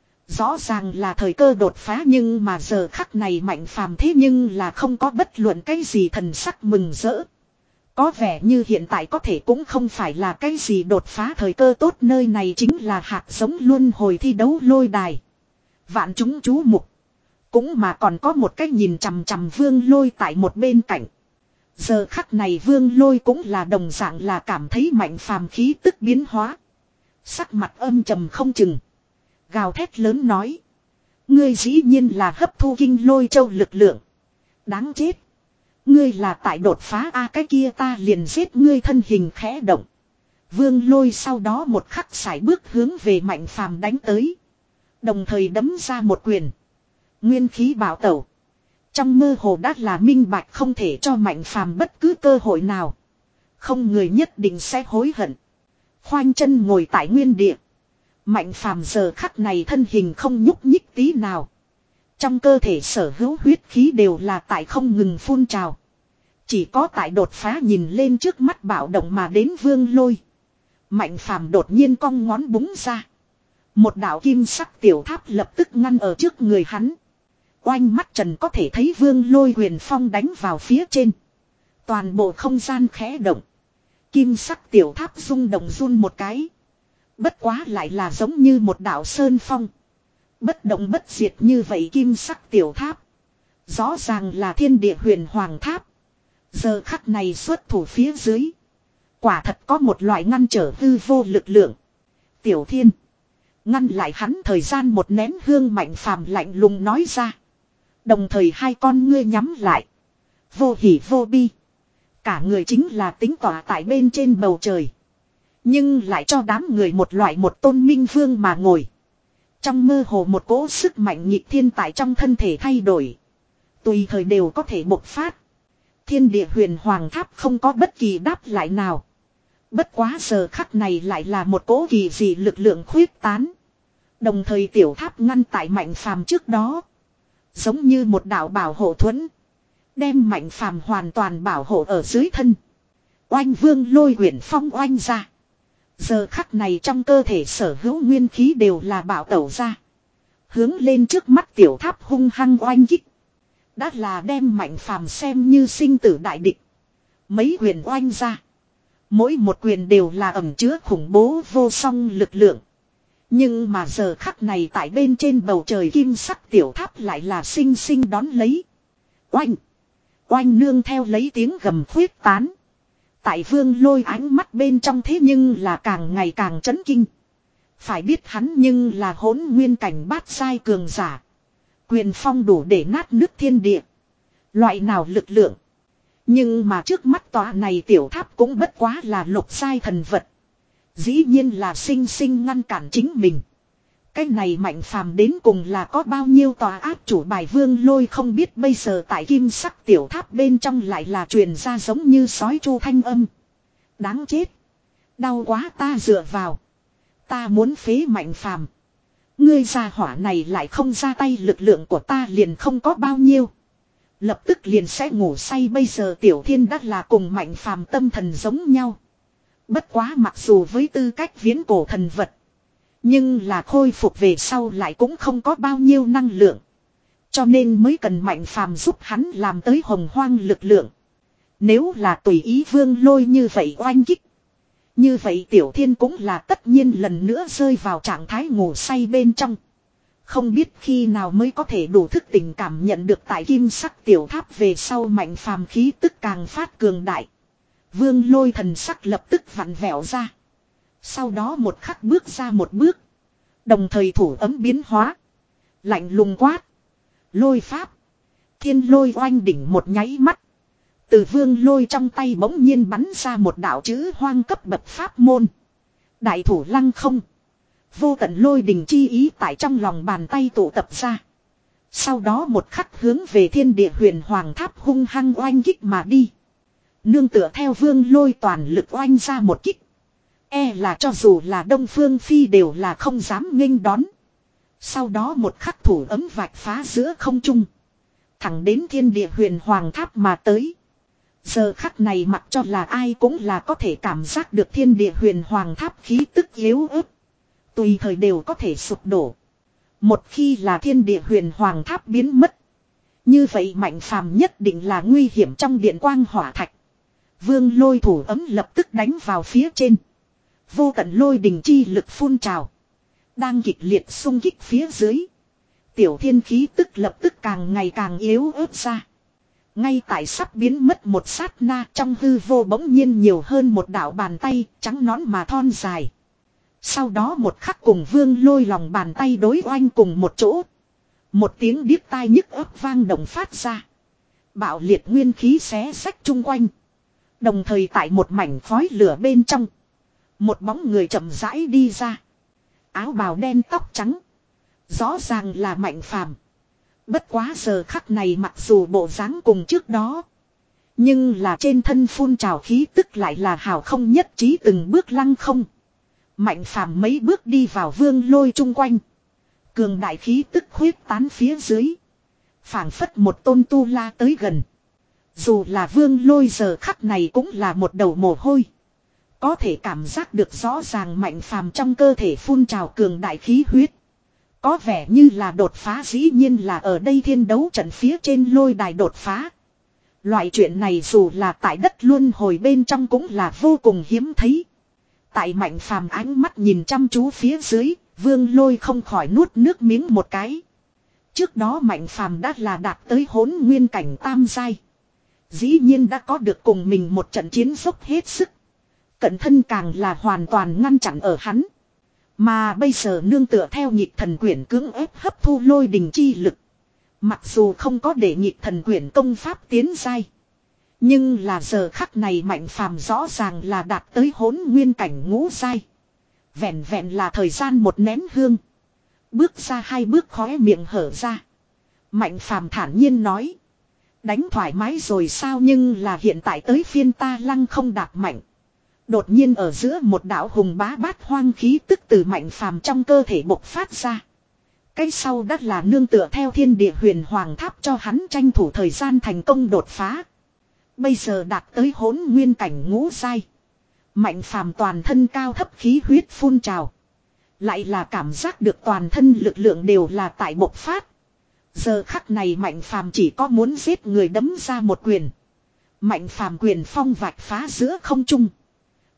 Rõ ràng là thời cơ đột phá nhưng mà giờ khắc này Mạnh Phàm thế nhưng là không có bất luận cái gì thần sắc mừng rỡ. Có vẻ như hiện tại có thể cũng không phải là cái gì đột phá thời cơ tốt nơi này chính là hạt giống luân hồi thi đấu lôi đài. Vạn chúng chú mục. Cũng mà còn có một cái nhìn chằm chằm Vương Lôi tại một bên cạnh. Giờ khắc này Vương Lôi cũng là đồng dạng là cảm thấy Mạnh Phàm khí tức biến hóa. Sắc mặt âm trầm không chừng. Gào thét lớn nói. Ngươi dĩ nhiên là hấp thu Kinh Lôi Châu lực lượng. Đáng chết. Ngươi là tại đột phá a cái kia ta liền giết ngươi thân hình khẽ động. Vương Lôi sau đó một khắc sải bước hướng về Mạnh Phàm đánh tới. Đồng thời đấm ra một quyền. Nguyên khí bảo tẩu. Trong mơ hồ đã là minh bạch không thể cho Mạnh Phàm bất cứ cơ hội nào. Không người nhất định sẽ hối hận. Khoanh chân ngồi tại nguyên địa. Mạnh Phàm giờ khắc này thân hình không nhúc nhích tí nào. Trong cơ thể sở hữu huyết khí đều là tại không ngừng phun trào. Chỉ có tại đột phá nhìn lên trước mắt bạo động mà đến Vương Lôi. Mạnh Phàm đột nhiên cong ngón búng ra. Một đạo kim sắc tiểu tháp lập tức ngăn ở trước người hắn. Oanh mắt trần có thể thấy Vương Lôi huyền phong đánh vào phía trên. Toàn bộ không gian khẽ động. Kim sắc tiểu tháp rung động run một cái. Bất quá lại là giống như một đạo sơn phong. Bất động bất diệt như vậy kim sắc tiểu tháp. Rõ ràng là thiên địa huyền hoàng tháp. Giờ khắc này xuất thủ phía dưới. Quả thật có một loại ngăn trở hư vô lực lượng. Tiểu Thiên. Ngăn lại hắn thời gian một nén hương Mạnh Phàm lạnh lùng nói ra. Đồng thời hai con ngươi nhắm lại. Vô hỉ vô bi. Cả người chính là tính tỏa tại bên trên bầu trời. Nhưng lại cho đám người một loại một tôn minh vương mà ngồi. Trong mơ hồ một cỗ sức mạnh nghịch thiên tại trong thân thể thay đổi. Tùy thời đều có thể bộc phát. Thiên địa huyền hoàng tháp không có bất kỳ đáp lại nào. Bất quá giờ khắc này lại là một cỗ kỳ dị lực lượng khuyết tán. Đồng thời tiểu tháp ngăn tại Mạnh Phàm trước đó. Giống như một đạo bảo hộ thuẫn. Đem Mạnh Phàm hoàn toàn bảo hộ ở dưới thân. Oanh Vương Lôi huyền phong oanh ra. Giờ khắc này trong cơ thể sở hữu nguyên khí đều là bảo tẩu ra. Hướng lên trước mắt tiểu tháp hung hăng oanh kích. Đã là đem Mạnh Phàm xem như sinh tử đại địch. Mấy quyền oanh ra. Mỗi một quyền đều là ẩn chứa khủng bố vô song lực lượng. Nhưng mà giờ khắc này tại bên trên bầu trời kim sắc tiểu tháp lại là xinh xinh đón lấy. Oanh! Oanh nương theo lấy tiếng gầm khuyết tán. Tại Vương Lôi ánh mắt bên trong thế nhưng là càng ngày càng chấn kinh. Phải biết hắn nhưng là hỗn nguyên cảnh bát giai cường giả. Quyền phong đủ để nát nước thiên địa. Loại nào lực lượng. Nhưng mà trước mắt tòa này tiểu tháp cũng bất quá là lục giai thần vật. Dĩ nhiên là sinh sinh ngăn cản chính mình. Cái này Mạnh Phàm đến cùng là có bao nhiêu tòa áp chủ bài Vương Lôi không biết bây giờ tại kim sắc tiểu tháp bên trong lại là truyền ra giống như sói chu thanh âm. Đáng chết. Đau quá ta dựa vào. Ta muốn phế Mạnh Phàm. Ngươi gia hỏa này lại không ra tay lực lượng của ta liền không có bao nhiêu. Lập tức liền sẽ ngủ say bây giờ Tiểu Thiên đã là cùng Mạnh Phàm tâm thần giống nhau. Bất quá mặc dù với tư cách viễn cổ thần vật. Nhưng là khôi phục về sau lại cũng không có bao nhiêu năng lượng. Cho nên mới cần Mạnh Phàm giúp hắn làm tới hồng hoang lực lượng. Nếu là tùy ý Vương Lôi như vậy oanh kích. Như vậy Tiểu Thiên cũng là tất nhiên lần nữa rơi vào trạng thái ngủ say bên trong. Không biết khi nào mới có thể đủ thức tỉnh cảm nhận được tại kim sắc tiểu tháp về sau Mạnh Phàm khí tức càng phát cường đại. Vương Lôi thần sắc lập tức vặn vẹo ra. Sau đó một khắc bước ra một bước. Đồng thời thủ ấm biến hóa. Lạnh lùng quát. Lôi pháp. Thiên lôi oanh đỉnh một nháy mắt. Từ Vương Lôi trong tay bỗng nhiên bắn ra một đạo chữ hoang cấp bậc pháp môn. Đại thủ lăng không. Vô tận lôi đình chi ý tại trong lòng bàn tay tụ tập ra. Sau đó một khắc hướng về thiên địa huyền hoàng tháp hung hăng oanh kích mà đi. Nương tựa theo Vương Lôi toàn lực oanh ra một kích. E là cho dù là Đông Phương Phi đều là không dám nghênh đón. Sau đó một khắc thủ ấm vạch phá giữa không trung. Thẳng đến thiên địa huyền hoàng tháp mà tới. Giờ khắc này mặc cho là ai cũng là có thể cảm giác được thiên địa huyền hoàng tháp khí tức yếu ớt. Tùy thời đều có thể sụp đổ. Một khi là thiên địa huyền hoàng tháp biến mất. Như vậy Mạnh Phàm nhất định là nguy hiểm trong điện quang hỏa thạch. Vương Lôi thủ ấm lập tức đánh vào phía trên. Vô tận lôi đình chi lực phun trào. Đang kịch liệt xung kích phía dưới. Tiểu Thiên khí tức lập tức càng ngày càng yếu ớt ra. Ngay tại sắp biến mất một sát na trong hư vô bỗng nhiên nhiều hơn một đạo bàn tay trắng nõn mà thon dài. Sau đó một khắc cùng Vương Lôi lòng bàn tay đối oanh cùng một chỗ. Một tiếng điếc tai nhức ấp vang động phát ra. Bạo liệt nguyên khí xé rách chung quanh. Đồng thời tại một mảnh khói lửa bên trong. Một bóng người chậm rãi đi ra. Áo bào đen tóc trắng. Rõ ràng là Mạnh Phàm. Bất quá giờ khắc này mặc dù bộ dáng cùng trước đó. Nhưng là trên thân phun trào khí tức lại là hào không nhất trí từng bước lăng không. Mạnh Phàm mấy bước đi vào Vương Lôi chung quanh. Cường đại khí tức khuyết tán phía dưới. Phảng phất một tôn tu la tới gần. Dù là Vương Lôi giờ khắc này cũng là một đầu mồ hôi. Có thể cảm giác được rõ ràng Mạnh Phàm trong cơ thể phun trào cường đại khí huyết. Có vẻ như là đột phá dĩ nhiên là ở đây thiên đấu trận phía trên lôi đài đột phá. Loại chuyện này dù là tại đất luân hồi bên trong cũng là vô cùng hiếm thấy. Tại Mạnh Phàm ánh mắt nhìn chăm chú phía dưới, Vương Lôi không khỏi nuốt nước miếng một cái. Trước đó Mạnh Phàm đã là đạt tới hỗn nguyên cảnh tam giai. Dĩ nhiên đã có được cùng mình một trận chiến dốc hết sức. Cận thân càng là hoàn toàn ngăn chặn ở hắn. Mà bây giờ nương tựa theo nhịp thần quyển cưỡng ép hấp thu lôi đình chi lực. Mặc dù không có để nhịp thần quyển công pháp tiến giai. Nhưng là giờ khắc này Mạnh Phàm rõ ràng là đạt tới hỗn nguyên cảnh ngũ giai. Vẹn vẹn là thời gian một nén hương. Bước ra hai bước khóe miệng hở ra. Mạnh Phàm thản nhiên nói. Đánh thoải mái rồi sao nhưng là hiện tại tới phiên ta lăng không đạp mạnh. Đột nhiên ở giữa một đạo hùng bá bát hoang khí tức từ Mạnh Phàm trong cơ thể bộc phát ra. Cái sau đắt là nương tựa theo thiên địa huyền hoàng tháp cho hắn tranh thủ thời gian thành công đột phá. Bây giờ đạt tới hỗn nguyên cảnh ngũ giai. Mạnh Phàm toàn thân cao thấp khí huyết phun trào. Lại là cảm giác được toàn thân lực lượng đều là tại bộc phát. Giờ khắc này Mạnh Phàm chỉ có muốn giết người đấm ra một quyền. Mạnh Phàm quyền phong vạch phá giữa không trung.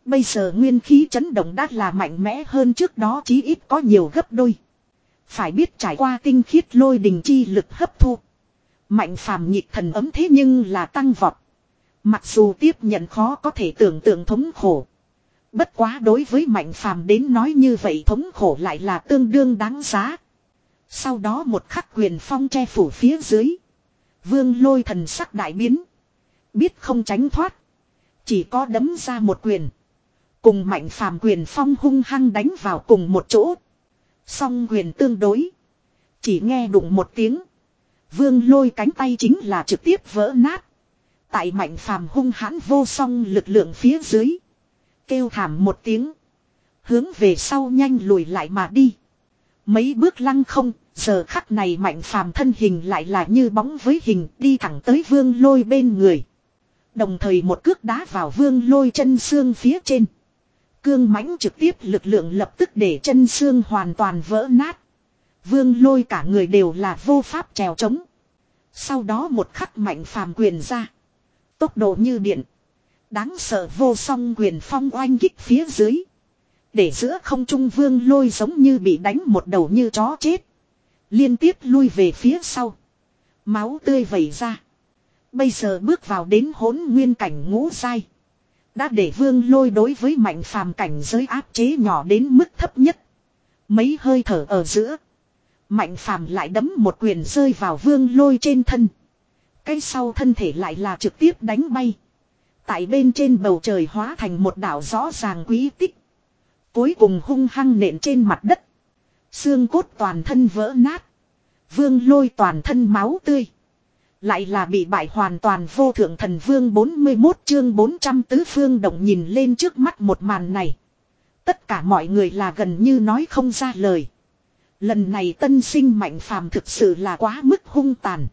Bây giờ nguyên khí chấn động đã là mạnh mẽ hơn trước đó chí ít có nhiều gấp đôi. Phải biết trải qua tinh khiết lôi đình chi lực hấp thu. Mạnh phàm nhịp thần ấm thế nhưng là tăng vọt. Mặc dù tiếp nhận khó có thể tưởng tượng thống khổ. Bất quá đối với mạnh phàm đến nói như vậy thống khổ lại là tương đương đáng giá. Sau đó một khắc quyền phong che phủ phía dưới. Vương Lôi thần sắc đại biến. Biết không tránh thoát. Chỉ có đấm ra một quyền. Cùng mạnh phàm quyền phong hung hăng đánh vào cùng một chỗ. Song quyền tương đối. Chỉ nghe đụng một tiếng. Vương Lôi cánh tay chính là trực tiếp vỡ nát. Tại mạnh phàm hung hãn vô song lực lượng phía dưới. Kêu thảm một tiếng. Hướng về sau nhanh lùi lại mà đi. Mấy bước lăng không. Giờ khắc này mạnh phàm thân hình lại là như bóng với hình đi thẳng tới Vương Lôi bên người. Đồng thời một cước đá vào Vương Lôi chân xương phía trên. Cương mãnh trực tiếp lực lượng lập tức để chân xương hoàn toàn vỡ nát. Vương Lôi cả người đều là vô pháp trèo trống. Sau đó một khắc mạnh phàm quyền ra. Tốc độ như điện. Đáng sợ vô song quyền phong oanh kích phía dưới. Để giữa không trung Vương Lôi giống như bị đánh một đầu như chó chết. Liên tiếp lui về phía sau. Máu tươi vẩy ra. Bây giờ bước vào đến hỗn nguyên cảnh ngũ giai. Đã để Vương Lôi đối với mạnh phàm cảnh giới áp chế nhỏ đến mức thấp nhất. Mấy hơi thở ở giữa. Mạnh phàm lại đấm một quyền rơi vào Vương Lôi trên thân. Cái sau thân thể lại là trực tiếp đánh bay. Tại bên trên bầu trời hóa thành một đảo rõ ràng quý tích. Cuối cùng hung hăng nện trên mặt đất. Xương cốt toàn thân vỡ nát. Vương Lôi toàn thân máu tươi. Lại là bị bại hoàn toàn vô thượng thần vương bốn mươi mốt chương bốn trăm tứ phương động nhìn lên trước mắt một màn này. Tất cả mọi người là gần như nói không ra lời. Lần này tân sinh mạnh phàm thực sự là quá mức hung tàn.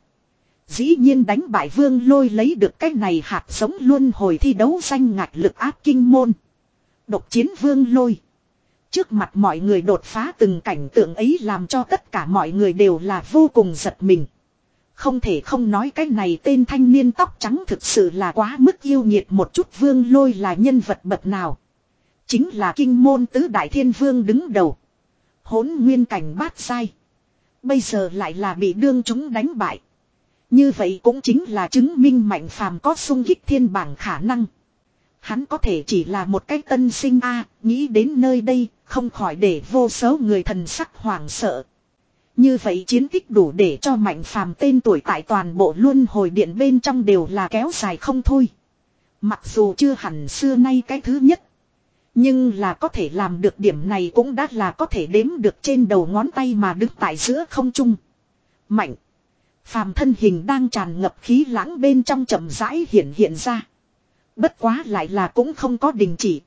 Dĩ nhiên đánh bại Vương Lôi lấy được cái này hạt giống luân hồi thi đấu danh ngạch lực áp kinh môn. Độc chiến Vương Lôi. Trước mặt mọi người đột phá từng cảnh tượng ấy làm cho tất cả mọi người đều là vô cùng giật mình. Không thể không nói cái này tên thanh niên tóc trắng thực sự là quá mức yêu nhiệt một chút. Vương Lôi là nhân vật bậc nào? Chính là kinh môn tứ đại thiên vương đứng đầu. Hỗn nguyên cảnh bát sai. Bây giờ lại là bị đương chúng đánh bại. Như vậy cũng chính là chứng minh mạnh phàm có xung kích thiên bảng khả năng. Hắn có thể chỉ là một cái tân sinh a, nghĩ đến nơi đây, không khỏi để vô số người thần sắc hoảng sợ. Như vậy chiến tích đủ để cho mạnh phàm tên tuổi tại toàn bộ luân hồi điện bên trong đều là kéo dài không thôi. Mặc dù chưa hẳn xưa nay cái thứ nhất. Nhưng là có thể làm được điểm này cũng đã là có thể đếm được trên đầu ngón tay mà đứng tại giữa không trung. Mạnh. Phàm thân hình đang tràn ngập khí lãng bên trong chậm rãi hiện hiện ra. Bất quá lại là cũng không có đình chỉ.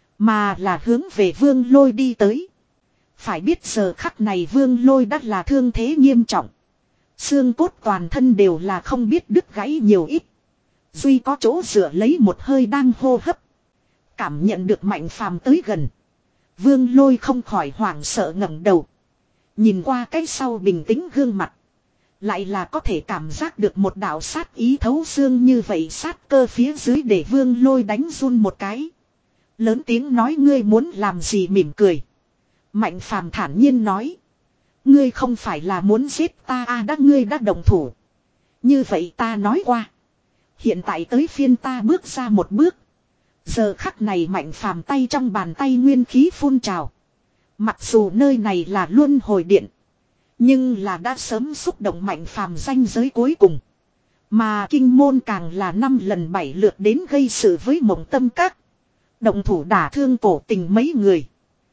Mà là hướng về Vương Lôi đi tới. Phải biết giờ khắc này Vương Lôi đã là thương thế nghiêm trọng. Xương cốt toàn thân đều là không biết đứt gãy nhiều ít. Duy có chỗ dựa lấy một hơi đang hô hấp. Cảm nhận được mạnh phàm tới gần. Vương Lôi không khỏi hoảng sợ ngẩng đầu. Nhìn qua cái sau bình tĩnh gương mặt. Lại là có thể cảm giác được một đạo sát ý thấu xương như vậy, sát cơ phía dưới để Vương Lôi đánh run một cái. Lớn tiếng nói ngươi muốn làm gì mỉm cười. Mạnh phàm thản nhiên nói. Ngươi không phải là muốn giết ta à, đã ngươi đã đồng thủ. Như vậy ta nói qua. Hiện tại tới phiên ta bước ra một bước. Giờ khắc này mạnh phàm tay trong bàn tay nguyên khí phun trào. Mặc dù nơi này là luân hồi điện. Nhưng là đã sớm xúc động mạnh phàm danh giới cuối cùng. Mà kinh môn càng là năm lần bảy lượt đến gây sự với Mộng Tâm Các. Động thủ đả thương cổ tình mấy người.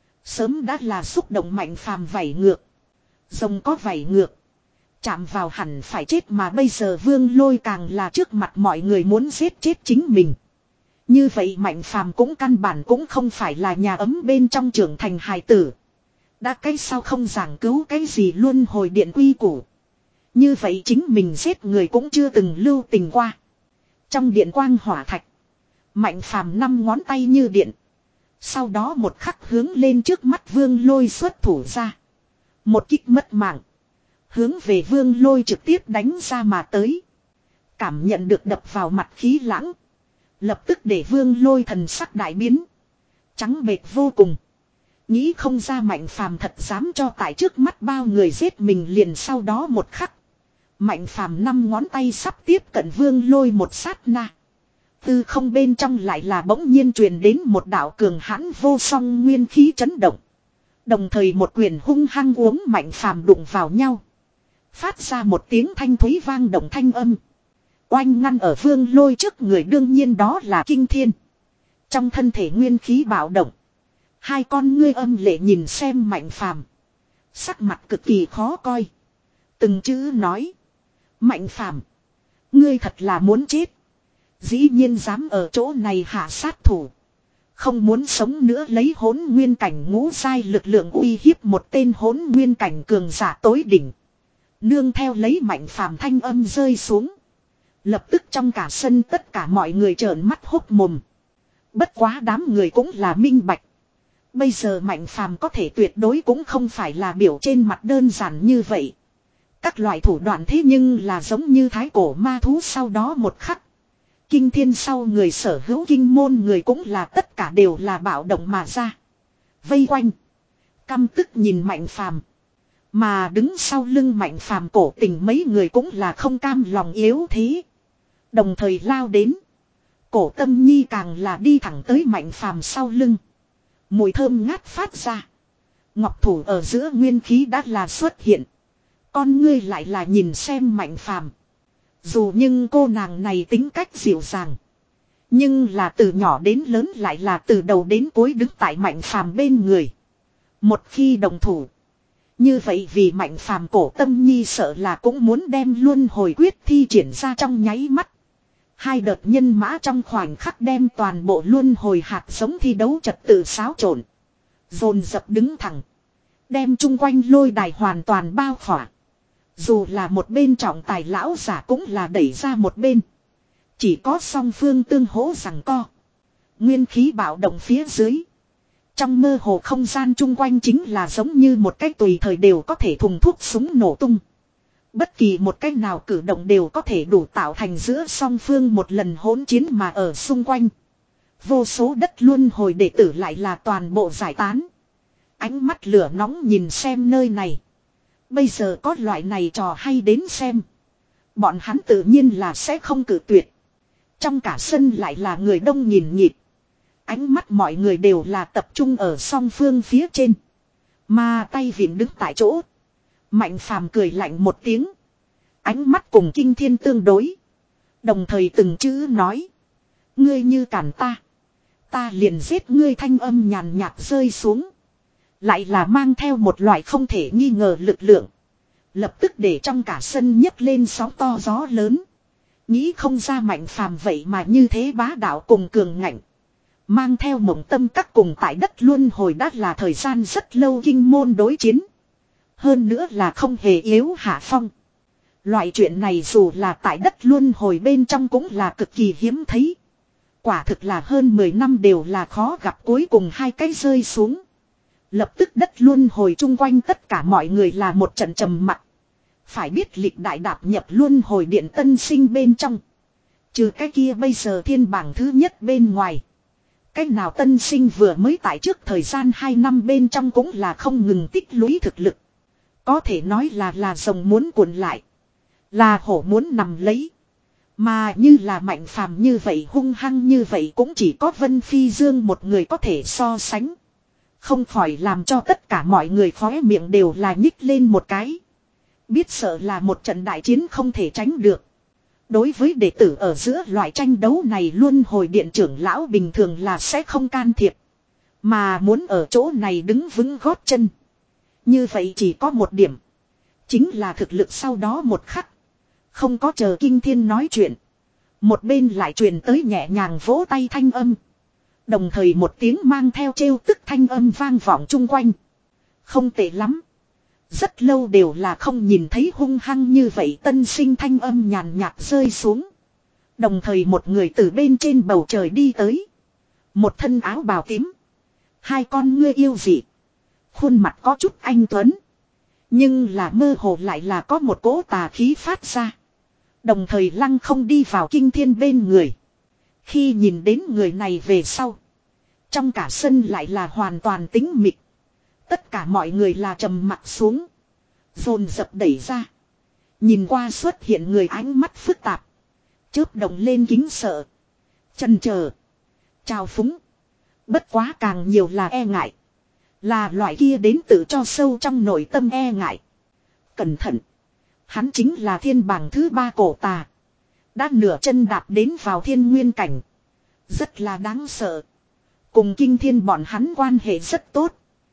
Sớm đã là xúc động mạnh phàm vảy ngược. Rồng có vảy ngược. Chạm vào hẳn phải chết mà bây giờ Vương Lôi càng là trước mặt mọi người muốn giết chết chính mình. Như vậy mạnh phàm cũng căn bản cũng không phải là nhà ấm bên trong trưởng thành hài tử. Đã cái sao không giảng cứu cái gì luôn hồi điện quy củ. Như vậy chính mình giết người cũng chưa từng lưu tình qua. Trong điện quang hỏa thạch. Mạnh phàm năm ngón tay như điện. Sau đó một khắc hướng lên trước mắt Vương Lôi xuất thủ ra. Một kích mất mạng. Hướng về Vương Lôi trực tiếp đánh ra mà tới. Cảm nhận được đập vào mặt khí lãng. Lập tức để Vương Lôi thần sắc đại biến. Trắng bệt vô cùng. Nghĩ không ra Mạnh Phàm thật dám cho tại trước mắt bao người giết mình liền sau đó một khắc. Mạnh Phàm năm ngón tay sắp tiếp cận Vương Lôi một sát na. Tư không bên trong lại là bỗng nhiên truyền đến một đạo cường hãn vô song nguyên khí chấn động. Đồng thời một quyền hung hăng uống Mạnh Phàm đụng vào nhau. Phát ra một tiếng thanh thúy vang động thanh âm. Oanh ngăn ở Vương Lôi trước người đương nhiên đó là Kinh Thiên. Trong thân thể nguyên khí bạo động. Hai con ngươi âm lệ nhìn xem Mạnh Phàm, sắc mặt cực kỳ khó coi. Từng chữ nói. Mạnh Phàm, ngươi thật là muốn chết. Dĩ nhiên dám ở chỗ này hạ sát thủ. Không muốn sống nữa lấy hỗn nguyên cảnh ngũ giai lực lượng uy hiếp một tên hỗn nguyên cảnh cường giả tối đỉnh. Nương theo lấy Mạnh Phàm thanh âm rơi xuống. Lập tức trong cả sân tất cả mọi người trợn mắt hốc mồm. Bất quá đám người cũng là minh bạch. Bây giờ Mạnh Phàm có thể tuyệt đối cũng không phải là biểu trên mặt đơn giản như vậy. Các loại thủ đoạn thế nhưng là giống như thái cổ ma thú sau đó một khắc. Kinh Thiên sau người sở hữu kinh môn người cũng là tất cả đều là bạo động mà ra. Vây quanh. Căm tức nhìn Mạnh Phàm. Mà đứng sau lưng Mạnh Phàm cổ tình mấy người cũng là không cam lòng yếu thế. Đồng thời lao đến. Cổ Tâm Nhi càng là đi thẳng tới Mạnh Phàm sau lưng. Mùi thơm ngát phát ra. Ngọc thủ ở giữa nguyên khí đã là xuất hiện. Con ngươi lại là nhìn xem Mạnh Phàm. Dù nhưng cô nàng này tính cách dịu dàng. Nhưng là từ nhỏ đến lớn lại là từ đầu đến cuối đứng tại Mạnh Phàm bên người. Một khi đồng thủ. Như vậy vì Mạnh Phàm cổ Tâm Nhi sợ là cũng muốn đem luân hồi quyết thi triển ra trong nháy mắt. Hai đợt nhân mã trong khoảnh khắc đem toàn bộ luân hồi hạt giống thi đấu trật tự xáo trộn. Dồn dập đứng thẳng. Đem chung quanh lôi đài hoàn toàn bao khỏa. Dù là một bên trọng tài lão giả cũng là đẩy ra một bên. Chỉ có song phương tương hỗ rằng co. Nguyên khí bạo động phía dưới. Trong mơ hồ không gian chung quanh chính là giống như một cách tùy thời đều có thể thùng thuốc súng nổ tung. Bất kỳ một cách nào cử động đều có thể đủ tạo thành giữa song phương một lần hỗn chiến mà ở xung quanh. Vô số đất luân hồi đệ tử lại là toàn bộ giải tán. Ánh mắt lửa nóng nhìn xem nơi này. Bây giờ có loại này trò hay đến xem. Bọn hắn tự nhiên là sẽ không cử tuyệt. Trong cả sân lại là người đông nhìn nhịp. Ánh mắt mọi người đều là tập trung ở song phương phía trên. Mà tay vịn đứng tại chỗ. Mạnh Phàm cười lạnh một tiếng. Ánh mắt cùng Kinh Thiên tương đối. Đồng thời từng chữ nói. Ngươi như cản ta. Ta liền giết ngươi, thanh âm nhàn nhạt rơi xuống. Lại là mang theo một loại không thể nghi ngờ lực lượng. Lập tức để trong cả sân nhấc lên sóng to gió lớn. Nghĩ không ra Mạnh Phàm vậy mà như thế bá đạo cùng cường ngạnh. Mang theo mộng tâm các cùng tại đất luân hồi đã là thời gian rất lâu kinh môn đối chiến. Hơn nữa là không hề yếu hạ phong. Loại chuyện này dù là tại đất luân hồi bên trong cũng là cực kỳ hiếm thấy. Quả thực là hơn mười năm đều là khó gặp, cuối cùng hai cái rơi xuống. Lập tức đất luân hồi chung quanh tất cả mọi người là một trận trầm mặc. Phải biết lịch đại đạp nhập luân hồi điện tân sinh bên trong. Trừ cái kia bây giờ thiên bảng thứ nhất bên ngoài. Cái nào tân sinh vừa mới tại trước thời gian hai năm bên trong cũng là không ngừng tích lũy thực lực. Có thể nói là là rồng muốn cuộn lại. Là hổ muốn nằm lấy. Mà như là Mạnh Phàm như vậy, hung hăng như vậy cũng chỉ có Vân Phi Dương một người có thể so sánh. Không khỏi làm cho tất cả mọi người khóe miệng đều là nhích lên một cái. Biết sợ là một trận đại chiến không thể tránh được. Đối với đệ tử ở giữa loại tranh đấu này, luân hồi điện trưởng lão bình thường là sẽ không can thiệp. Mà muốn ở chỗ này đứng vững gót chân. Như vậy chỉ có một điểm. Chính là thực lực sau đó một khắc. Không có chờ Kinh Thiên nói chuyện. Một bên lại truyền tới nhẹ nhàng vỗ tay thanh âm. Đồng thời một tiếng mang theo trêu tức thanh âm vang vọng chung quanh. Không tệ lắm. Rất lâu đều là không nhìn thấy hung hăng như vậy, tân sinh thanh âm nhàn nhạt rơi xuống. Đồng thời một người từ bên trên bầu trời đi tới. Một thân áo bào tím. Hai con ngươi yêu dị. Khuôn mặt có chút anh tuấn. Nhưng là mơ hồ lại là có một cỗ tà khí phát ra. Đồng thời lăng không đi vào Kinh Thiên bên người. Khi nhìn đến người này về sau. Trong cả sân lại là hoàn toàn tĩnh mịch. Tất cả mọi người là trầm mặt xuống. Dồn dập đẩy ra. Nhìn qua xuất hiện người ánh mắt phức tạp. Chớp động lên kính sợ. Chần chờ. Chào phúng. Bất quá càng nhiều là e ngại. Là loại kia đến tự cho sâu trong nội tâm e ngại. Cẩn thận. Hắn chính là thiên bảng thứ ba cổ tà. Đã nửa chân đạp đến vào thiên nguyên cảnh. Rất là đáng sợ. Cùng kinh thiên bọn hắn quan hệ rất tốt.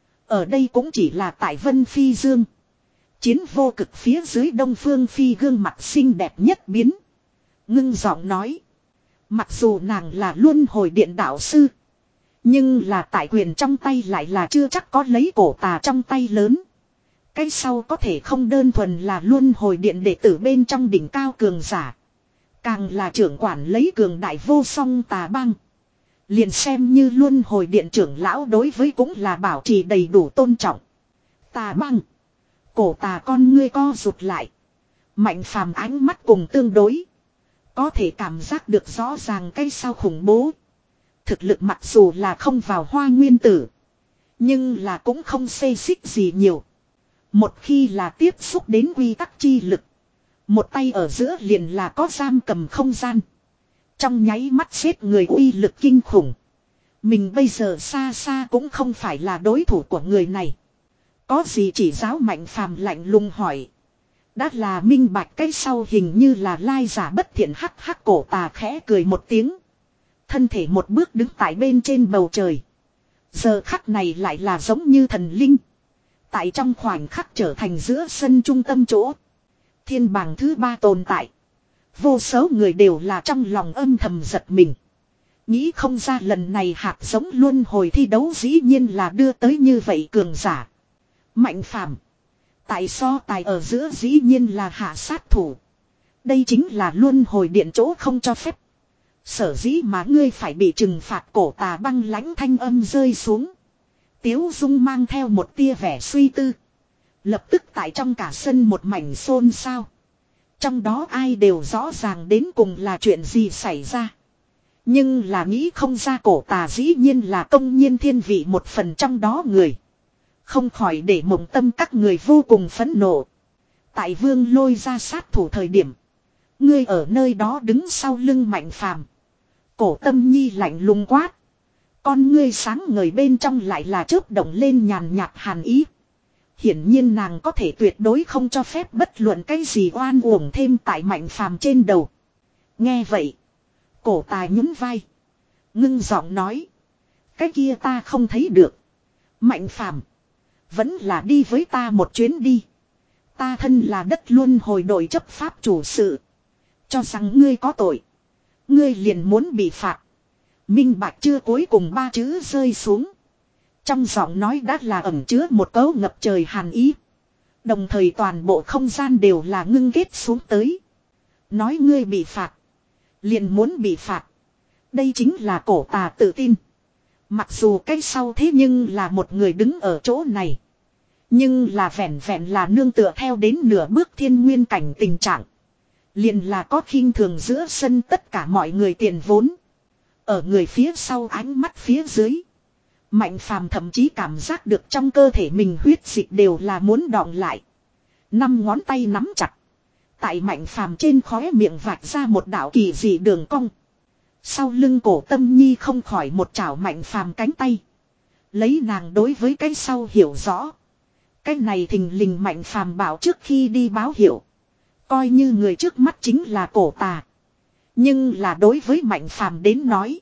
Ở đây cũng chỉ là tại Vân Phi Dương. Chiến vô cực phía dưới Đông Phương Phi gương mặt xinh đẹp nhất biến. Ngưng giọng nói. Mặc dù nàng là luân hồi điện đạo sư. Nhưng là tại quyền trong tay lại là chưa chắc có lấy cổ tà trong tay lớn. Cái sau có thể không đơn thuần là luân hồi điện đệ tử bên trong đỉnh cao cường giả. Càng là trưởng quản lấy cường đại vô song tà băng. Liền xem như luân hồi điện trưởng lão đối với cũng là bảo trì đầy đủ tôn trọng. Tà băng. Cổ tà con ngươi co rụt lại. Mạnh phàm ánh mắt cùng tương đối. Có thể cảm giác được rõ ràng cái sau khủng bố. Thực lực mặc dù là không vào hoa nguyên tử. Nhưng là cũng không xê xích gì nhiều. Một khi là tiếp xúc đến quy tắc chi lực. Một tay ở giữa liền là có giam cầm không gian. Trong nháy mắt xếp người uy lực kinh khủng. Mình bây giờ xa xa cũng không phải là đối thủ của người này. Có gì chỉ giáo Mạnh phàm lạnh lùng hỏi. Đã là minh bạch cái sau hình như là lai giả bất thiện hắc hắc cổ tà khẽ cười một tiếng. Thân thể một bước đứng tại bên trên bầu trời. Giờ khắc này lại là giống như thần linh. Tại trong khoảnh khắc trở thành giữa sân trung tâm chỗ. Thiên bảng thứ ba tồn tại. Vô số người đều là trong lòng âm thầm giật mình. Nghĩ không ra lần này hạt giống luân hồi thi đấu dĩ nhiên là đưa tới như vậy cường giả. Mạnh phàm. Tại so tài ở giữa dĩ nhiên là hạ sát thủ. Đây chính là luân hồi điện chỗ không cho phép. Sở dĩ mà ngươi phải bị trừng phạt cổ tà băng lãnh thanh âm rơi xuống. Tiếu Dung mang theo một tia vẻ suy tư. Lập tức tại trong cả sân một mảnh xôn xao. Trong đó ai đều rõ ràng đến cùng là chuyện gì xảy ra. Nhưng là nghĩ không ra cổ tà dĩ nhiên là công nhiên thiên vị một phần trong đó người. Không khỏi để mộng tâm các người vô cùng phẫn nộ. Tại Vương Lôi ra sát thủ thời điểm. Ngươi ở nơi đó đứng sau lưng Mạnh phàm. Cổ Tâm Nhi lạnh lùng quát. Con ngươi sáng ngời bên trong lại là chớp động lên nhàn nhạt hàn ý. Hiển nhiên nàng có thể tuyệt đối không cho phép bất luận cái gì oan uổng thêm tại Mạnh phàm trên đầu. Nghe vậy. Cổ tài nhún vai. Ngưng giọng nói. Cái kia ta không thấy được. Mạnh phàm. Vẫn là đi với ta một chuyến đi. Ta thân là đất luân hồi đội chấp pháp chủ sự. Cho rằng ngươi có tội. Ngươi liền muốn bị phạt. Minh bạch chưa cuối cùng ba chữ rơi xuống. Trong giọng nói đã là ẩn chứa một cấu ngập trời hàn ý. Đồng thời toàn bộ không gian đều là ngưng kết xuống tới. Nói ngươi bị phạt. Liền muốn bị phạt. Đây chính là cổ tà tự tin. Mặc dù cái sau thế nhưng là một người đứng ở chỗ này. Nhưng là vẹn vẹn là nương tựa theo đến nửa bước thiên nguyên cảnh tình trạng. Liền là có khinh thường giữa sân tất cả mọi người tiền vốn. Ở người phía sau ánh mắt phía dưới. Mạnh phàm thậm chí cảm giác được trong cơ thể mình huyết dịch đều là muốn đọng lại. Năm ngón tay nắm chặt. Tại Mạnh phàm trên khóe miệng vạch ra một đạo kỳ dị đường cong. Sau lưng Cổ Tâm Nhi không khỏi một chảo Mạnh phàm cánh tay. Lấy nàng đối với cái sau hiểu rõ. Cái này thình lình Mạnh phàm bảo trước khi đi báo hiệu. Coi như người trước mắt chính là cổ tà. Nhưng là đối với Mạnh phàm đến nói.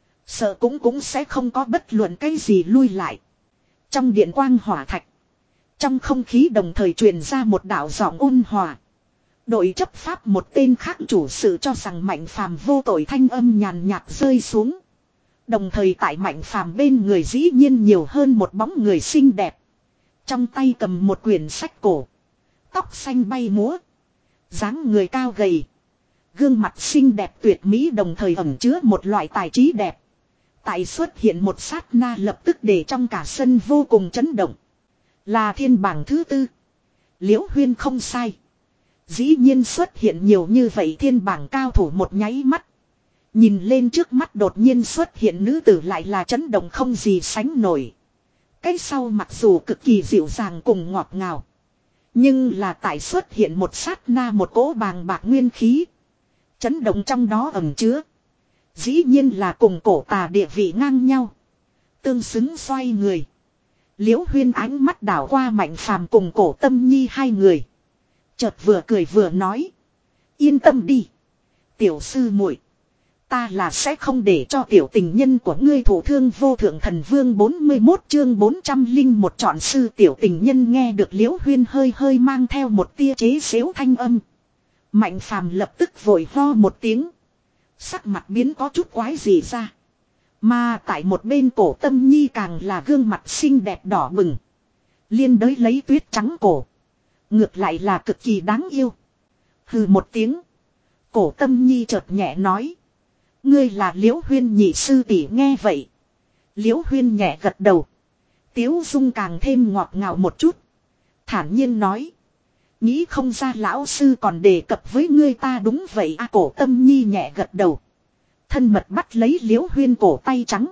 Sợ cũng cũng sẽ không có bất luận cái gì lui lại. Trong điện quang hỏa thạch. Trong không khí đồng thời truyền ra một đạo giọng ôn hòa. Đội chấp pháp một tên khác chủ sự cho rằng Mạnh phàm vô tội thanh âm nhàn nhạt rơi xuống. Đồng thời tại Mạnh phàm bên người dĩ nhiên nhiều hơn một bóng người xinh đẹp. Trong tay cầm một quyển sách cổ. Tóc xanh bay múa. Dáng người cao gầy. Gương mặt xinh đẹp tuyệt mỹ đồng thời ẩn chứa một loại tài trí đẹp. Tại xuất hiện một sát na lập tức để trong cả sân vô cùng chấn động. Là thiên bảng thứ tư. Liễu Huyên không sai. Dĩ nhiên xuất hiện nhiều như vậy thiên bảng cao thủ một nháy mắt. Nhìn lên trước mắt đột nhiên xuất hiện nữ tử lại là chấn động không gì sánh nổi. Cái sau mặc dù cực kỳ dịu dàng cùng ngọt ngào. Nhưng là tại xuất hiện một sát na một cỗ bàng bạc nguyên khí. Chấn động trong đó ẩn chứa. Dĩ nhiên là cùng cổ tà địa vị ngang nhau. Tương xứng xoay người. Liễu Huyên ánh mắt đảo qua Mạnh Phàm cùng Cổ Tâm Nhi hai người. Chợt vừa cười vừa nói. Yên tâm đi. Tiểu sư muội, ta là sẽ không để cho tiểu tình nhân của ngươi thổ thương vô thượng thần vương bốn mươi mốt chương bốn trăm linh một chọn sư tiểu tình nhân nghe được Liễu Huyên hơi hơi mang theo một tia chế xếu thanh âm. Mạnh Phàm lập tức vội ho một tiếng. Sắc mặt biến có chút quái gì ra. Mà tại một bên Cổ Tâm Nhi càng là gương mặt xinh đẹp đỏ bừng. Liên đới lấy tuyết trắng cổ. Ngược lại là cực kỳ đáng yêu. Hừ một tiếng. Cổ Tâm Nhi chợt nhẹ nói. Ngươi là Liễu Huyên nhị sư tỷ nghe vậy. Liễu Huyên nhẹ gật đầu. Tiếu dung càng thêm ngọt ngào một chút. Thản nhiên nói. Nghĩ không ra lão sư còn đề cập với ngươi ta đúng vậy à, Cổ Tâm Nhi nhẹ gật đầu. Thân mật bắt lấy Liễu Huyên cổ tay trắng.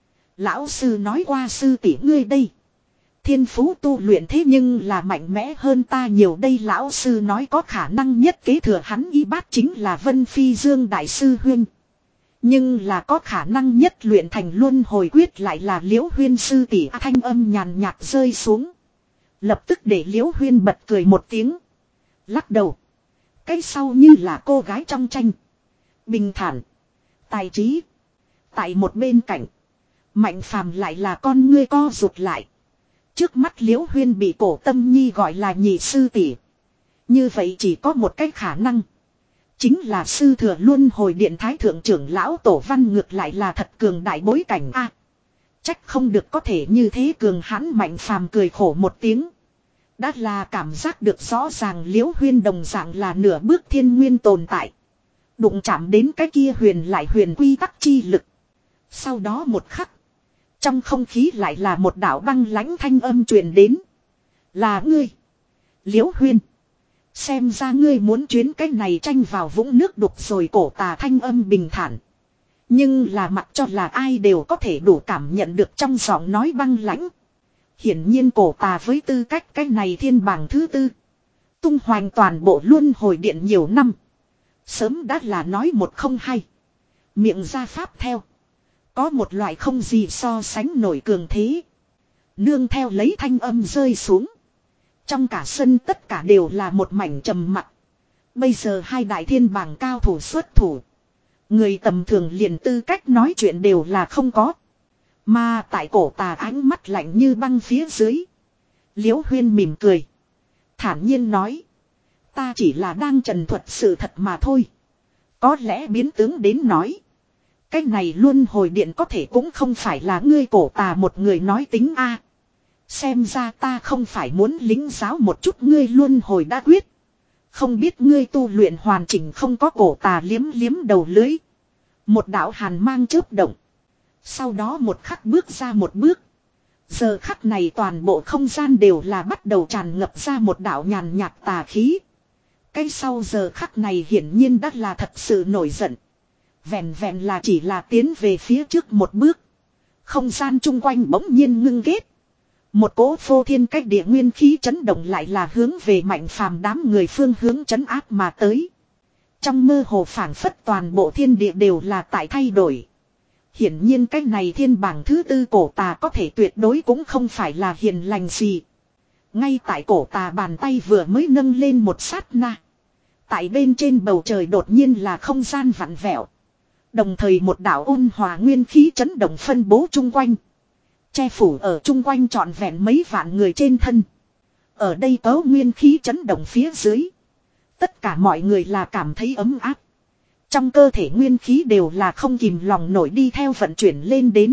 Lão sư nói qua sư tỷ ngươi đây. Thiên phú tu luyện thế nhưng là mạnh mẽ hơn ta nhiều đây, lão sư nói có khả năng nhất kế thừa hắn y bát chính là Vân Phi Dương đại sư Huyên. Nhưng là có khả năng nhất luyện thành luân hồi quyết lại là Liễu Huyên sư tỷ, thanh âm nhàn nhạt rơi xuống. Lập tức để Liễu Huyên bật cười một tiếng. Lắc đầu. Cái sau như là cô gái trong tranh. Bình thản. Tài trí. Tại một bên cạnh. Mạnh Phàm lại là con ngươi co rụt lại. Trước mắt Liễu Huyên bị Cổ Tâm Nhi gọi là nhị sư tỷ. Như vậy chỉ có một cách khả năng. Chính là sư thừa luân hồi điện thái thượng trưởng lão Tổ Văn ngược lại là thật cường đại bối cảnh a. Trách không được có thể như thế cường hãn. Mạnh Phàm cười khổ một tiếng. Đã là cảm giác được rõ ràng Liễu Huyên đồng dạng là nửa bước thiên nguyên tồn tại. Đụng chạm đến cái kia huyền lại huyền quy tắc chi lực. Sau đó một khắc. Trong không khí lại là một đạo băng lãnh thanh âm truyền đến. Là ngươi. Liễu Huyên. Xem ra ngươi muốn chuyến cái này tranh vào vũng nước đục rồi. Cổ tà thanh âm bình thản. Nhưng là mặc cho là ai đều có thể đủ cảm nhận được trong giọng nói băng lãnh. Hiển nhiên cổ tà với tư cách cái này thiên bảng thứ tư. Tung hoành toàn bộ luân hồi điện nhiều năm. Sớm đã là nói một không hay. Miệng ra pháp theo. Có một loại không gì so sánh nổi cường thế. Nương theo lấy thanh âm rơi xuống. Trong cả sân tất cả đều là một mảnh trầm mặc. Bây giờ hai đại thiên bảng cao thủ xuất thủ. Người tầm thường liền tư cách nói chuyện đều là không có. Mà tại cổ tà ánh mắt lạnh như băng phía dưới. Liễu Huyên mỉm cười. Thản nhiên nói. Ta chỉ là đang trần thuật sự thật mà thôi. Có lẽ biến tướng đến nói. Cái này luân hồi điện có thể cũng không phải là ngươi cổ tà một người nói tính a. Xem ra ta không phải muốn lính giáo một chút ngươi luân hồi đã quyết. Không biết ngươi tu luyện hoàn chỉnh không, có cổ tà liếm liếm đầu lưới. Một đạo hàn mang chớp động. Sau đó một khắc bước ra một bước. Giờ khắc này toàn bộ không gian đều là bắt đầu tràn ngập ra một đạo nhàn nhạt tà khí. Cái sau giờ khắc này hiển nhiên đã là thật sự nổi giận. Vẹn vẹn là chỉ là tiến về phía trước một bước. Không gian chung quanh bỗng nhiên ngưng kết. Một cỗ phô thiên cách địa nguyên khí chấn động lại là hướng về Mạnh Phàm đám người phương hướng chấn áp mà tới. Trong mơ hồ phảng phất toàn bộ thiên địa đều là tại thay đổi. Hiển nhiên cái này thiên bảng thứ tư cổ tà có thể tuyệt đối cũng không phải là hiền lành gì. Ngay tại cổ tà bàn tay vừa mới nâng lên một sát na. Tại bên trên bầu trời đột nhiên là không gian vặn vẹo. Đồng thời một đạo ôn hòa nguyên khí chấn động phân bố chung quanh. Che phủ ở chung quanh trọn vẹn mấy vạn người trên thân. Ở đây có nguyên khí chấn động phía dưới. Tất cả mọi người là cảm thấy ấm áp. Trong cơ thể nguyên khí đều là không kìm lòng nổi đi theo vận chuyển lên đến.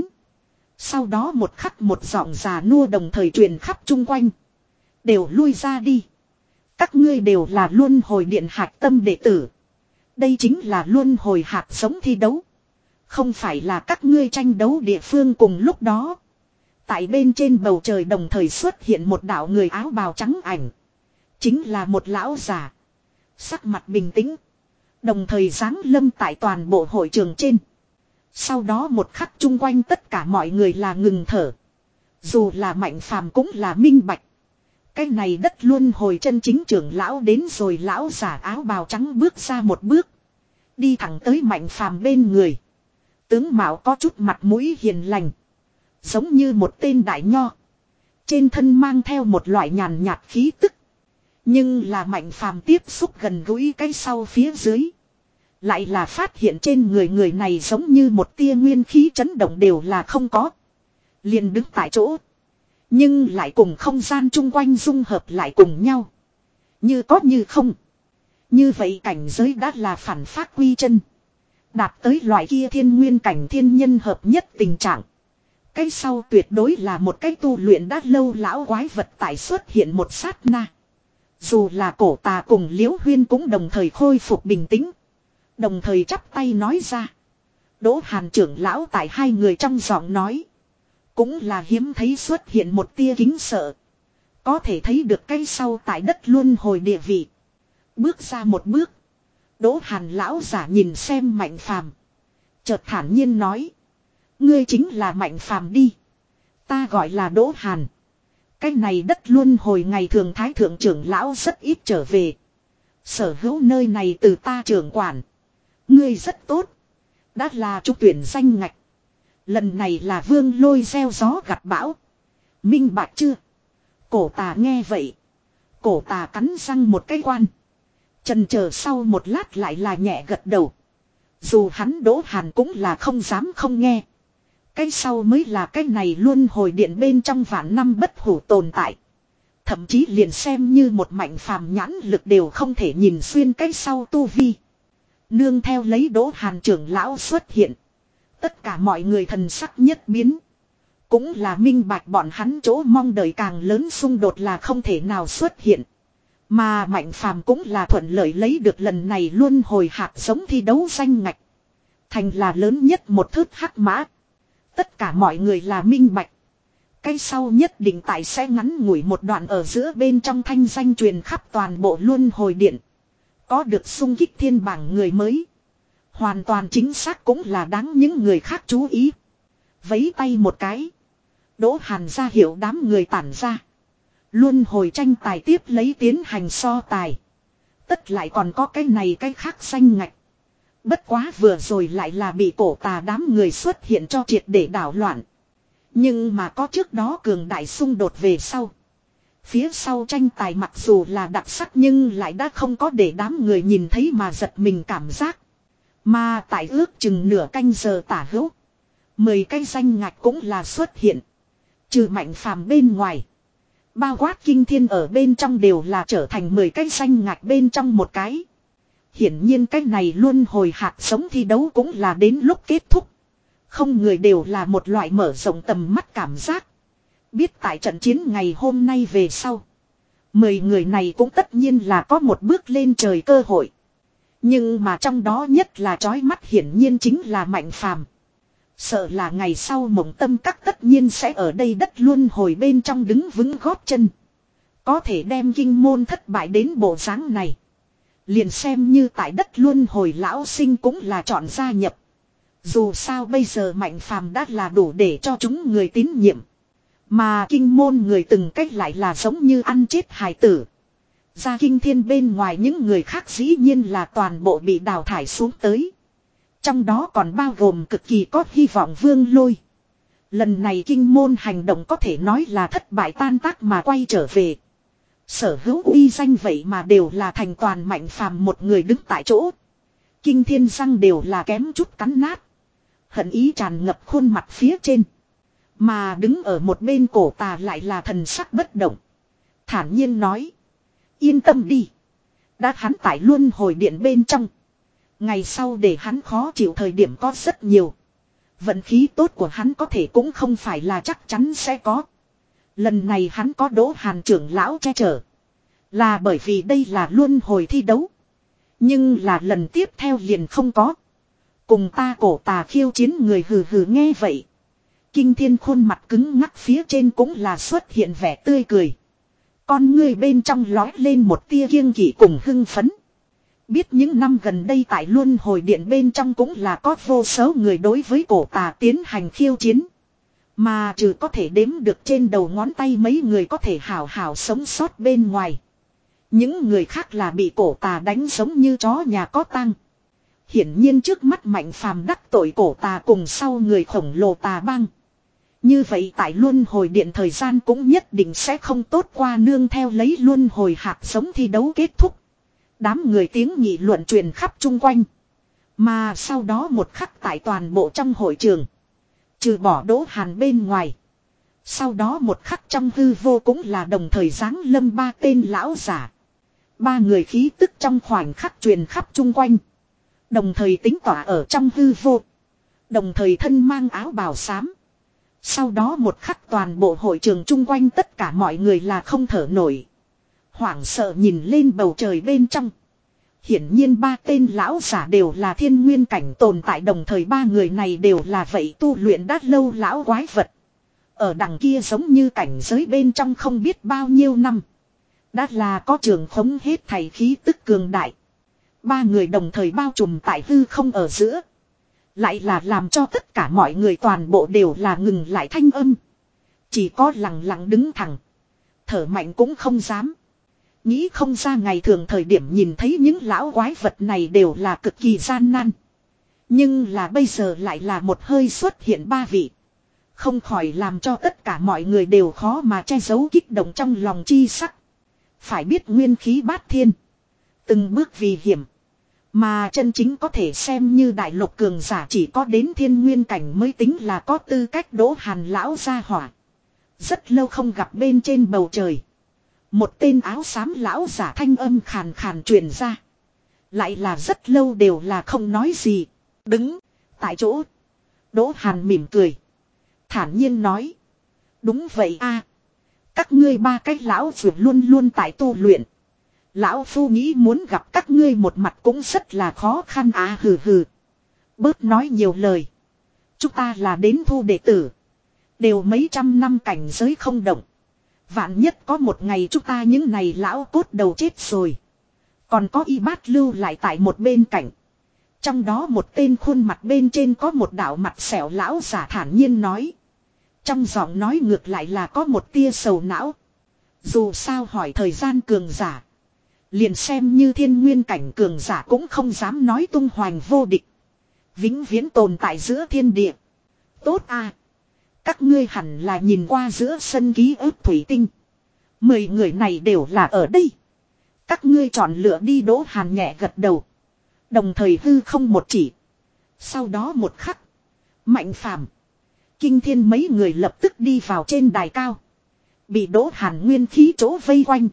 Sau đó một khắc một giọng già nua đồng thời truyền khắp chung quanh. Đều lui ra đi. Các ngươi đều là luân hồi điện hạt tâm đệ tử. Đây chính là luân hồi hạt giống thi đấu. Không phải là các ngươi tranh đấu địa phương. Cùng lúc đó, tại bên trên bầu trời đồng thời xuất hiện một đạo người áo bào trắng ảnh. Chính là một lão già. Sắc mặt bình tĩnh. Đồng thời giáng lâm tại toàn bộ hội trường trên. Sau đó một khắc chung quanh tất cả mọi người là ngừng thở. Dù là Mạnh Phàm cũng là minh bạch. Cái này đất luân hồi chân chính trưởng lão đến rồi, lão giả áo bào trắng bước ra một bước. Đi thẳng tới Mạnh Phàm bên người. Tướng mạo có chút mặt mũi hiền lành. Giống như một tên đại nho. Trên thân mang theo một loại nhàn nhạt khí tức. Nhưng là Mạnh Phàm tiếp xúc gần gũi cái sau phía dưới. Lại là phát hiện trên người người này giống như một tia nguyên khí chấn động đều là không có. Liền đứng tại chỗ. Nhưng lại cùng không gian chung quanh dung hợp lại cùng nhau. Như có như không. Như vậy cảnh giới đã là phản phát quy chân. Đạt tới loại kia thiên nguyên cảnh thiên nhân hợp nhất tình trạng. Cái sau tuyệt đối là một cái tu luyện đã lâu lão quái vật tại xuất hiện một sát na. Dù là cổ tà cùng Liễu Huyên cũng đồng thời khôi phục bình tĩnh. Đồng thời chắp tay nói ra. Đỗ Hàn trưởng lão tại hai người trong giọng nói. Cũng là hiếm thấy xuất hiện một tia kính sợ. Có thể thấy được cái sau tại đất luân hồi địa vị. Bước ra một bước. Đỗ Hàn lão giả nhìn xem Mạnh Phàm, chợt thản nhiên nói. Ngươi chính là Mạnh Phàm đi. Ta gọi là Đỗ Hàn. Cái này đất luân hồi ngày thường thái thượng trưởng lão rất ít trở về. Sở hữu nơi này từ ta trưởng quản. Ngươi rất tốt. Đã là trúng tuyển danh ngạch. Lần này là vương lôi gieo gió gặt bão. Minh bạch chưa? Cổ tà nghe vậy. Cổ tà cắn răng một cái quan. Chần chờ sau một lát lại là nhẹ gật đầu. Dù hắn Đỗ Hàn cũng là không dám không nghe. Cái sau mới là cái này luôn hồi điện bên trong vạn năm bất hủ tồn tại. Thậm chí liền xem như một Mạnh Phàm nhãn lực đều không thể nhìn xuyên cái sau tu vi. Nương theo lấy Đỗ Hàn trưởng lão xuất hiện. Tất cả mọi người thần sắc nhất biến. Cũng là minh bạch bọn hắn chỗ mong đợi càng lớn xung đột là không thể nào xuất hiện. Mà Mạnh Phàm cũng là thuận lợi lấy được lần này luôn hồi hạt giống thi đấu danh ngạch. Thành là lớn nhất một thước hắc mã. Tất cả mọi người là minh bạch. Cái sau nhất định tại sẽ ngắn ngủi một đoạn ở giữa bên trong thanh danh truyền khắp toàn bộ luân hồi điện. Có được xung kích thiên bảng người mới. Hoàn toàn chính xác cũng là đáng những người khác chú ý. Vấy tay một cái. Đỗ Hàn ra hiệu đám người tản ra. Luân hồi tranh tài tiếp lấy tiến hành so tài. Tất lại còn có cái này cái khác danh ngạch. Bất quá vừa rồi lại là bị cổ tà đám người xuất hiện cho triệt để đảo loạn. Nhưng mà có trước đó cường đại xung đột về sau. Phía sau tranh tài mặc dù là đặc sắc nhưng lại đã không có để đám người nhìn thấy mà giật mình cảm giác. Mà tại ước chừng nửa canh giờ tả hữu. Mười cái danh ngạch cũng là xuất hiện. Trừ Mạnh Phàm bên ngoài. Bao quát kinh thiên ở bên trong đều là trở thành mười cái danh ngạch bên trong một cái. Hiển nhiên cái này luôn hồi hạt sống thi đấu cũng là đến lúc kết thúc. Không người đều là một loại mở rộng tầm mắt cảm giác. Biết tại trận chiến ngày hôm nay về sau. Mười người này cũng tất nhiên là có một bước lên trời cơ hội. Nhưng mà trong đó nhất là chói mắt hiển nhiên chính là Mạnh Phàm. Sợ là ngày sau Mộng Tâm Các tất nhiên sẽ ở đây đất luân hồi bên trong đứng vững gót chân. Có thể đem kinh môn thất bại đến bộ dáng này. Liền xem như tại đất luân hồi lão sinh cũng là chọn gia nhập. Dù sao bây giờ Mạnh Phàm đã là đủ để cho chúng người tín nhiệm. Mà kinh môn người từng cách lại là giống như ăn chết hài tử. Ra kinh thiên bên ngoài những người khác dĩ nhiên là toàn bộ bị đào thải xuống tới. Trong đó còn bao gồm cực kỳ có hy vọng Vương Lôi. Lần này kinh môn hành động có thể nói là thất bại tan tác mà quay trở về. Sở hữu uy danh vậy mà đều là thành toàn Mạnh Phàm một người đứng tại chỗ. Kinh thiên răng đều là kém chút cắn nát. Hận ý tràn ngập khuôn mặt phía trên. Mà đứng ở một bên cổ tà lại là thần sắc bất động. Thản nhiên nói. Yên tâm đi. Đã hắn tại luân hồi điện bên trong. Ngày sau để hắn khó chịu thời điểm có rất nhiều. Vận khí tốt của hắn có thể cũng không phải là chắc chắn sẽ có. Lần này hắn có Đỗ Hàn trưởng lão che chở. Là bởi vì đây là luân hồi thi đấu. Nhưng là lần tiếp theo liền không có. Cùng ta cổ tà khiêu chiến người hừ hừ nghe vậy. Kinh thiên khuôn mặt cứng ngắc phía trên cũng là xuất hiện vẻ tươi cười. Con người bên trong lói lên một tia kiêng kỵ cùng hưng phấn. Biết những năm gần đây tại luân hồi điện bên trong cũng là có vô số người đối với cổ tà tiến hành khiêu chiến. Mà trừ có thể đếm được trên đầu ngón tay mấy người có thể hào hào sống sót bên ngoài. Những người khác là bị cổ tà đánh giống như chó nhà có tang. Hiển nhiên trước mắt Mạnh Phàm đắc tội cổ tà cùng sau người khổng lồ tà băng. Như vậy tại luân hồi điện thời gian cũng nhất định sẽ không tốt qua, nương theo lấy luân hồi hạt giống thi đấu kết thúc. Đám người tiếng nghị luận truyền khắp chung quanh. Mà sau đó một khắc tại toàn bộ trong hội trường. Trừ bỏ Đỗ Hàn bên ngoài. Sau đó một khắc trong hư vô cũng là đồng thời giáng lâm ba tên lão giả. Ba người khí tức trong khoảnh khắc truyền khắp chung quanh. Đồng thời tính tỏa ở trong hư vô. Đồng thời thân mang áo bào xám. Sau đó một khắc toàn bộ hội trường chung quanh tất cả mọi người là không thở nổi. Hoảng sợ nhìn lên bầu trời bên trong. Hiển nhiên ba tên lão giả đều là thiên nguyên cảnh tồn tại, đồng thời ba người này đều là vậy tu luyện đã lâu lão quái vật. Ở đằng kia giống như cảnh giới bên trong không biết bao nhiêu năm. Đã là có trường khống hết thảy khí tức cường đại. Ba người đồng thời bao trùm tại hư không ở giữa. Lại là làm cho tất cả mọi người toàn bộ đều là ngừng lại thanh âm. Chỉ có lặng lặng đứng thẳng. Thở mạnh cũng không dám. Nghĩ không ra ngày thường thời điểm nhìn thấy những lão quái vật này đều là cực kỳ gian nan. Nhưng là bây giờ lại là một hơi xuất hiện ba vị. Không khỏi làm cho tất cả mọi người đều khó mà che giấu kích động trong lòng chi sắc. Phải biết nguyên khí bát thiên. Từng bước vì hiểm. Mà chân chính có thể xem như đại lục cường giả chỉ có đến thiên nguyên cảnh mới tính là có tư cách Đỗ Hàn lão gia hỏa. Rất lâu không gặp bên trên bầu trời. Một tên áo xám lão giả thanh âm khàn khàn truyền ra. Lại là rất lâu đều là không nói gì. Đứng tại chỗ. Đỗ Hàn mỉm cười. Thản nhiên nói. Đúng vậy a, các ngươi ba cái lão vượt luôn luôn tại tu luyện. Lão phu nghĩ muốn gặp các ngươi một mặt cũng rất là khó khăn à, hừ hừ. Bớt nói nhiều lời. Chúng ta là đến thu đệ tử. Đều mấy trăm năm cảnh giới không động. Vạn nhất có một ngày chúng ta những này lão cốt đầu chết rồi. Còn có y bát lưu lại tại một bên cạnh. Trong đó một tên khuôn mặt bên trên có một đạo mặt sẹo lão giả thản nhiên nói. Trong giọng nói ngược lại là có một tia sầu não. Dù sao hỏi thời gian cường giả. Liền xem như thiên nguyên cảnh cường giả cũng không dám nói tung hoành vô địch. Vĩnh viễn tồn tại giữa thiên địa. Tốt à. Các ngươi hẳn là nhìn qua giữa sân ký ức thủy tinh. Mười người này đều là ở đây. Các ngươi chọn lựa đi. Đỗ Hàn nhẹ gật đầu. Đồng thời hư không một chỉ. Sau đó một khắc. Mạnh Phàm, Kinh Thiên mấy người lập tức đi vào trên đài cao. Bị Đỗ Hàn nguyên khí chỗ vây quanh.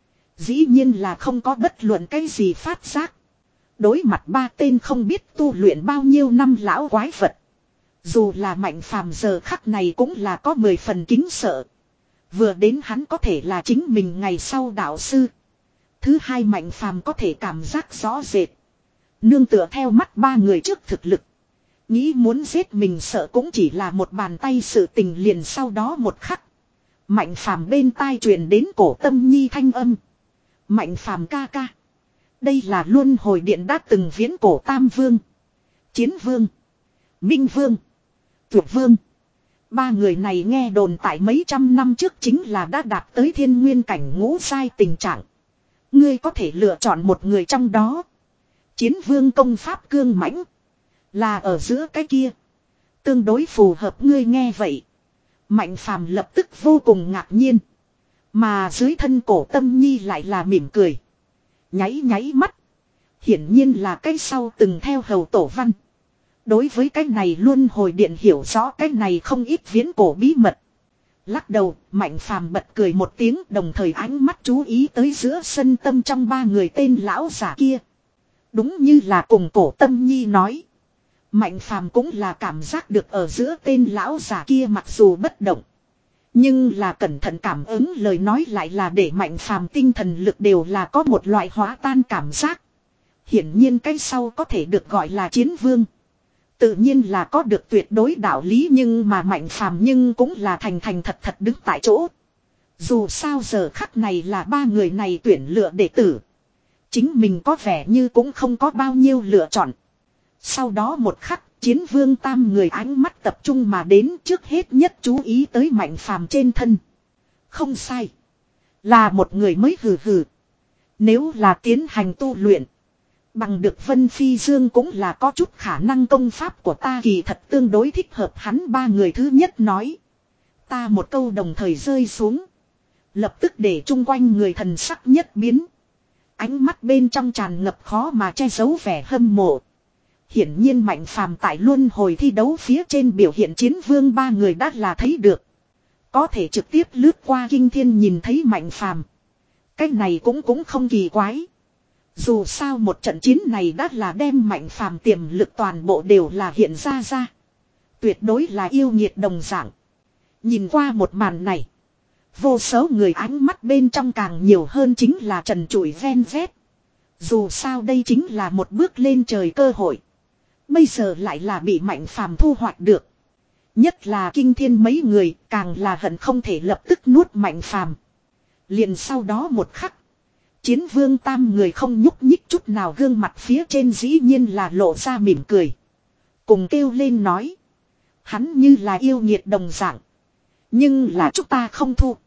Dĩ nhiên là không có bất luận cái gì phát giác. Đối mặt ba tên không biết tu luyện bao nhiêu năm lão quái vật. Dù là Mạnh Phàm giờ khắc này cũng là có mười phần kính sợ. Vừa đến hắn có thể là chính mình ngày sau đạo sư. Thứ hai Mạnh Phàm có thể cảm giác rõ rệt. Nương tựa theo mắt ba người trước thực lực. Nghĩ muốn giết mình sợ cũng chỉ là một bàn tay sự tình, liền sau đó một khắc. Mạnh Phàm bên tai truyền đến cổ Tâm Nhi thanh âm. Mạnh Phàm ca ca. Đây là luân hồi điện đã từng viễn cổ Tam Vương, Chiến Vương, Minh Vương, Tuyệt Vương. Ba người này nghe đồn tại mấy trăm năm trước chính là đã đạt tới thiên nguyên cảnh ngũ giai tình trạng. Ngươi có thể lựa chọn một người trong đó. Chiến Vương công pháp cương mãnh. Là ở giữa cái kia. Tương đối phù hợp ngươi nghe vậy. Mạnh Phàm lập tức vô cùng ngạc nhiên. Mà dưới thân cổ Tâm Nhi lại là mỉm cười. Nháy nháy mắt. Hiển nhiên là cái sau từng theo hầu tổ văn. Đối với cái này luôn hồi điện hiểu rõ cái này không ít viễn cổ bí mật. Lắc đầu, Mạnh Phàm bật cười một tiếng, đồng thời ánh mắt chú ý tới giữa sân tâm trong ba người tên lão giả kia. Đúng như là cùng cổ Tâm Nhi nói. Mạnh Phàm cũng là cảm giác được ở giữa tên lão giả kia mặc dù bất động. Nhưng là cẩn thận cảm ứng lời nói lại là để Mạnh Phàm tinh thần lực đều là có một loại hóa tan cảm giác. Hiển nhiên cái sau có thể được gọi là Chiến Vương. Tự nhiên là có được tuyệt đối đạo lý, nhưng mà Mạnh Phàm nhưng cũng là thành thành thật thật đứng tại chỗ. Dù sao giờ khắc này là ba người này tuyển lựa đệ tử. chính mình có vẻ như cũng không có bao nhiêu lựa chọn. Sau đó một khắc, chiến vương tam người ánh mắt tập trung mà đến, trước hết nhất chú ý tới Mạnh Phàm trên thân. Không sai. Là một người mới hừ hừ. Nếu là tiến hành tu luyện. Bằng được Vân Phi Dương cũng là có chút khả năng, công pháp của ta kỳ thật tương đối thích hợp hắn. Ba người thứ nhất nói. Ta một câu đồng thời rơi xuống. Lập tức để chung quanh người thần sắc nhất biến. Ánh mắt bên trong tràn ngập khó mà che giấu vẻ hâm mộ. Hiển nhiên Mạnh Phàm tại luân hồi thi đấu phía trên biểu hiện chiến vương ba người đã là thấy được. Có thể trực tiếp lướt qua kinh thiên nhìn thấy Mạnh Phàm. Cái này cũng cũng không kỳ quái. Dù sao một trận chiến này đã là đem Mạnh Phàm tiềm lực toàn bộ đều là hiện ra ra. Tuyệt đối là yêu nghiệt đồng dạng. Nhìn qua một màn này. Vô số người ánh mắt bên trong càng nhiều hơn chính là trần trụi ven vét. Dù sao đây chính là một bước lên trời cơ hội. Bây giờ lại là bị Mạnh Phàm thu hoạch được. Nhất là kinh thiên mấy người càng là hận không thể lập tức nuốt Mạnh Phàm. Liền sau đó một khắc. Chiến vương tam người không nhúc nhích chút nào, gương mặt phía trên dĩ nhiên là lộ ra mỉm cười. Cùng kêu lên nói. Hắn như là yêu nghiệt đồng dạng. Nhưng là chúng ta không thu.